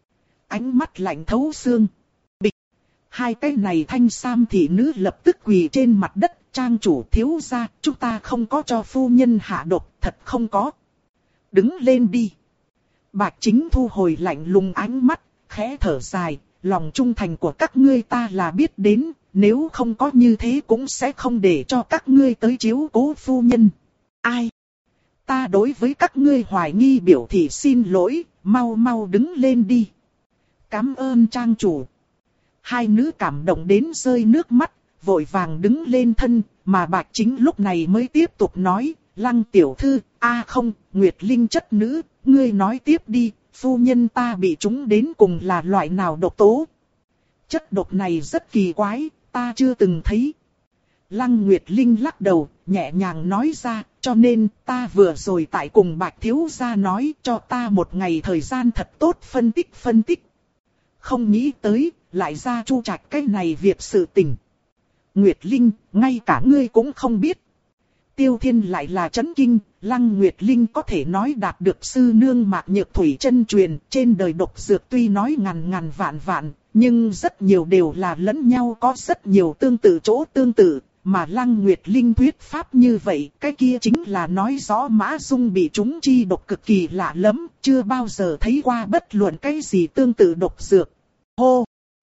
A: Ánh mắt lạnh thấu xương. Bịch. Hai cái này thanh sam thị nữ lập tức quỳ trên mặt đất. Trang chủ thiếu gia, chúng ta không có cho phu nhân hạ độc, thật không có. Đứng lên đi. Bạch Chính thu hồi lạnh lùng ánh mắt. Khẽ thở dài, lòng trung thành của các ngươi ta là biết đến, nếu không có như thế cũng sẽ không để cho các ngươi tới chiếu cố phu nhân. Ai? Ta đối với các ngươi hoài nghi biểu thị xin lỗi, mau mau đứng lên đi. Cảm ơn trang chủ. Hai nữ cảm động đến rơi nước mắt, vội vàng đứng lên thân, mà Bạch Chính lúc này mới tiếp tục nói, Lăng tiểu thư, a không, Nguyệt Linh chất nữ, ngươi nói tiếp đi. Phu nhân ta bị trúng đến cùng là loại nào độc tố? Chất độc này rất kỳ quái, ta chưa từng thấy. Lăng Nguyệt Linh lắc đầu, nhẹ nhàng nói ra, cho nên ta vừa rồi tại cùng Bạch Thiếu Gia nói cho ta một ngày thời gian thật tốt phân tích phân tích. Không nghĩ tới, lại ra Chu Trạch cái này việc sự tình. Nguyệt Linh, ngay cả ngươi cũng không biết. Tiêu Thiên lại là chấn kinh, Lăng Nguyệt Linh có thể nói đạt được sư nương Mạc Nhược Thủy chân truyền, trên đời độc dược tuy nói ngàn ngàn vạn vạn, nhưng rất nhiều đều là lẫn nhau có rất nhiều tương tự chỗ tương tự, mà Lăng Nguyệt Linh thuyết pháp như vậy, cái kia chính là nói rõ Mã Dung bị chúng chi độc cực kỳ lạ lắm, chưa bao giờ thấy qua bất luận cái gì tương tự độc dược. Hô!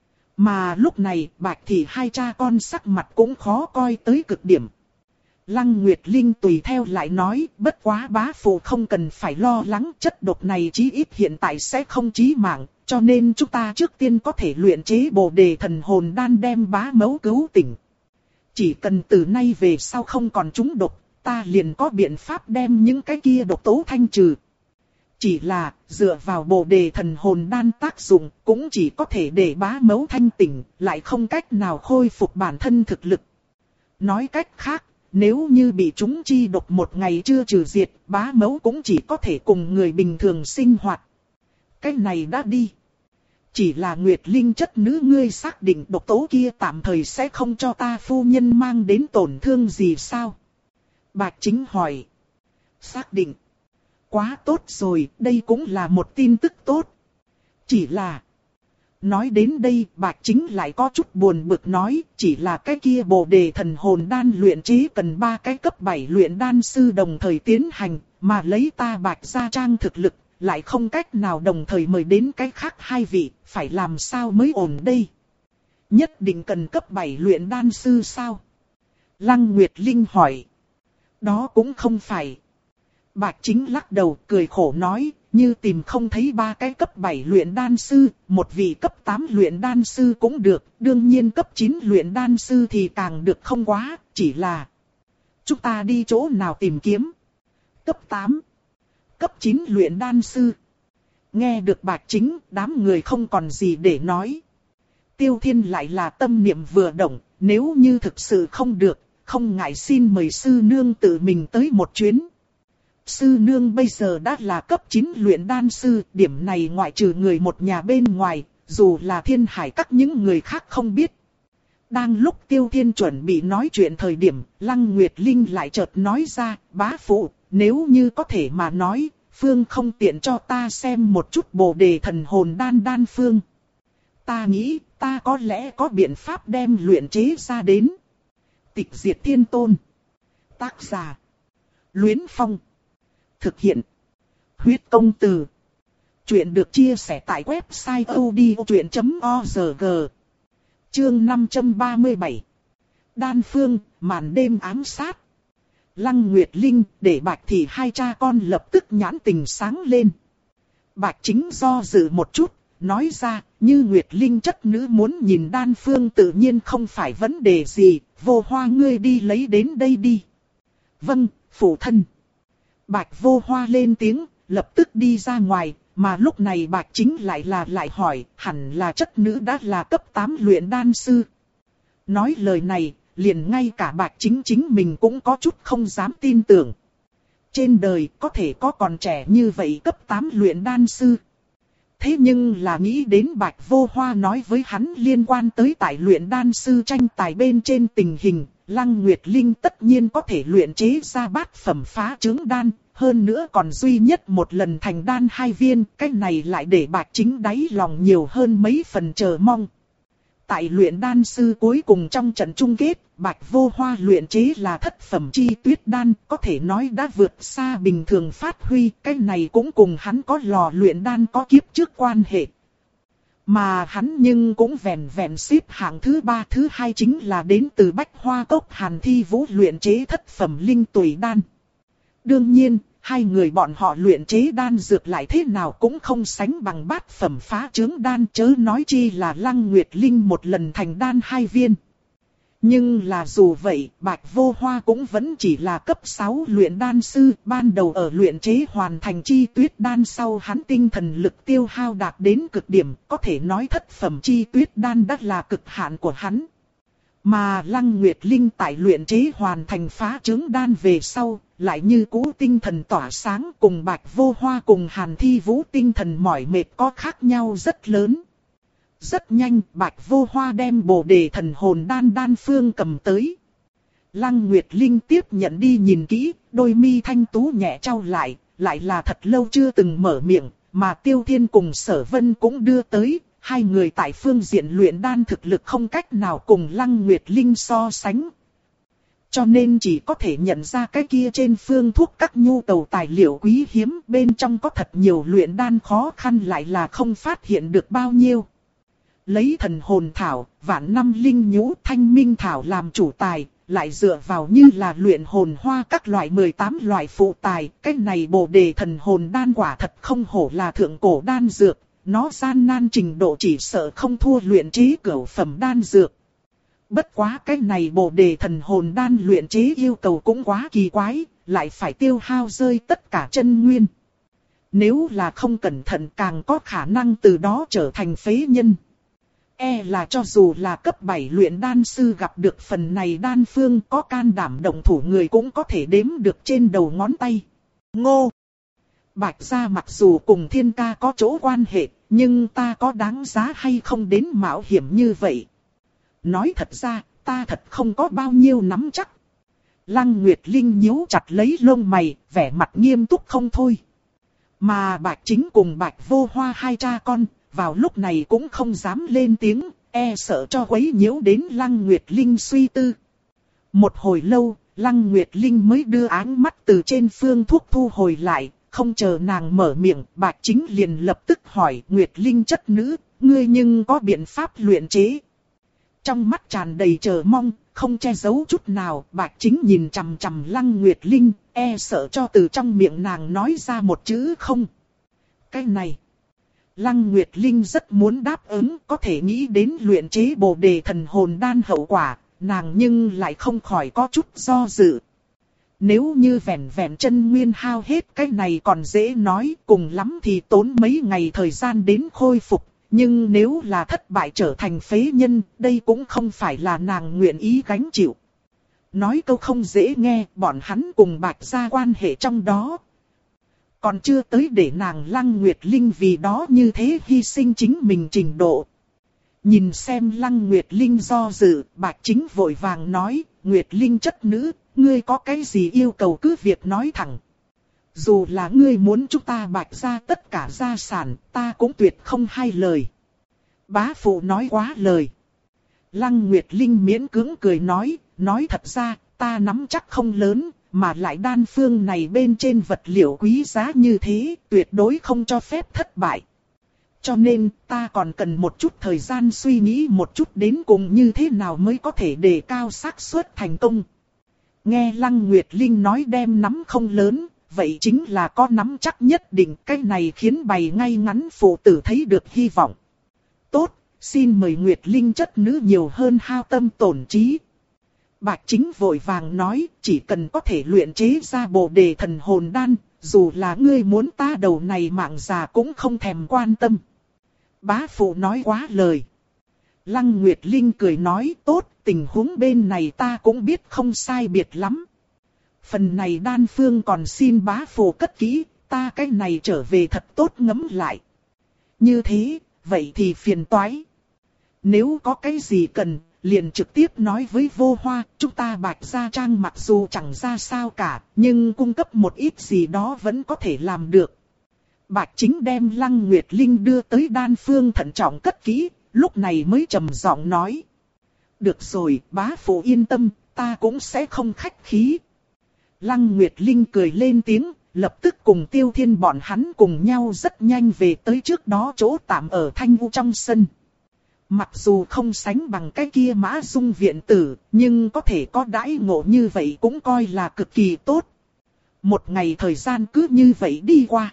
A: Mà lúc này, Bạch Thị hai cha con sắc mặt cũng khó coi tới cực điểm. Lăng Nguyệt Linh tùy theo lại nói, bất quá bá phụ không cần phải lo lắng, chất độc này chí ít hiện tại sẽ không chí mạng, cho nên chúng ta trước tiên có thể luyện chế Bồ Đề Thần Hồn Đan đem bá mẫu cứu tỉnh. Chỉ cần từ nay về sau không còn trúng độc, ta liền có biện pháp đem những cái kia độc tố thanh trừ. Chỉ là, dựa vào bồ đề thần hồn đan tác dụng, cũng chỉ có thể để bá mẫu thanh tỉnh, lại không cách nào khôi phục bản thân thực lực. Nói cách khác, nếu như bị chúng chi độc một ngày chưa trừ diệt, bá mẫu cũng chỉ có thể cùng người bình thường sinh hoạt. Cái này đã đi. Chỉ là Nguyệt Linh chất nữ ngươi xác định độc tố kia tạm thời sẽ không cho ta phu nhân mang đến tổn thương gì sao? Bạch Chính hỏi. Xác định. Quá tốt rồi, đây cũng là một tin tức tốt. Chỉ là... Nói đến đây, Bạch Chính lại có chút buồn bực nói, chỉ là cái kia bồ đề thần hồn đan luyện chế cần ba cái cấp bảy luyện đan sư đồng thời tiến hành, mà lấy ta Bạch gia trang thực lực, lại không cách nào đồng thời mời đến cái khác hai vị, phải làm sao mới ổn đây? Nhất định cần cấp bảy luyện đan sư sao? Lăng Nguyệt Linh hỏi. Đó cũng không phải. Bạch Chính lắc đầu cười khổ nói, như tìm không thấy ba cái cấp bảy luyện đan sư, một vị cấp tám luyện đan sư cũng được, đương nhiên cấp chín luyện đan sư thì càng được không quá, chỉ là... Chúng ta đi chỗ nào tìm kiếm? Cấp tám, cấp chín luyện đan sư. Nghe được Bạch Chính, đám người không còn gì để nói. Tiêu Thiên lại là tâm niệm vừa động, nếu như thực sự không được, không ngại xin mời sư nương tự mình tới một chuyến. Sư nương bây giờ đã là cấp chín luyện đan sư, điểm này ngoại trừ người một nhà bên ngoài, dù là Thiên Hải các những người khác không biết. Đang lúc Tiêu Thiên chuẩn bị nói chuyện thời điểm, Lăng Nguyệt Linh lại chợt nói ra, bá phụ, nếu như có thể mà nói, Phương không tiện cho ta xem một chút bồ đề thần hồn đan đan phương. Ta nghĩ, ta có lẽ có biện pháp đem luyện chế ra đến. Tịch Diệt Thiên Tôn. Tác giả. Luyến Phong. Thực hiện. Huyết Công Từ. Chuyện được chia sẻ tại website odchuyện chấm org. Chương năm trăm ba mươi bảy. Đan phương, màn đêm ám sát. Lăng Nguyệt Linh, để Bạch Thị hai cha con lập tức nhãn tình sáng lên. Bạch Chính do dự một chút, nói ra, như Nguyệt Linh chất nữ muốn nhìn đan phương tự nhiên không phải vấn đề gì, Vô Hoa ngươi đi lấy đến đây đi. Vâng, phụ thân. Bạch Vô Hoa lên tiếng, lập tức đi ra ngoài, mà lúc này Bạch Chính lại là lại hỏi, hẳn là chất nữ đã là cấp tám luyện đan sư. Nói lời này, liền ngay cả Bạch Chính chính mình cũng có chút không dám tin tưởng. Trên đời có thể có còn trẻ như vậy cấp tám luyện đan sư. Thế nhưng là nghĩ đến Bạch Vô Hoa nói với hắn liên quan tới tại luyện đan sư tranh tài bên trên tình hình, Lăng Nguyệt Linh tất nhiên có thể luyện chế ra bát phẩm phá trướng đan, hơn nữa còn duy nhất một lần thành đan hai viên, cái này lại để Bạch Chính đáy lòng nhiều hơn mấy phần chờ mong. Tại luyện đan sư cuối cùng trong trận chung kết, Bạch Vô Hoa luyện chế là thất phẩm chi tuyết đan, có thể nói đã vượt xa bình thường phát huy, cái này cũng cùng hắn có lò luyện đan có kiếp trước quan hệ. Mà hắn nhưng cũng vẹn vẹn xếp hạng thứ ba thứ hai chính là đến từ Bách Hoa Cốc Hàn Thi Vũ luyện chế thất phẩm linh tùy đan. Đương nhiên, hai người bọn họ luyện chế đan dược lại thế nào cũng không sánh bằng bát phẩm phá trướng đan, chớ nói chi là Lăng Nguyệt Linh một lần thành đan hai viên. Nhưng là dù vậy, Bạch Vô Hoa cũng vẫn chỉ là cấp sáu luyện đan sư, ban đầu ở luyện chế hoàn thành chi tuyết đan sau hắn tinh thần lực tiêu hao đạt đến cực điểm, có thể nói thất phẩm chi tuyết đan đã là cực hạn của hắn. Mà Lăng Nguyệt Linh tại luyện chế hoàn thành phá trướng đan về sau, lại như cũ tinh thần tỏa sáng, cùng Bạch Vô Hoa cùng Hàn Thi Vũ tinh thần mỏi mệt có khác nhau rất lớn. Rất nhanh, Bạch Vô Hoa đem bồ đề thần hồn đan đan phương cầm tới. Lăng Nguyệt Linh tiếp nhận đi nhìn kỹ, đôi mi thanh tú nhẹ trao lại, lại là thật lâu chưa từng mở miệng, mà Tiêu Thiên cùng Sở Vân cũng đưa tới. Hai người tại phương diện luyện đan thực lực không cách nào cùng Lăng Nguyệt Linh so sánh. Cho nên chỉ có thể nhận ra cái kia trên phương thuốc các nhu cầu tài liệu quý hiếm, bên trong có thật nhiều luyện đan khó khăn lại là không phát hiện được bao nhiêu. Lấy thần hồn thảo, vạn năm linh nhũ, thanh minh thảo làm chủ tài, lại dựa vào như là luyện hồn hoa các loại mười tám loại phụ tài. Cái này bồ đề thần hồn đan quả thật không hổ là thượng cổ đan dược. Nó gian nan trình độ chỉ sợ không thua luyện chế cửu phẩm đan dược. Bất quá cái này bồ đề thần hồn đan luyện chế yêu cầu cũng quá kỳ quái, lại phải tiêu hao rơi tất cả chân nguyên. Nếu là không cẩn thận càng có khả năng từ đó trở thành phế nhân. E là cho dù là cấp bảy luyện đan sư gặp được phần này đan phương có can đảm động thủ người cũng có thể đếm được trên đầu ngón tay. Ngô! Bạch gia mặc dù cùng Thiên Ca có chỗ quan hệ, nhưng ta có đáng giá hay không đến mạo hiểm như vậy? Nói thật ra, ta thật không có bao nhiêu nắm chắc. Lăng Nguyệt Linh nhíu chặt lấy lông mày, vẻ mặt nghiêm túc không thôi. Mà Bạch Chính cùng Bạch Vô Hoa hai cha con, vào lúc này cũng không dám lên tiếng, e sợ cho quấy nhiễu đến Lăng Nguyệt Linh suy tư. Một hồi lâu, Lăng Nguyệt Linh mới đưa áng mắt từ trên phương thuốc thu hồi lại, không chờ nàng mở miệng, Bạch Chính liền lập tức hỏi Nguyệt Linh chất nữ, ngươi nhưng có biện pháp luyện chế? Trong mắt tràn đầy chờ mong, không che giấu chút nào, Bạch Chính nhìn chằm chằm Lăng Nguyệt Linh, e sợ cho từ trong miệng nàng nói ra một chữ không. Cái này, Lăng Nguyệt Linh rất muốn đáp ứng, có thể nghĩ đến luyện chế bồ đề thần hồn đan hậu quả, nàng nhưng lại không khỏi có chút do dự. Nếu như vẹn vẹn chân nguyên hao hết cái này còn dễ nói, cùng lắm thì tốn mấy ngày thời gian đến khôi phục. Nhưng nếu là thất bại trở thành phế nhân, đây cũng không phải là nàng nguyện ý gánh chịu. Nói câu không dễ nghe, bọn hắn cùng Bạch gia quan hệ trong đó. Còn chưa tới để nàng Lăng Nguyệt Linh vì đó như thế hy sinh chính mình trình độ. Nhìn xem Lăng Nguyệt Linh do dự, Bạch Chính vội vàng nói, Nguyệt Linh chất nữ, ngươi có cái gì yêu cầu cứ việc nói thẳng. Dù là ngươi muốn chúng ta Bạch gia tất cả gia sản, ta cũng tuyệt không hai lời. Bá phụ nói quá lời. Lăng Nguyệt Linh miễn cưỡng cười nói, nói thật ra, ta nắm chắc không lớn, mà lại đan phương này bên trên vật liệu quý giá như thế, tuyệt đối không cho phép thất bại. Cho nên, ta còn cần một chút thời gian suy nghĩ một chút đến cùng như thế nào mới có thể đề cao xác suất thành công. Nghe Lăng Nguyệt Linh nói đem nắm không lớn, vậy chính là có nắm chắc nhất định, cái này khiến bày ngay ngắn phụ tử thấy được hy vọng. Tốt, xin mời Nguyệt Linh chất nữ nhiều hơn hao tâm tổn trí. Bạch Chính vội vàng nói, chỉ cần có thể luyện chế ra bồ đề thần hồn đan, dù là ngươi muốn ta đầu này mạng già cũng không thèm quan tâm. Bá phụ nói quá lời. Lăng Nguyệt Linh cười nói, tốt, tình huống bên này ta cũng biết không sai biệt lắm. Phần này đan phương còn xin bá phụ cất kỹ, ta cái này trở về thật tốt ngẫm lại. Như thế, vậy thì phiền toái. Nếu có cái gì cần, liền trực tiếp nói với Vô Hoa, chúng ta Bạch gia trang mặc dù chẳng ra sao cả, nhưng cung cấp một ít gì đó vẫn có thể làm được. Bạch Chính đem Lăng Nguyệt Linh đưa tới đan phương thận trọng cất kỹ, lúc này mới trầm giọng nói. Được rồi, bá phụ yên tâm, ta cũng sẽ không khách khí. Lăng Nguyệt Linh cười lên tiếng, lập tức cùng Tiêu Thiên bọn hắn cùng nhau rất nhanh về tới trước đó chỗ tạm ở Thanh U trong sân. Mặc dù không sánh bằng cái kia Mã Dung viện tử, nhưng có thể có đãi ngộ như vậy cũng coi là cực kỳ tốt. Một ngày thời gian cứ như vậy đi qua.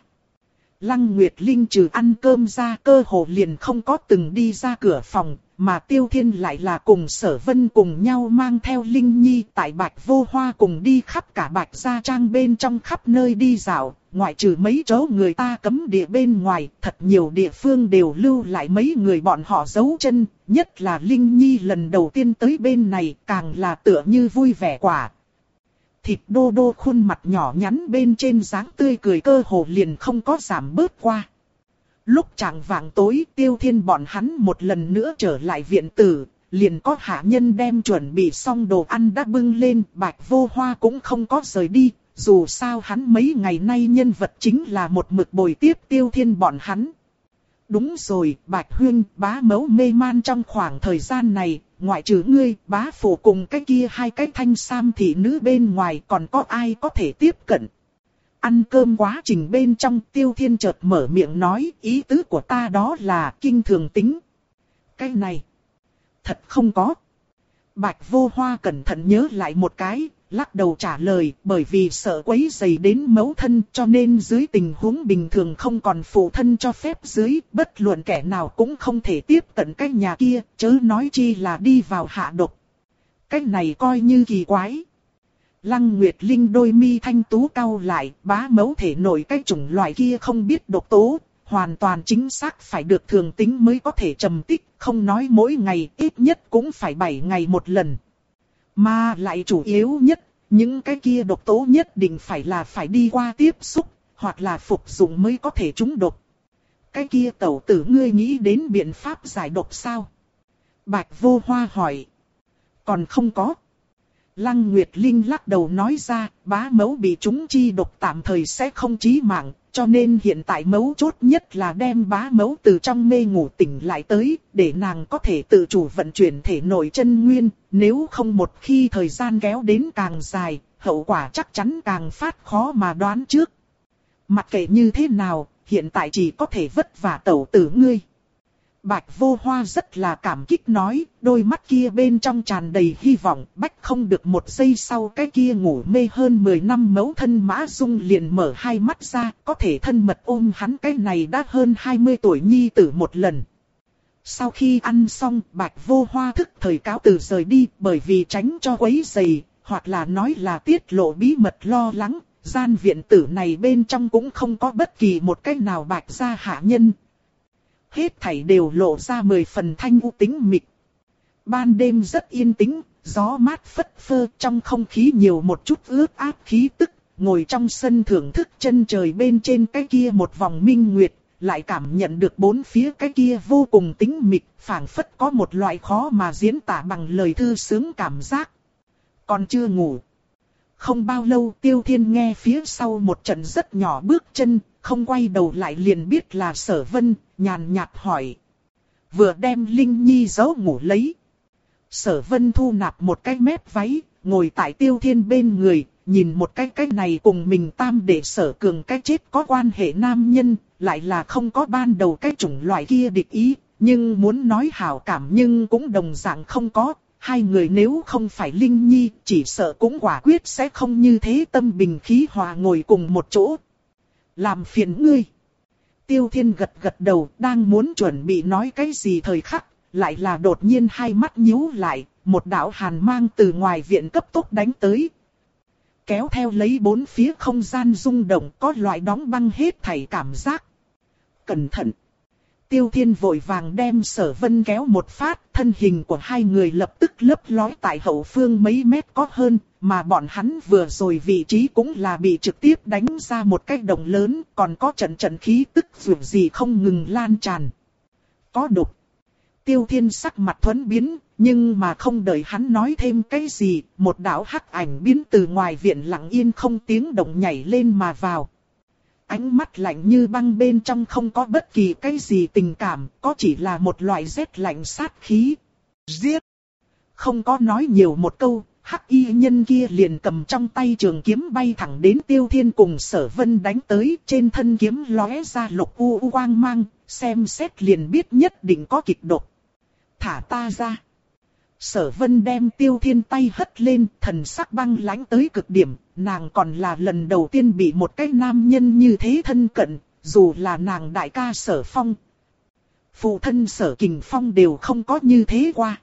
A: Lăng Nguyệt Linh trừ ăn cơm ra cơ hồ liền không có từng đi ra cửa phòng, mà Tiêu Thiên lại là cùng Sở Vân cùng nhau mang theo Linh Nhi tại Bạch Vô Hoa cùng đi khắp cả Bạch gia trang bên trong khắp nơi đi dạo, ngoại trừ mấy chỗ người ta cấm địa bên ngoài, thật nhiều địa phương đều lưu lại mấy người bọn họ giấu chân, nhất là Linh Nhi lần đầu tiên tới bên này càng là tựa như vui vẻ quả. Thịt đô đô khuôn mặt nhỏ nhắn bên trên dáng tươi cười cơ hồ liền không có giảm bớt qua. Lúc chạng vạng tối Tiêu Thiên bọn hắn một lần nữa trở lại viện tử, liền có hạ nhân đem chuẩn bị xong đồ ăn đã bưng lên, Bạch Vô Hoa cũng không có rời đi, dù sao hắn mấy ngày nay nhân vật chính là một mực bồi tiếp Tiêu Thiên bọn hắn. Đúng rồi, Bạch Huyên, bá mẫu mê man trong khoảng thời gian này, ngoại trừ ngươi, bá phụ cùng cái kia hai cái thanh sam thị nữ bên ngoài còn có ai có thể tiếp cận. Ăn cơm quá trình bên trong Tiêu Thiên chợt mở miệng nói, ý tứ của ta đó là kinh thường tính. Cái này, thật không có. Bạch Vô Hoa cẩn thận nhớ lại một cái, lắc đầu trả lời, bởi vì sợ quấy rầy đến mẫu thân cho nên dưới tình huống bình thường không còn phụ thân cho phép dưới, bất luận kẻ nào cũng không thể tiếp cận cái nhà kia, chớ nói chi là đi vào hạ độc. cái này coi như kỳ quái. Lăng Nguyệt Linh đôi mi thanh tú cau lại, bá mẫu thể nổi cái chủng loại kia không biết độc tố, hoàn toàn chính xác phải được thường tính mới có thể trầm tích, không nói mỗi ngày ít nhất cũng phải bảy ngày một lần. Mà lại chủ yếu nhất, những cái kia độc tố nhất định phải là phải đi qua tiếp xúc, hoặc là phục dụng mới có thể trúng độc. Cái kia tẩu tử ngươi nghĩ đến biện pháp giải độc sao? Bạch Vô Hoa hỏi. Còn không có. Lăng Nguyệt Linh lắc đầu nói ra, bá mẫu bị trúng chi độc tạm thời sẽ không chí mạng, cho nên hiện tại mấu chốt nhất là đem bá mẫu từ trong mê ngủ tỉnh lại tới, để nàng có thể tự chủ vận chuyển thể nội chân nguyên, nếu không một khi thời gian kéo đến càng dài, hậu quả chắc chắn càng phát khó mà đoán trước. Mặc kệ như thế nào, hiện tại chỉ có thể vất vả tẩu tử ngươi. Bạch Vô Hoa rất là cảm kích nói, đôi mắt kia bên trong tràn đầy hy vọng, bách không được một giây sau cái kia ngủ mê hơn mười năm mẫu thân Mã Dung liền mở hai mắt ra, có thể thân mật ôm hắn cái này đã hơn hai mươi tuổi nhi tử một lần. Sau khi ăn xong, Bạch Vô Hoa thức thời cáo từ rời đi, bởi vì tránh cho quấy rầy, hoặc là nói là tiết lộ bí mật lo lắng, gian viện tử này bên trong cũng không có bất kỳ một cách nào Bạch gia hạ nhân. Hết thảy đều lộ ra mười phần thanh u tĩnh mịch. Ban đêm rất yên tĩnh, gió mát phất phơ, trong không khí nhiều một chút ướt át khí tức, ngồi trong sân thưởng thức chân trời bên trên cái kia một vòng minh nguyệt, lại cảm nhận được bốn phía cái kia vô cùng tĩnh mịch, phảng phất có một loại khó mà diễn tả bằng lời thư sướng cảm giác. Còn chưa ngủ. Không bao lâu Tiêu Thiên nghe phía sau một trận rất nhỏ bước chân, không quay đầu lại liền biết là Sở Vân, nhàn nhạt hỏi. Vừa đem Linh Nhi giấu ngủ lấy. Sở Vân thu nạp một cái mép váy, ngồi tại Tiêu Thiên bên người, nhìn một cái cái này cùng mình tam đệ Sở Cường cái chết có quan hệ nam nhân, lại là không có ban đầu cái chủng loại kia địch ý, nhưng muốn nói hảo cảm nhưng cũng đồng dạng không có. Hai người nếu không phải Linh Nhi, chỉ sợ cũng quả quyết sẽ không như thế tâm bình khí hòa ngồi cùng một chỗ. Làm phiền ngươi. Tiêu Thiên gật gật đầu, đang muốn chuẩn bị nói cái gì thời khắc, lại là đột nhiên hai mắt nhíu lại, một đạo hàn mang từ ngoài viện cấp tốc đánh tới. Kéo theo lấy bốn phía không gian rung động, có loại đóng băng hết thảy cảm giác. Cẩn thận. Tiêu Thiên vội vàng đem Sở Vân kéo một phát, thân hình của hai người lập tức lấp lói tại hậu phương mấy mét có hơn, mà bọn hắn vừa rồi vị trí cũng là bị trực tiếp đánh ra một cái động lớn, còn có trận trận khí tức dù gì không ngừng lan tràn. Có độc. Tiêu Thiên sắc mặt thuẫn biến, nhưng mà không đợi hắn nói thêm cái gì, một đạo hắc ảnh biến từ ngoài viện lặng yên không tiếng động nhảy lên mà vào. Ánh mắt lạnh như băng bên trong không có bất kỳ cái gì tình cảm, có chỉ là một loại rét lạnh sát khí. Giết! Không có nói nhiều một câu, hắc y nhân kia liền cầm trong tay trường kiếm bay thẳng đến Tiêu Thiên cùng Sở Vân đánh tới, trên thân kiếm lóe ra lục u u quang mang, xem xét liền biết nhất định có kịch độc. Thả ta ra! Sở Vân đem Tiêu Thiên tay hất lên, thần sắc băng lãnh tới cực điểm, nàng còn là lần đầu tiên bị một cái nam nhân như thế thân cận, dù là nàng đại ca Sở Phong. Phụ thân Sở Kình Phong đều không có như thế qua.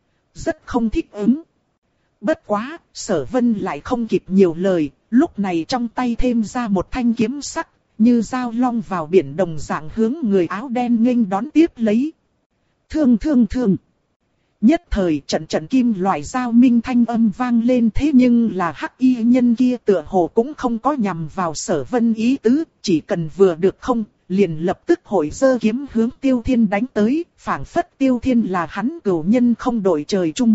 A: Rất không thích ứng. Bất quá, Sở Vân lại không kịp nhiều lời, lúc này trong tay thêm ra một thanh kiếm sắc, như dao long vào biển đồng dạng hướng người áo đen nghênh đón tiếp lấy. Thương thương thương. Nhất thời trận trận kim loại dao minh thanh âm vang lên, thế nhưng là hắc y nhân kia tựa hồ cũng không có nhằm vào Sở Vân ý tứ, chỉ cần vừa được không, liền lập tức hội giơ kiếm hướng Tiêu Thiên đánh tới, phảng phất Tiêu Thiên là hắn cửu nhân không đội trời chung.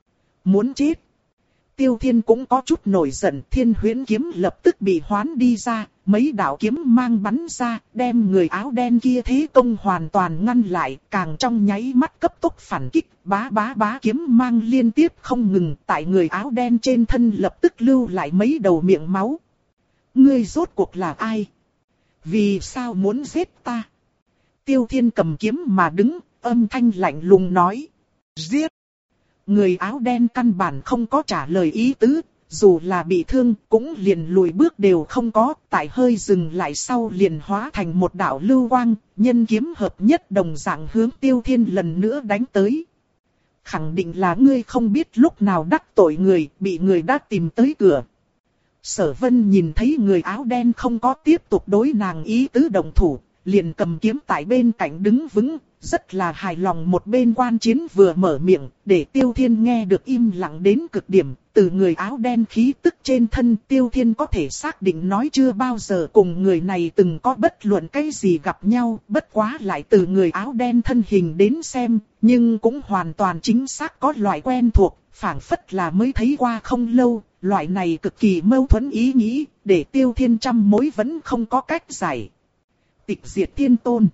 A: Muốn chết. Tiêu Thiên cũng có chút nổi giận, Thiên Huyễn kiếm lập tức bị hoán đi ra, mấy đạo kiếm mang bắn ra, đem người áo đen kia thế công hoàn toàn ngăn lại, càng trong nháy mắt cấp tốc phản kích, bá bá bá kiếm mang liên tiếp không ngừng, tại người áo đen trên thân lập tức lưu lại mấy đầu miệng máu. Ngươi rốt cuộc là ai? Vì sao muốn giết ta? Tiêu Thiên cầm kiếm mà đứng, âm thanh lạnh lùng nói. Giết! Người áo đen căn bản không có trả lời ý tứ, dù là bị thương cũng liền lùi bước đều không có, tại hơi dừng lại sau liền hóa thành một đạo lưu quang, nhân kiếm hợp nhất đồng dạng hướng Tiêu Thiên lần nữa đánh tới. khẳng định là ngươi không biết lúc nào đắc tội người, bị người đã tìm tới cửa. Sở Vân nhìn thấy người áo đen không có tiếp tục đối nàng ý tứ động thủ, liền cầm kiếm tại bên cạnh đứng vững, rất là hài lòng. Một bên quan chiến vừa mở miệng, để Tiêu Thiên nghe được im lặng đến cực điểm. Từ người áo đen khí tức trên thân, Tiêu Thiên có thể xác định nói chưa bao giờ cùng người này từng có bất luận cái gì gặp nhau, bất quá lại từ người áo đen thân hình đến xem, nhưng cũng hoàn toàn chính xác có loại quen thuộc, phảng phất là mới thấy qua không lâu. Loại này cực kỳ mâu thuẫn ý nghĩ, để Tiêu Thiên trăm mối vẫn không có cách giải. Tịch diệt tiên tôn.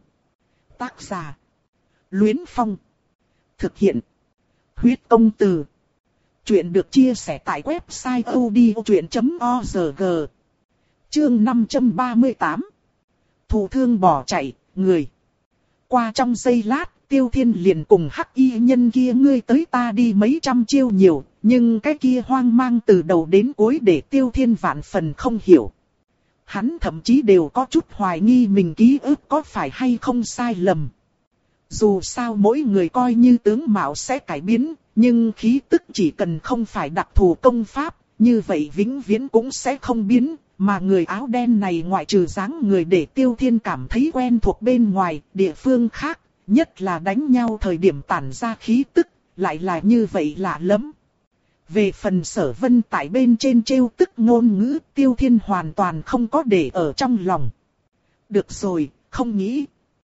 A: Tác giả: Luyến Phong. Thực hiện: Huyết Công Từ. Chuyện được chia sẻ tại website odchuyện chấm org. Chương năm trăm ba mươi tám. Thù thương bỏ chạy, người. Qua trong giây lát, Tiêu Thiên liền cùng hắc y nhân kia ngươi tới ta đi mấy trăm chiêu nhiều, nhưng cái kia hoang mang từ đầu đến cuối để Tiêu Thiên vạn phần không hiểu. Hắn thậm chí đều có chút hoài nghi mình ký ức có phải hay không sai lầm. Dù sao mỗi người coi như tướng mạo sẽ cải biến, nhưng khí tức chỉ cần không phải đặc thù công pháp, như vậy vĩnh viễn cũng sẽ không biến. Mà người áo đen này ngoại trừ dáng người để Tiêu Thiên cảm thấy quen thuộc bên ngoài, địa phương khác, nhất là đánh nhau thời điểm tản ra khí tức, lại là như vậy lạ lắm. Về phần Sở Vân tại bên trên trêu tức ngôn ngữ, Tiêu Thiên hoàn toàn không có để ở trong lòng. Được rồi, không nghĩ.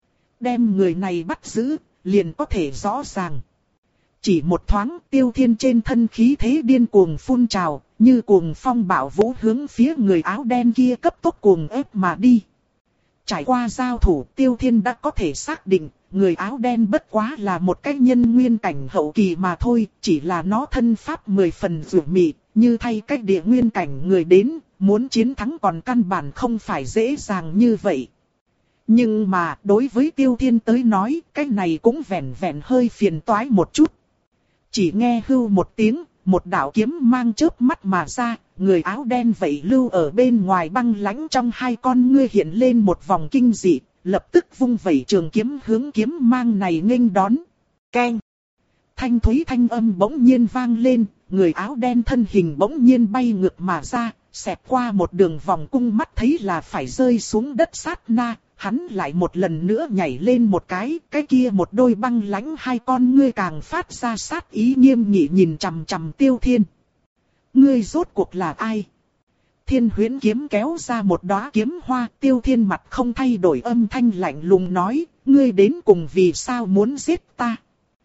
A: Đem người này bắt giữ, liền có thể rõ ràng. Chỉ một thoáng, Tiêu Thiên trên thân khí thế điên cuồng phun trào, như cuồng phong bạo vũ hướng phía người áo đen kia cấp tốc cuồng ép mà đi. Trải qua giao thủ, Tiêu Thiên đã có thể xác định, người áo đen bất quá là một cái nhân nguyên cảnh hậu kỳ mà thôi, chỉ là nó thân pháp mười phần dữ mị, như thay cách địa nguyên cảnh người đến, muốn chiến thắng còn căn bản không phải dễ dàng như vậy. Nhưng mà, đối với Tiêu Thiên tới nói, cái này cũng vẹn vẹn hơi phiền toái một chút. Chỉ nghe hưu một tiếng, một đạo kiếm mang chớp mắt mà ra, người áo đen vậy lưu ở bên ngoài băng lãnh trong hai con ngươi hiện lên một vòng kinh dị, lập tức vung vẩy trường kiếm hướng kiếm mang này nghênh đón. Keng! Thanh thúy thanh âm bỗng nhiên vang lên, người áo đen thân hình bỗng nhiên bay ngược mà ra, xẹt qua một đường vòng cung mắt thấy là phải rơi xuống đất sát na. Hắn lại một lần nữa nhảy lên một cái, cái kia một đôi băng lãnh hai con ngươi càng phát ra sát ý nghiêm nghị nhìn chằm chằm Tiêu Thiên. Ngươi rốt cuộc là ai? Thiên Huyễn kiếm kéo ra một đóa kiếm hoa, Tiêu Thiên mặt không thay đổi âm thanh lạnh lùng nói, ngươi đến cùng vì sao muốn giết ta?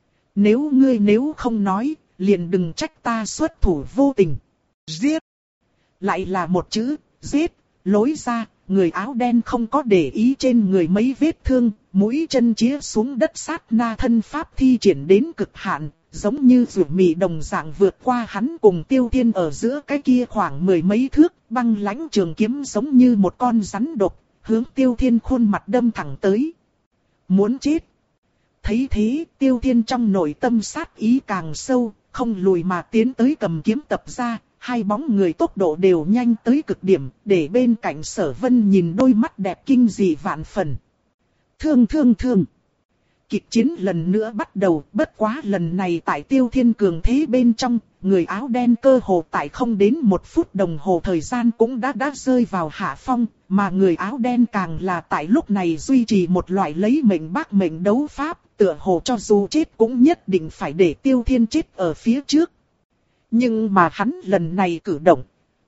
A: Nếu ngươi nếu không nói, liền đừng trách ta xuất thủ vô tình. Giết! Lại là một chữ, giết, lối ra. Người áo đen không có để ý trên người mấy vết thương, mũi chân chĩa xuống đất sát na thân pháp thi triển đến cực hạn, giống như rủ mị đồng dạng vượt qua hắn cùng Tiêu Thiên ở giữa cái kia khoảng mười mấy thước, băng lãnh trường kiếm giống như một con rắn độc, hướng Tiêu Thiên khuôn mặt đâm thẳng tới. Muốn chết. Thấy thế, Tiêu Thiên trong nội tâm sát ý càng sâu, không lùi mà tiến tới cầm kiếm tập ra. Hai bóng người tốc độ đều nhanh tới cực điểm, để bên cạnh Sở Vân nhìn đôi mắt đẹp kinh dị vạn phần. Thương thương thương. Kịch chiến lần nữa bắt đầu, bất quá lần này tại Tiêu Thiên cường thế bên trong, người áo đen cơ hồ tại không đến một phút đồng hồ thời gian cũng đã đã rơi vào hạ phong, mà người áo đen càng là tại lúc này duy trì một loại lấy mệnh bác mệnh đấu pháp, tựa hồ cho dù chết cũng nhất định phải để Tiêu Thiên chết ở phía trước. Nhưng mà hắn lần này cử động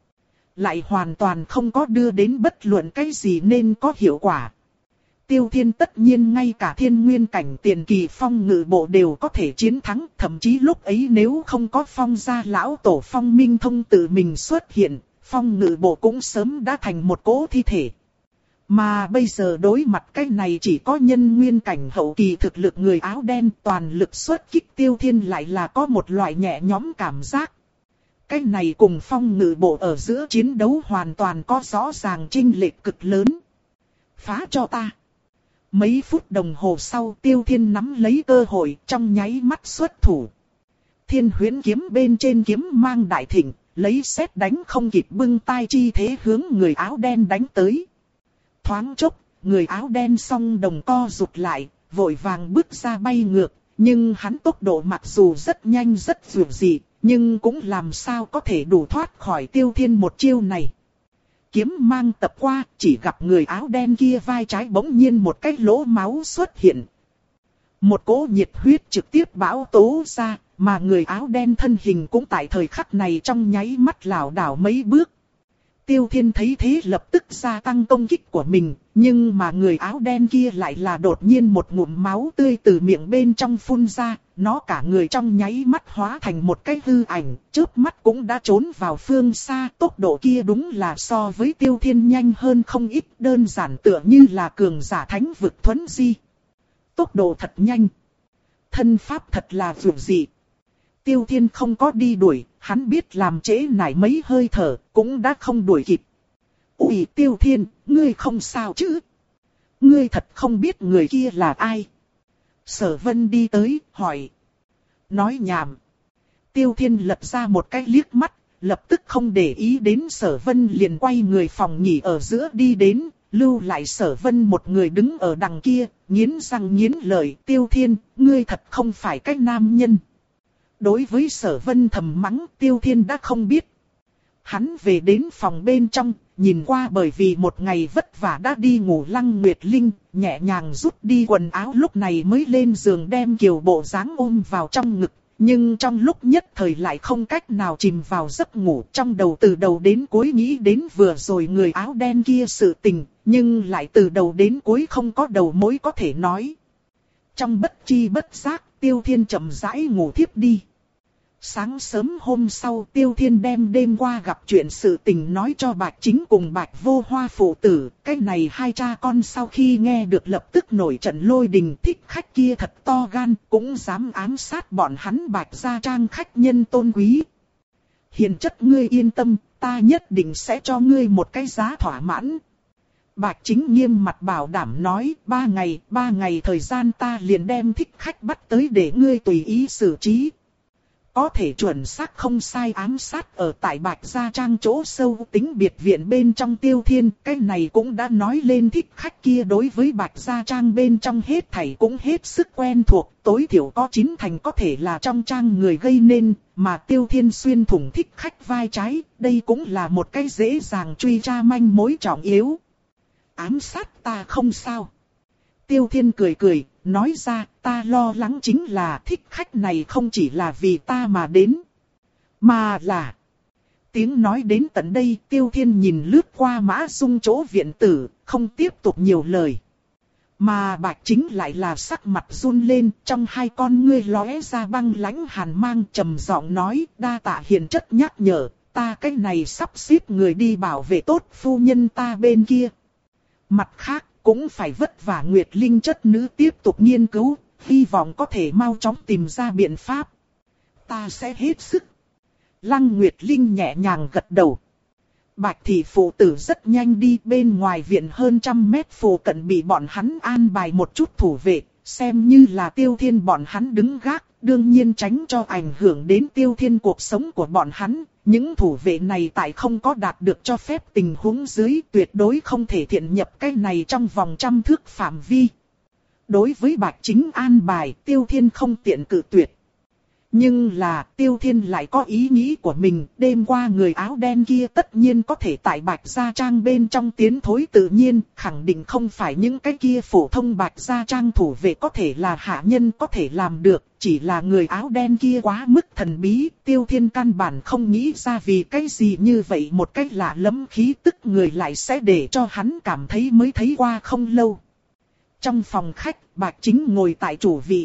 A: lại hoàn toàn không có đưa đến bất luận cái gì nên có hiệu quả. Tiêu Thiên tất nhiên ngay cả thiên nguyên cảnh tiền kỳ phong ngự bộ đều có thể chiến thắng, thậm chí lúc ấy nếu không có phong gia lão tổ Phong Minh Thông tự mình xuất hiện, phong ngự bộ cũng sớm đã thành một cỗ thi thể. Mà bây giờ đối mặt cái này chỉ có nhân nguyên cảnh hậu kỳ thực lực người áo đen, toàn lực xuất kích Tiêu Thiên lại là có một loại nhẹ nhõm cảm giác. Cái này cùng phong ngự bộ ở giữa chiến đấu hoàn toàn có rõ ràng chênh lệch cực lớn. Phá cho ta. Mấy phút đồng hồ sau Tiêu Thiên nắm lấy cơ hội trong nháy mắt xuất thủ. Thiên Huyễn kiếm bên trên kiếm mang đại thịnh, lấy sét đánh không kịp bưng tay chi thế hướng người áo đen đánh tới. Thoáng chốc, người áo đen song đồng co rụt lại, vội vàng bước ra bay ngược, nhưng hắn tốc độ mặc dù rất nhanh rất vượt dị, nhưng cũng làm sao có thể đủ thoát khỏi Tiêu Thiên một chiêu này. Kiếm mang tập qua, chỉ gặp người áo đen kia vai trái bỗng nhiên một cái lỗ máu xuất hiện. Một cỗ nhiệt huyết trực tiếp bão tố ra, mà người áo đen thân hình cũng tại thời khắc này trong nháy mắt lảo đảo mấy bước. Tiêu Thiên thấy thế lập tức gia tăng công kích của mình, nhưng mà người áo đen kia lại là đột nhiên một ngụm máu tươi từ miệng bên trong phun ra, nó cả người trong nháy mắt hóa thành một cái hư ảnh, chớp mắt cũng đã trốn vào phương xa, tốc độ kia đúng là so với Tiêu Thiên nhanh hơn không ít, đơn giản tựa như là cường giả thánh vực thuấn di. Tốc độ thật nhanh, thân pháp thật là vượt dị. Tiêu Thiên không có đi đuổi, hắn biết làm trễ nải mấy hơi thở, cũng đã không đuổi kịp. Ủi Tiêu Thiên, ngươi không sao chứ? Ngươi thật không biết người kia là ai? Sở Vân đi tới, hỏi. Nói nhảm. Tiêu Thiên lật ra một cái liếc mắt, lập tức không để ý đến Sở Vân liền quay người phòng nghỉ ở giữa đi đến, lưu lại Sở Vân một người đứng ở đằng kia, nghiến răng nghiến lợi. Tiêu Thiên, ngươi thật không phải cái nam nhân. Đối với Sở Vân thầm mắng, Tiêu Thiên đã không biết. Hắn về đến phòng bên trong, nhìn qua bởi vì một ngày vất vả đã đi ngủ Lăng Nguyệt Linh, nhẹ nhàng rút đi quần áo lúc này mới lên giường đem Kiều Bộ Dáng ôm vào trong ngực. Nhưng trong lúc nhất thời lại không cách nào chìm vào giấc ngủ, trong đầu từ đầu đến cuối nghĩ đến vừa rồi người áo đen kia sự tình, nhưng lại từ đầu đến cuối không có đầu mối có thể nói. Trong bất chi bất giác, Tiêu Thiên chậm rãi ngủ thiếp đi. Sáng sớm hôm sau Tiêu Thiên đem đêm qua gặp chuyện sự tình nói cho Bạch Chính cùng Bạch Vô Hoa phụ tử. Cái này hai cha con sau khi nghe được lập tức nổi trận lôi đình, thích khách kia thật to gan, cũng dám ám sát bọn hắn Bạch gia trang khách nhân tôn quý. Hiền chất ngươi yên tâm, ta nhất định sẽ cho ngươi một cái giá thỏa mãn. Bạch Chính nghiêm mặt bảo đảm nói, ba ngày, ba ngày thời gian ta liền đem thích khách bắt tới để ngươi tùy ý xử trí. Có thể chuẩn xác không sai ám sát ở tại Bạch Gia Trang chỗ sâu tính biệt viện bên trong Tiêu Thiên. Cái này cũng đã nói lên thích khách kia đối với Bạch Gia Trang bên trong hết thảy cũng hết sức quen thuộc. Tối thiểu có chín thành có thể là trong trang người gây nên, mà Tiêu Thiên xuyên thủng thích khách vai trái. Đây cũng là một cái dễ dàng truy tra manh mối trọng yếu. Ám sát ta không sao. Tiêu Thiên cười cười, nói ra ta lo lắng chính là thích khách này không chỉ là vì ta mà đến, mà là... Tiếng nói đến tận đây Tiêu Thiên nhìn lướt qua Mã Dung chỗ viện tử, không tiếp tục nhiều lời. Mà Bạch Chính lại là sắc mặt run lên, trong hai con ngươi lóe ra băng lãnh hàn mang trầm giọng nói, đa tạ hiền chất nhắc nhở, ta cái này sắp xếp người đi bảo vệ tốt phu nhân ta bên kia. Mặt khác, cũng phải vất vả Nguyệt Linh chất nữ tiếp tục nghiên cứu, hy vọng có thể mau chóng tìm ra biện pháp. Ta sẽ hết sức. Lăng Nguyệt Linh nhẹ nhàng gật đầu. Bạch thị phụ tử rất nhanh đi, bên ngoài viện hơn trăm mét phụ cận bị bọn hắn an bài một chút thủ vệ, xem như là Tiêu Thiên bọn hắn đứng gác, đương nhiên tránh cho ảnh hưởng đến Tiêu Thiên cuộc sống của bọn hắn. Những thủ vệ này tại không có đạt được cho phép tình huống dưới tuyệt đối không thể thiện nhập cái này trong vòng trăm thước phạm vi. Đối với Bạch Chính an bài, Tiêu Thiên không tiện cự tuyệt. Nhưng là Tiêu Thiên lại có ý nghĩ của mình, đêm qua người áo đen kia tất nhiên có thể tại Bạch Gia Trang bên trong tiến thối tự nhiên, khẳng định không phải những cái kia phổ thông Bạch Gia Trang thủ vệ có thể là hạ nhân có thể làm được, chỉ là người áo đen kia quá mức thần bí, Tiêu Thiên căn bản không nghĩ ra vì cái gì như vậy một cách lạ lẫm khí tức người lại sẽ để cho hắn cảm thấy mới thấy qua không lâu. Trong phòng khách, Bạch Chính ngồi tại chủ vị.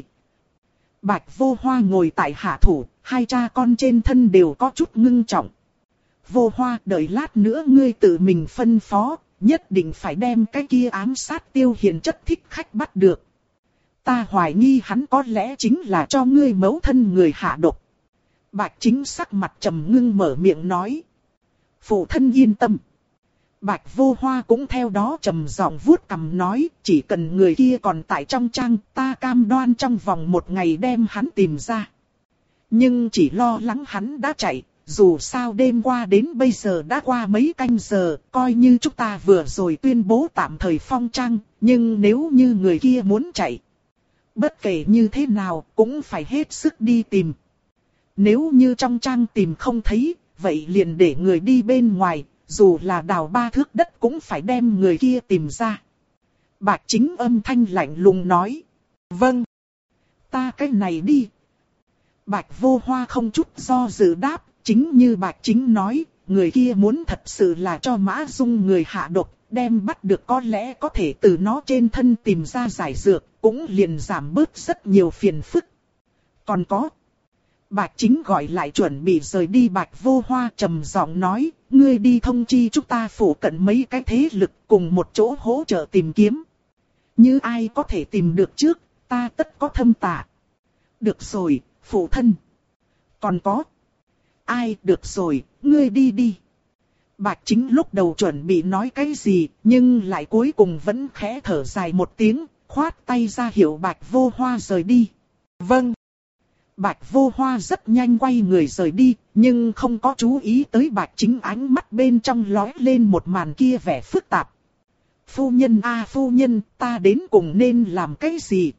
A: Bạch Vô Hoa ngồi tại hạ thủ, hai cha con trên thân đều có chút ngưng trọng. Vô Hoa, đợi lát nữa ngươi tự mình phân phó, nhất định phải đem cái kia ám sát Tiêu hiền chất thích khách bắt được. Ta hoài nghi hắn có lẽ chính là cho ngươi mẫu thân người hạ độc. Bạch Chính sắc mặt trầm ngưng mở miệng nói. Phụ thân yên tâm. Bạch Vô Hoa cũng theo đó trầm giọng vuốt cằm nói, chỉ cần người kia còn tại trong trang, ta cam đoan trong vòng một ngày đem hắn tìm ra. Nhưng chỉ lo lắng hắn đã chạy, dù sao đêm qua đến bây giờ đã qua mấy canh giờ, coi như chúng ta vừa rồi tuyên bố tạm thời phong trang, nhưng nếu như người kia muốn chạy. Bất kể như thế nào cũng phải hết sức đi tìm. Nếu như trong trang tìm không thấy, vậy liền để người đi bên ngoài, dù là đào ba thước đất cũng phải đem người kia tìm ra. Bạch Chính âm thanh lạnh lùng nói. Vâng. Ta cái này đi. Bạch Vô Hoa không chút do dự đáp, chính như Bạch Chính nói, người kia muốn thật sự là cho Mã Dung người hạ độc, đem bắt được có lẽ có thể từ nó trên thân tìm ra giải dược, cũng liền giảm bớt rất nhiều phiền phức. Còn có. Bạch Chính gọi lại chuẩn bị rời đi Bạch Vô Hoa trầm giọng nói, ngươi đi thông chi chúng ta phủ cận mấy cái thế lực cùng một chỗ hỗ trợ tìm kiếm. Như ai có thể tìm được trước, ta tất có thâm tạ. Được rồi, phụ thân. Còn có. Ai, được rồi, ngươi đi đi. Bạch Chính lúc đầu chuẩn bị nói cái gì, nhưng lại cuối cùng vẫn khẽ thở dài một tiếng, khoát tay ra hiệu Bạch Vô Hoa rời đi. Vâng. Bạch Vô Hoa rất nhanh quay người rời đi, nhưng không có chú ý tới Bạch Chính ánh mắt bên trong lóe lên một màn kia vẻ phức tạp. Phu nhân a à, phu nhân, ta đến cùng nên làm cái gì?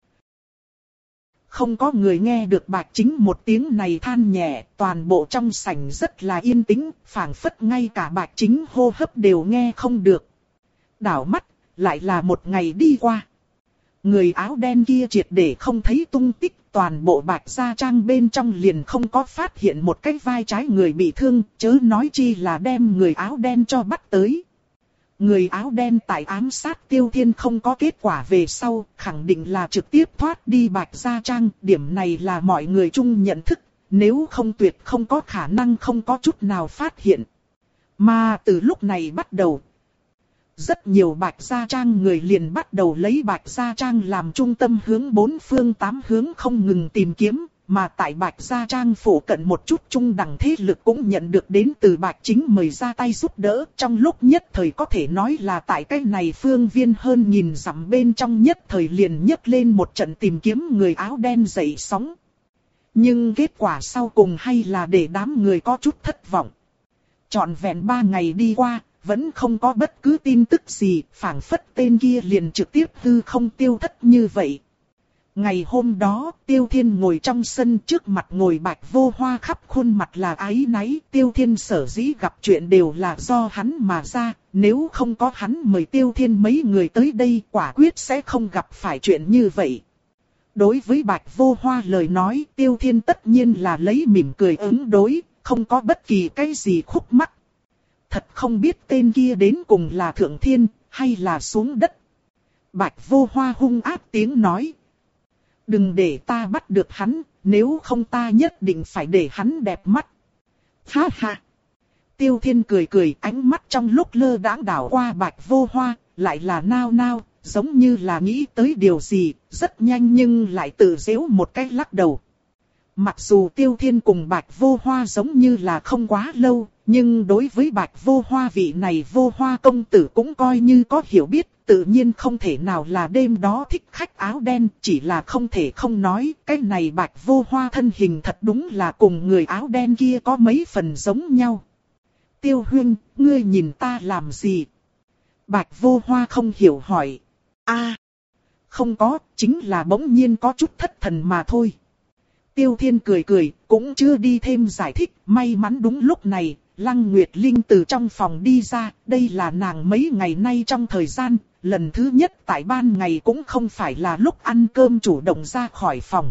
A: Không có người nghe được Bạch Chính một tiếng này than nhẹ, toàn bộ trong sảnh rất là yên tĩnh, phảng phất ngay cả Bạch Chính hô hấp đều nghe không được. Đảo mắt, lại là một ngày đi qua. Người áo đen kia triệt để không thấy tung tích, toàn bộ Bạch Gia Trang bên trong liền không có phát hiện một cái vai trái người bị thương, chớ nói chi là đem người áo đen cho bắt tới. Người áo đen tại ám sát Tiêu Thiên không có kết quả về sau, khẳng định là trực tiếp thoát đi Bạch Gia Trang, điểm này là mọi người chung nhận thức, nếu không tuyệt không có khả năng không có chút nào phát hiện. Mà từ lúc này bắt đầu, rất nhiều Bạch Gia Trang người liền bắt đầu lấy Bạch Gia Trang làm trung tâm hướng bốn phương tám hướng không ngừng tìm kiếm, mà tại Bạch Gia Trang phủ cận một chút trung đẳng thế lực cũng nhận được đến từ Bạch Chính mời ra tay giúp đỡ, trong lúc nhất thời có thể nói là tại cái này phương viên hơn nghìn dặm bên trong nhất thời liền nhấc lên một trận tìm kiếm người áo đen dậy sóng. Nhưng kết quả sau cùng hay là để đám người có chút thất vọng. Trọn vẹn ba ngày đi qua, vẫn không có bất cứ tin tức gì, phảng phất tên kia liền trực tiếp hư không tiêu thất như vậy. Ngày hôm đó, Tiêu Thiên ngồi trong sân, trước mặt ngồi Bạch Vô Hoa, khắp khuôn mặt là áy náy. Tiêu Thiên sở dĩ gặp chuyện đều là do hắn mà ra, nếu không có hắn mời Tiêu Thiên mấy người tới đây, quả quyết sẽ không gặp phải chuyện như vậy. Đối với Bạch Vô Hoa lời nói, Tiêu Thiên tất nhiên là lấy mỉm cười ứng đối, không có bất kỳ cái gì khúc mắc. Thật không biết tên kia đến cùng là thượng thiên, hay là xuống đất. Bạch Vô Hoa hung ác tiếng nói. Đừng để ta bắt được hắn, nếu không ta nhất định phải để hắn đẹp mắt. Ha ha. Tiêu Thiên cười cười, ánh mắt trong lúc lơ đãng đảo qua Bạch Vô Hoa, lại là nao nao, giống như là nghĩ tới điều gì, rất nhanh nhưng lại tự giễu một cách lắc đầu. Mặc dù Tiêu Thiên cùng Bạch Vô Hoa giống như là không quá lâu, nhưng đối với Bạch Vô Hoa vị này Vô Hoa công tử cũng coi như có hiểu biết, tự nhiên không thể nào là đêm đó thích khách áo đen, chỉ là không thể không nói, cái này Bạch Vô Hoa thân hình thật đúng là cùng người áo đen kia có mấy phần giống nhau. Tiêu Huynh, ngươi nhìn ta làm gì? Bạch Vô Hoa không hiểu hỏi. A, không có, chính là bỗng nhiên có chút thất thần mà thôi. Tiêu Thiên cười cười, cũng chưa đi thêm giải thích, may mắn đúng lúc này, Lăng Nguyệt Linh từ trong phòng đi ra, đây là nàng mấy ngày nay trong thời gian, lần thứ nhất tại ban ngày cũng không phải là lúc ăn cơm chủ động ra khỏi phòng.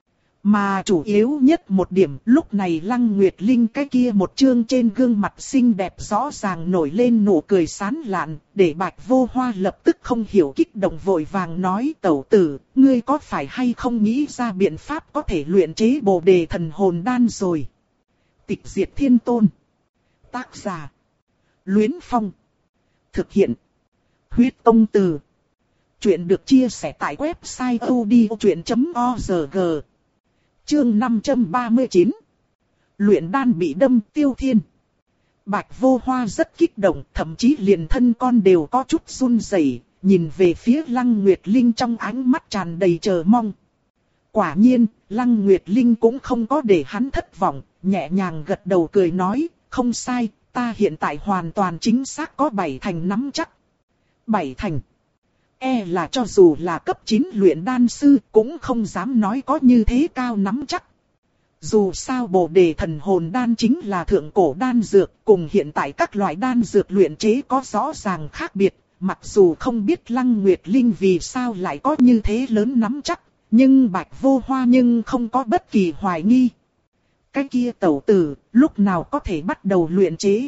A: Mà chủ yếu nhất một điểm, lúc này Lăng Nguyệt Linh cái kia một chương trên gương mặt xinh đẹp rõ ràng nổi lên nụ cười sán lạn, để Bạch Vô Hoa lập tức không hiểu kích động vội vàng nói: tẩu tử, ngươi có phải hay không nghĩ ra biện pháp có thể luyện chế Bồ Đề Thần Hồn Đan rồi? Tịch Diệt Thiên Tôn. Tác giả: Luyến Phong. Thực hiện: Huyết Tông Từ. Chuyện được chia sẻ tại website odchuyện chấm org. Chương năm trăm ba mươi chín. Luyện đan bị đâm Tiêu Thiên. Bạch Vô Hoa rất kích động, thậm chí liền thân con đều có chút run rẩy, nhìn về phía Lăng Nguyệt Linh trong ánh mắt tràn đầy chờ mong. Quả nhiên, Lăng Nguyệt Linh cũng không có để hắn thất vọng, nhẹ nhàng gật đầu cười nói, không sai, ta hiện tại hoàn toàn chính xác có bảy thành nắm chắc. Bảy thành. E là cho dù là cấp chín luyện đan sư cũng không dám nói có như thế cao nắm chắc. Dù sao bồ đề thần hồn đan chính là thượng cổ đan dược, cùng hiện tại các loại đan dược luyện chế có rõ ràng khác biệt. Mặc dù không biết Lăng Nguyệt Linh vì sao lại có như thế lớn nắm chắc, nhưng Bạch Vô Hoa nhưng không có bất kỳ hoài nghi. Cái kia tẩu tử, lúc nào có thể bắt đầu luyện chế?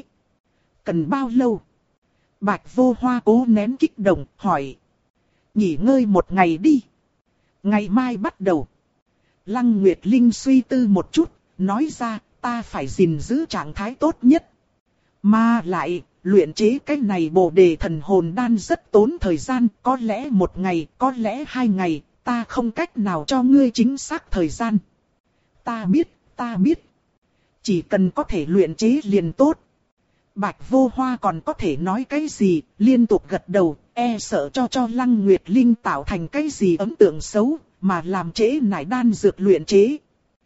A: Cần bao lâu? Bạch Vô Hoa cố nén kích động, hỏi. Nghỉ ngơi một ngày đi. Ngày mai bắt đầu. Lăng Nguyệt Linh suy tư một chút, nói ra, ta phải gìn giữ trạng thái tốt nhất. Mà lại, luyện chế cái này bồ đề thần hồn đan rất tốn thời gian, có lẽ một ngày, có lẽ hai ngày, ta không cách nào cho ngươi chính xác thời gian. Ta biết, ta biết. Chỉ cần có thể luyện chế liền tốt. Bạch Vô Hoa còn có thể nói cái gì, liên tục gật đầu, e sợ cho cho Lăng Nguyệt Linh tạo thành cái gì ấn tượng xấu, mà làm trễ nải đan dược luyện chế.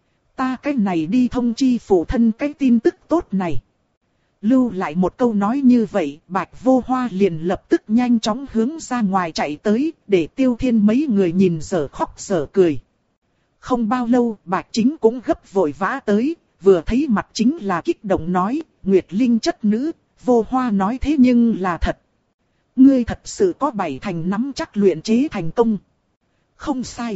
A: Ta cái này đi thông chi phụ thân cái tin tức tốt này. Lưu lại một câu nói như vậy, Bạch Vô Hoa liền lập tức nhanh chóng hướng ra ngoài chạy tới, để Tiêu Thiên mấy người nhìn dở khóc dở cười. Không bao lâu, Bạch Chính cũng gấp vội vã tới, vừa thấy mặt chính là kích động nói, Nguyệt Linh chất nữ, Vô Hoa nói thế nhưng là thật. Ngươi thật sự có bảy thành nắm chắc luyện chế thành công. Không sai.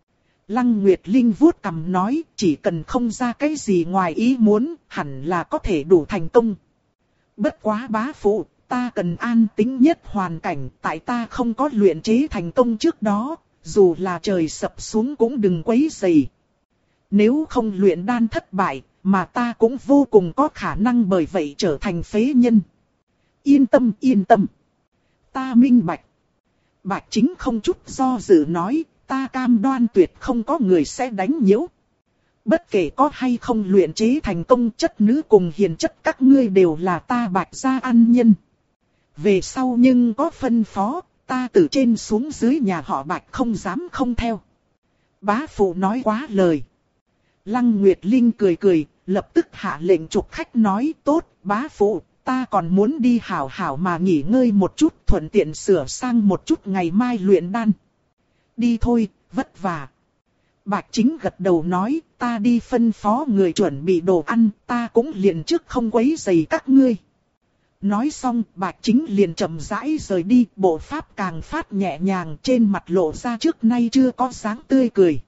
A: Lăng Nguyệt Linh vuốt cằm nói, chỉ cần không ra cái gì ngoài ý muốn, hẳn là có thể đủ thành công. Bất quá bá phụ, ta cần an tĩnh nhất hoàn cảnh, tại ta không có luyện chế thành công trước đó, dù là trời sập xuống cũng đừng quấy rầy. Nếu không luyện đan thất bại, mà ta cũng vô cùng có khả năng bởi vậy trở thành phế nhân. Yên tâm, yên tâm. Ta minh bạch. Bạch Chính không chút do dự nói, ta cam đoan tuyệt không có người sẽ đánh nhiễu. Bất kể có hay không luyện chế thành công, chất nữ cùng hiền chất các ngươi đều là ta Bạch gia ăn nhân. Về sau nhưng có phân phó, ta từ trên xuống dưới nhà họ Bạch không dám không theo. Bá phụ nói quá lời. Lăng Nguyệt Linh cười cười, lập tức hạ lệnh trục khách nói, tốt, bá phụ, ta còn muốn đi hảo hảo mà nghỉ ngơi một chút, thuận tiện sửa sang một chút ngày mai luyện đan. Đi thôi, vất vả. Bạch Chính gật đầu nói, ta đi phân phó người chuẩn bị đồ ăn, ta cũng liền trước không quấy rầy các ngươi. Nói xong, Bạch Chính liền chậm rãi rời đi, bộ pháp càng phát nhẹ nhàng, trên mặt lộ ra trước nay chưa có dáng tươi cười.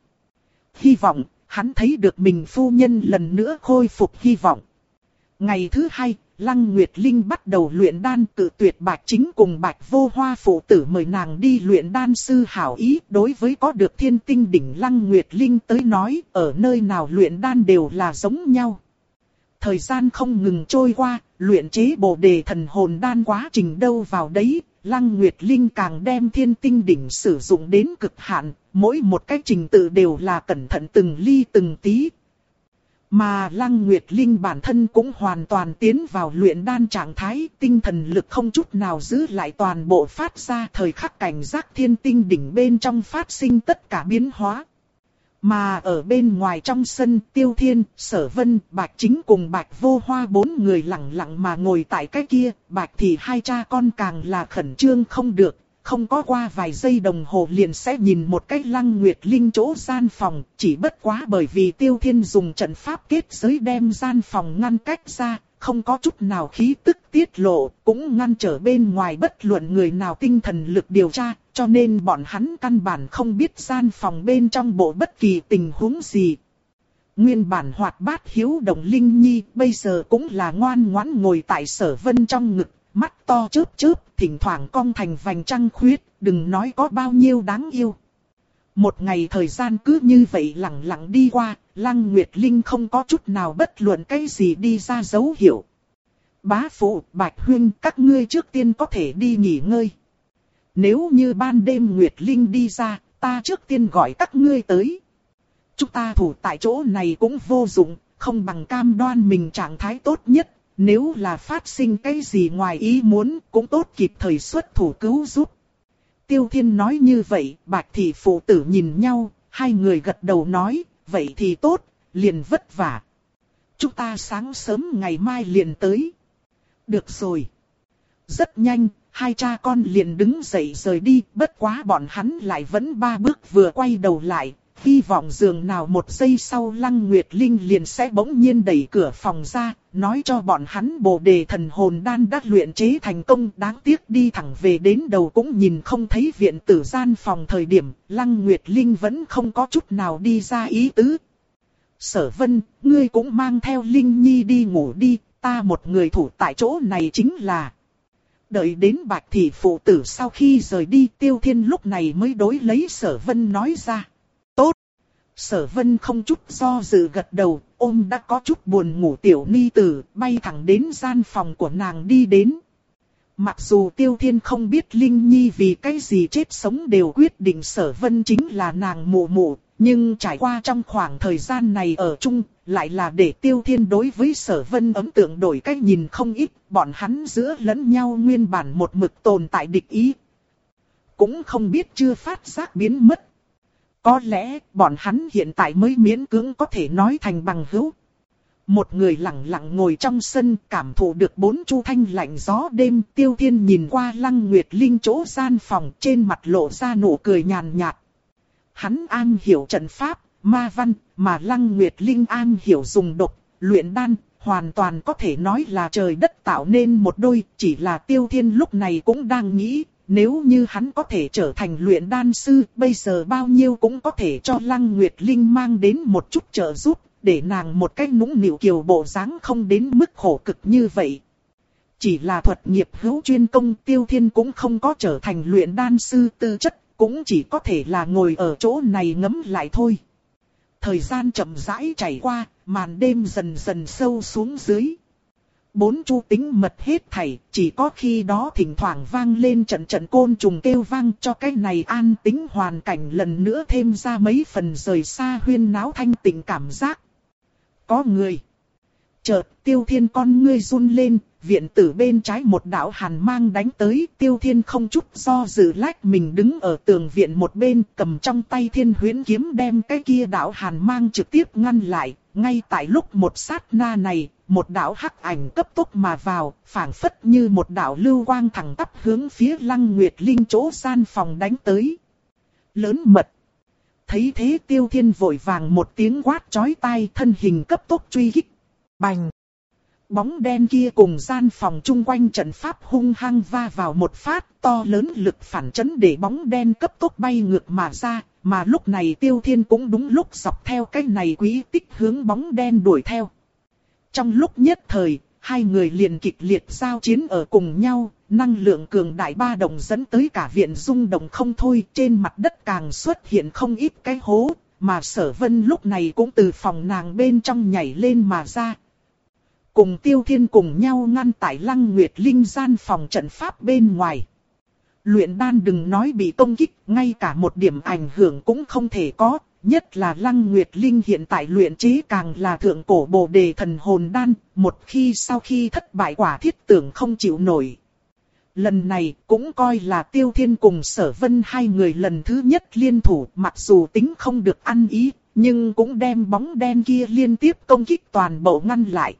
A: Hy vọng, hắn thấy được mình phu nhân lần nữa khôi phục hy vọng. Ngày thứ hai, Lăng Nguyệt Linh bắt đầu luyện đan, cự tuyệt Bạch Chính cùng Bạch Vô Hoa phụ tử mời nàng đi luyện đan sư hảo ý. Đối với có được thiên tinh đỉnh Lăng Nguyệt Linh tới nói, ở nơi nào luyện đan đều là giống nhau. Thời gian không ngừng trôi qua, luyện chế bồ đề thần hồn đan quá trình đâu vào đấy, Lăng Nguyệt Linh càng đem thiên tinh đỉnh sử dụng đến cực hạn, mỗi một cái trình tự đều là cẩn thận từng ly từng tí. Mà Lăng Nguyệt Linh bản thân cũng hoàn toàn tiến vào luyện đan trạng thái, tinh thần lực không chút nào giữ lại toàn bộ phát ra, thời khắc cảnh giác thiên tinh đỉnh bên trong phát sinh tất cả biến hóa. Mà ở bên ngoài trong sân, Tiêu Thiên, Sở Vân, Bạch Chính cùng Bạch Vô Hoa bốn người lặng lặng mà ngồi tại cái kia, Bạch thì hai cha con càng là khẩn trương không được, không có qua vài giây đồng hồ liền sẽ nhìn một cái Lăng Nguyệt Linh chỗ gian phòng, chỉ bất quá bởi vì Tiêu Thiên dùng trận pháp kết giới đem gian phòng ngăn cách ra, không có chút nào khí tức tiết lộ, cũng ngăn trở bên ngoài bất luận người nào tinh thần lực điều tra, cho nên bọn hắn căn bản không biết gian phòng bên trong bộ bất kỳ tình huống gì. Nguyên bản hoạt bát hiếu động Linh Nhi bây giờ cũng là ngoan ngoãn ngồi tại Sở Vân trong ngực, mắt to chớp chớp, thỉnh thoảng cong thành vành trăng khuyết, đừng nói có bao nhiêu đáng yêu. Một ngày thời gian cứ như vậy lặng lặng đi qua, Lăng Nguyệt Linh không có chút nào bất luận cái gì đi ra dấu hiệu. Bá phụ, Bạch Huyên, các ngươi trước tiên có thể đi nghỉ ngơi. Nếu như ban đêm Nguyệt Linh đi ra, ta trước tiên gọi các ngươi tới. Chúng ta thủ tại chỗ này cũng vô dụng, không bằng cam đoan mình trạng thái tốt nhất. Nếu là phát sinh cái gì ngoài ý muốn, cũng tốt kịp thời xuất thủ cứu giúp. Tiêu Thiên nói như vậy, Bạch thị phụ tử nhìn nhau, hai người gật đầu nói, vậy thì tốt, liền vất vả. Chúng ta sáng sớm ngày mai liền tới. Được rồi. Rất nhanh, hai cha con liền đứng dậy rời đi, bất quá bọn hắn lại vẫn ba bước vừa quay đầu lại, hy vọng dường nào một giây sau Lăng Nguyệt Linh liền sẽ bỗng nhiên đẩy cửa phòng ra, nói cho bọn hắn Bồ Đề Thần Hồn Đan đã luyện chế thành công. Đáng tiếc đi thẳng về đến đầu cũng nhìn không thấy viện tử gian phòng thời điểm, Lăng Nguyệt Linh vẫn không có chút nào đi ra ý tứ. Sở Vân, ngươi cũng mang theo Linh Nhi đi ngủ đi, ta một người thủ tại chỗ này chính là... Đợi đến Bạch Thị phụ tử sau khi rời đi, Tiêu Thiên lúc này mới đối lấy Sở Vân nói ra. Tốt. Sở Vân không chút do dự gật đầu, ôm đã có chút buồn ngủ tiểu ni tử, bay thẳng đến gian phòng của nàng đi đến. Mặc dù Tiêu Thiên không biết Linh Nhi vì cái gì chết sống đều quyết định Sở Vân chính là nàng mụ mụ, nhưng trải qua trong khoảng thời gian này ở chung, lại là để Tiêu Thiên đối với Sở Vân ấn tượng đổi cách nhìn không ít, bọn hắn giữa lẫn nhau nguyên bản một mực tồn tại địch ý. Cũng không biết chưa phát giác biến mất. Có lẽ bọn hắn hiện tại mới miễn cưỡng có thể nói thành bằng hữu. Một người lặng lặng ngồi trong sân cảm thụ được bốn chu thanh lạnh gió đêm. Tiêu Thiên nhìn qua Lăng Nguyệt Linh chỗ gian phòng, trên mặt lộ ra nụ cười nhàn nhạt. Hắn an hiểu trận pháp, ma văn, mà Lăng Nguyệt Linh an hiểu dùng độc, luyện đan, hoàn toàn có thể nói là trời đất tạo nên một đôi. Chỉ là Tiêu Thiên lúc này cũng đang nghĩ, nếu như hắn có thể trở thành luyện đan sư, bây giờ bao nhiêu cũng có thể cho Lăng Nguyệt Linh mang đến một chút trợ giúp, để nàng một cách nũng nịu kiều bộ dáng không đến mức khổ cực như vậy. Chỉ là thuật nghiệp hữu chuyên công, Tiêu Thiên cũng không có trở thành luyện đan sư tư chất, cũng chỉ có thể là ngồi ở chỗ này ngẫm lại thôi. Thời gian chậm rãi chảy qua, màn đêm dần dần sâu xuống dưới. Bốn chu tính mật hết thảy, chỉ có khi đó thỉnh thoảng vang lên trận trận côn trùng kêu vang cho cái này an tĩnh hoàn cảnh lần nữa thêm ra mấy phần rời xa huyên náo thanh tịnh cảm giác. Có người. Chợt Tiêu Thiên con ngươi run lên, viện tử bên trái một đạo hàn mang đánh tới. Tiêu Thiên không chút do dự lách mình đứng ở tường viện một bên, cầm trong tay Thiên Huyễn kiếm đem cái kia đạo hàn mang trực tiếp ngăn lại. Ngay tại lúc một sát na này, một đạo hắc ảnh cấp tốc mà vào, phảng phất như một đạo lưu quang thẳng tắp hướng phía Lăng Nguyệt Linh chỗ gian phòng đánh tới. Lớn mật. Thấy thế Tiêu Thiên vội vàng một tiếng quát chói tai, thân hình cấp tốc truy kích. Bành! Bóng đen kia cùng gian phòng chung quanh trận pháp hung hăng va vào một phát, to lớn lực phản chấn để bóng đen cấp tốc bay ngược mà ra, mà lúc này Tiêu Thiên cũng đúng lúc dọc theo cái này quý tích hướng bóng đen đuổi theo. Trong lúc nhất thời, hai người liền kịch liệt giao chiến ở cùng nhau, năng lượng cường đại ba động dẫn tới cả viện rung động không thôi, trên mặt đất càng xuất hiện không ít cái hố, mà Sở Vân lúc này cũng từ phòng nàng bên trong nhảy lên mà ra. Cùng Tiêu Thiên cùng nhau ngăn tại Lăng Nguyệt Linh gian phòng trận pháp bên ngoài. Luyện đan đừng nói bị công kích, ngay cả một điểm ảnh hưởng cũng không thể có. Nhất là Lăng Nguyệt Linh hiện tại luyện chế càng là thượng cổ Bồ Đề Thần Hồn Đan, một khi sau khi thất bại quả thiết tưởng không chịu nổi. Lần này cũng coi là Tiêu Thiên cùng Sở Vân hai người lần thứ nhất liên thủ, mặc dù tính không được ăn ý, nhưng cũng đem bóng đen kia liên tiếp công kích toàn bộ ngăn lại.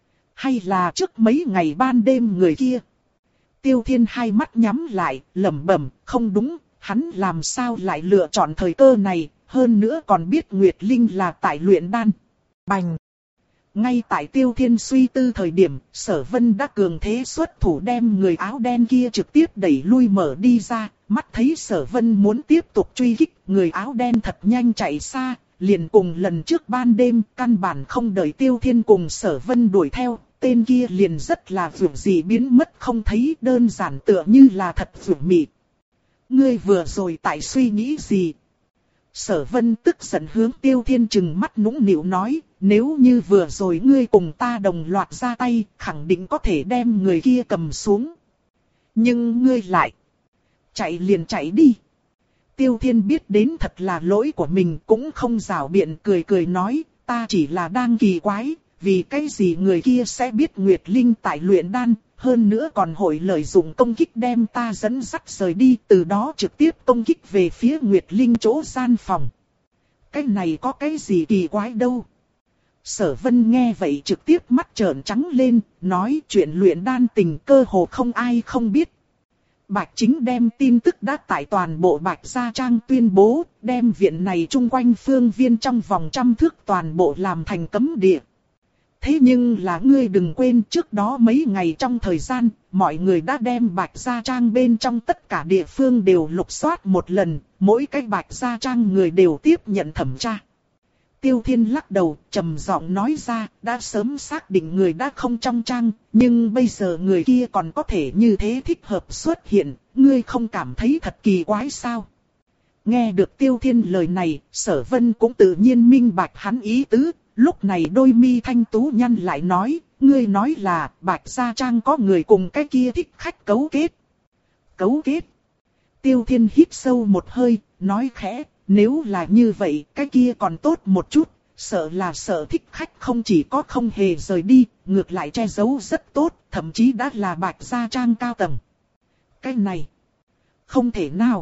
A: Hay là trước mấy ngày ban đêm người kia? Tiêu Thiên hai mắt nhắm lại, lẩm bẩm, không đúng, hắn làm sao lại lựa chọn thời cơ này, hơn nữa còn biết Nguyệt Linh là tại luyện đan. Bành! Ngay tại Tiêu Thiên suy tư thời điểm, Sở Vân đã cường thế xuất thủ đem người áo đen kia trực tiếp đẩy lui mở đi ra, mắt thấy Sở Vân muốn tiếp tục truy kích, người áo đen thật nhanh chạy xa, liền cùng lần trước ban đêm, căn bản không đợi Tiêu Thiên cùng Sở Vân đuổi theo, tên kia liền rất là vụng gì biến mất không thấy, đơn giản tựa như là thật vụng mị. Ngươi vừa rồi tại suy nghĩ gì? Sở Vân tức giận hướng Tiêu Thiên trừng mắt nũng nịu nói, nếu như vừa rồi ngươi cùng ta đồng loạt ra tay, khẳng định có thể đem người kia cầm xuống. Nhưng ngươi lại chạy liền chạy đi. Tiêu Thiên biết đến thật là lỗi của mình, cũng không giảo biện, cười cười nói, ta chỉ là đang kỳ quái, vì cái gì người kia sẽ biết Nguyệt Linh tại luyện đan, hơn nữa còn hội lợi dụng công kích đem ta dẫn dắt rời đi, từ đó trực tiếp công kích về phía Nguyệt Linh chỗ gian phòng. Cái này có cái gì kỳ quái đâu. Sở Vân nghe vậy trực tiếp mắt trợn trắng lên, nói chuyện luyện đan tình cơ hồ không ai không biết. Bạch Chính đem tin tức đã tại toàn bộ Bạch Gia Trang tuyên bố, đem viện này chung quanh phương viên trong vòng trăm thước toàn bộ làm thành cấm địa. Thế nhưng là ngươi đừng quên, trước đó mấy ngày trong thời gian, mọi người đã đem Bạch Gia Trang bên trong tất cả địa phương đều lục soát một lần, mỗi cái Bạch Gia Trang người đều tiếp nhận thẩm tra. Tiêu Thiên lắc đầu, trầm giọng nói ra, đã sớm xác định người đã không trong trang, nhưng bây giờ người kia còn có thể như thế thích hợp xuất hiện, ngươi không cảm thấy thật kỳ quái sao? Nghe được Tiêu Thiên lời này, Sở Vân cũng tự nhiên minh bạch hắn ý tứ, lúc này đôi mi thanh tú nhăn lại nói, ngươi nói là Bạch Gia Trang có người cùng cái kia thích khách cấu kết. Cấu kết? Tiêu Thiên hít sâu một hơi, nói khẽ. Nếu là như vậy, cái kia còn tốt một chút, sợ là sợ thích khách không chỉ có không hề rời đi, ngược lại che giấu rất tốt, thậm chí đã là Bạch Gia Trang cao tầng. Cái này, không thể nào.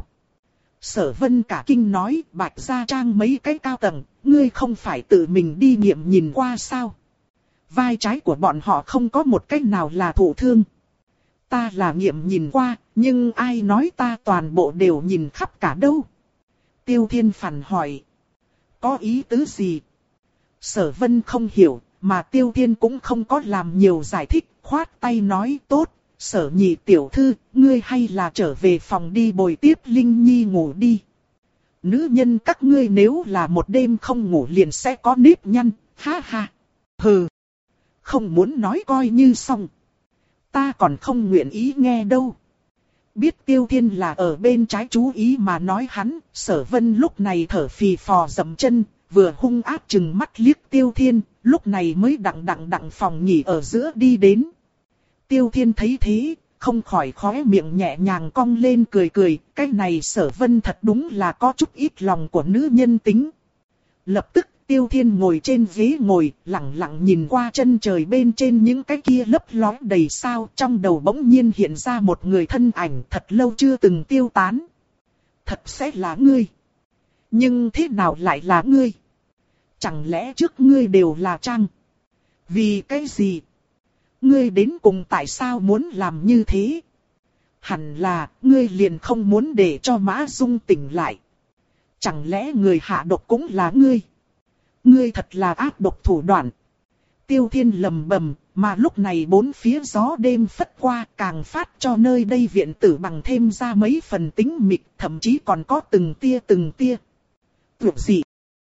A: Sở Vân cả kinh nói, Bạch Gia Trang mấy cái cao tầng, ngươi không phải tự mình đi nghiệm nhìn qua sao? Vai trái của bọn họ không có một cách nào là thụ thương. Ta là nghiệm nhìn qua, nhưng ai nói ta toàn bộ đều nhìn khắp cả đâu? Tiêu Thiên phản hỏi. Có ý tứ gì? Sở Vân không hiểu, mà Tiêu Thiên cũng không có làm nhiều giải thích, khoát tay nói tốt, Sở Nhị tiểu thư, ngươi hay là trở về phòng đi bồi tiếp Linh Nhi ngủ đi. Nữ nhân các ngươi nếu là một đêm không ngủ liền sẽ có nếp nhăn, ha ha. Hừ, không muốn nói coi như xong. Ta còn không nguyện ý nghe đâu. Biết Tiêu Thiên là ở bên trái chú ý mà nói hắn, Sở Vân lúc này thở phì phò dậm chân, vừa hung ác chừng mắt liếc Tiêu Thiên, lúc này mới đặng đặng đặng phòng nghỉ ở giữa đi đến. Tiêu Thiên thấy thế, không khỏi khóe miệng nhẹ nhàng cong lên cười cười, cái này Sở Vân thật đúng là có chút ít lòng của nữ nhân tính. Lập tức Tiêu Thiên ngồi trên ghế ngồi, lặng lặng nhìn qua chân trời bên trên những cái kia lấp lóe đầy sao, trong đầu bỗng nhiên hiện ra một người thân ảnh thật lâu chưa từng tiêu tán. Thật sẽ là ngươi. Nhưng thế nào lại là ngươi? Chẳng lẽ trước ngươi đều là Trang? Vì cái gì? Ngươi đến cùng tại sao muốn làm như thế? Hẳn là, ngươi liền không muốn để cho Mã Dung tỉnh lại. Chẳng lẽ người hạ độc cũng là ngươi? Ngươi thật là ác độc thủ đoạn. Tiêu Thiên lầm bầm, mà lúc này bốn phía gió đêm phất qua càng phát cho nơi đây viện tử bằng thêm ra mấy phần tính mịch, thậm chí còn có từng tia từng tia. Tuyệt gì?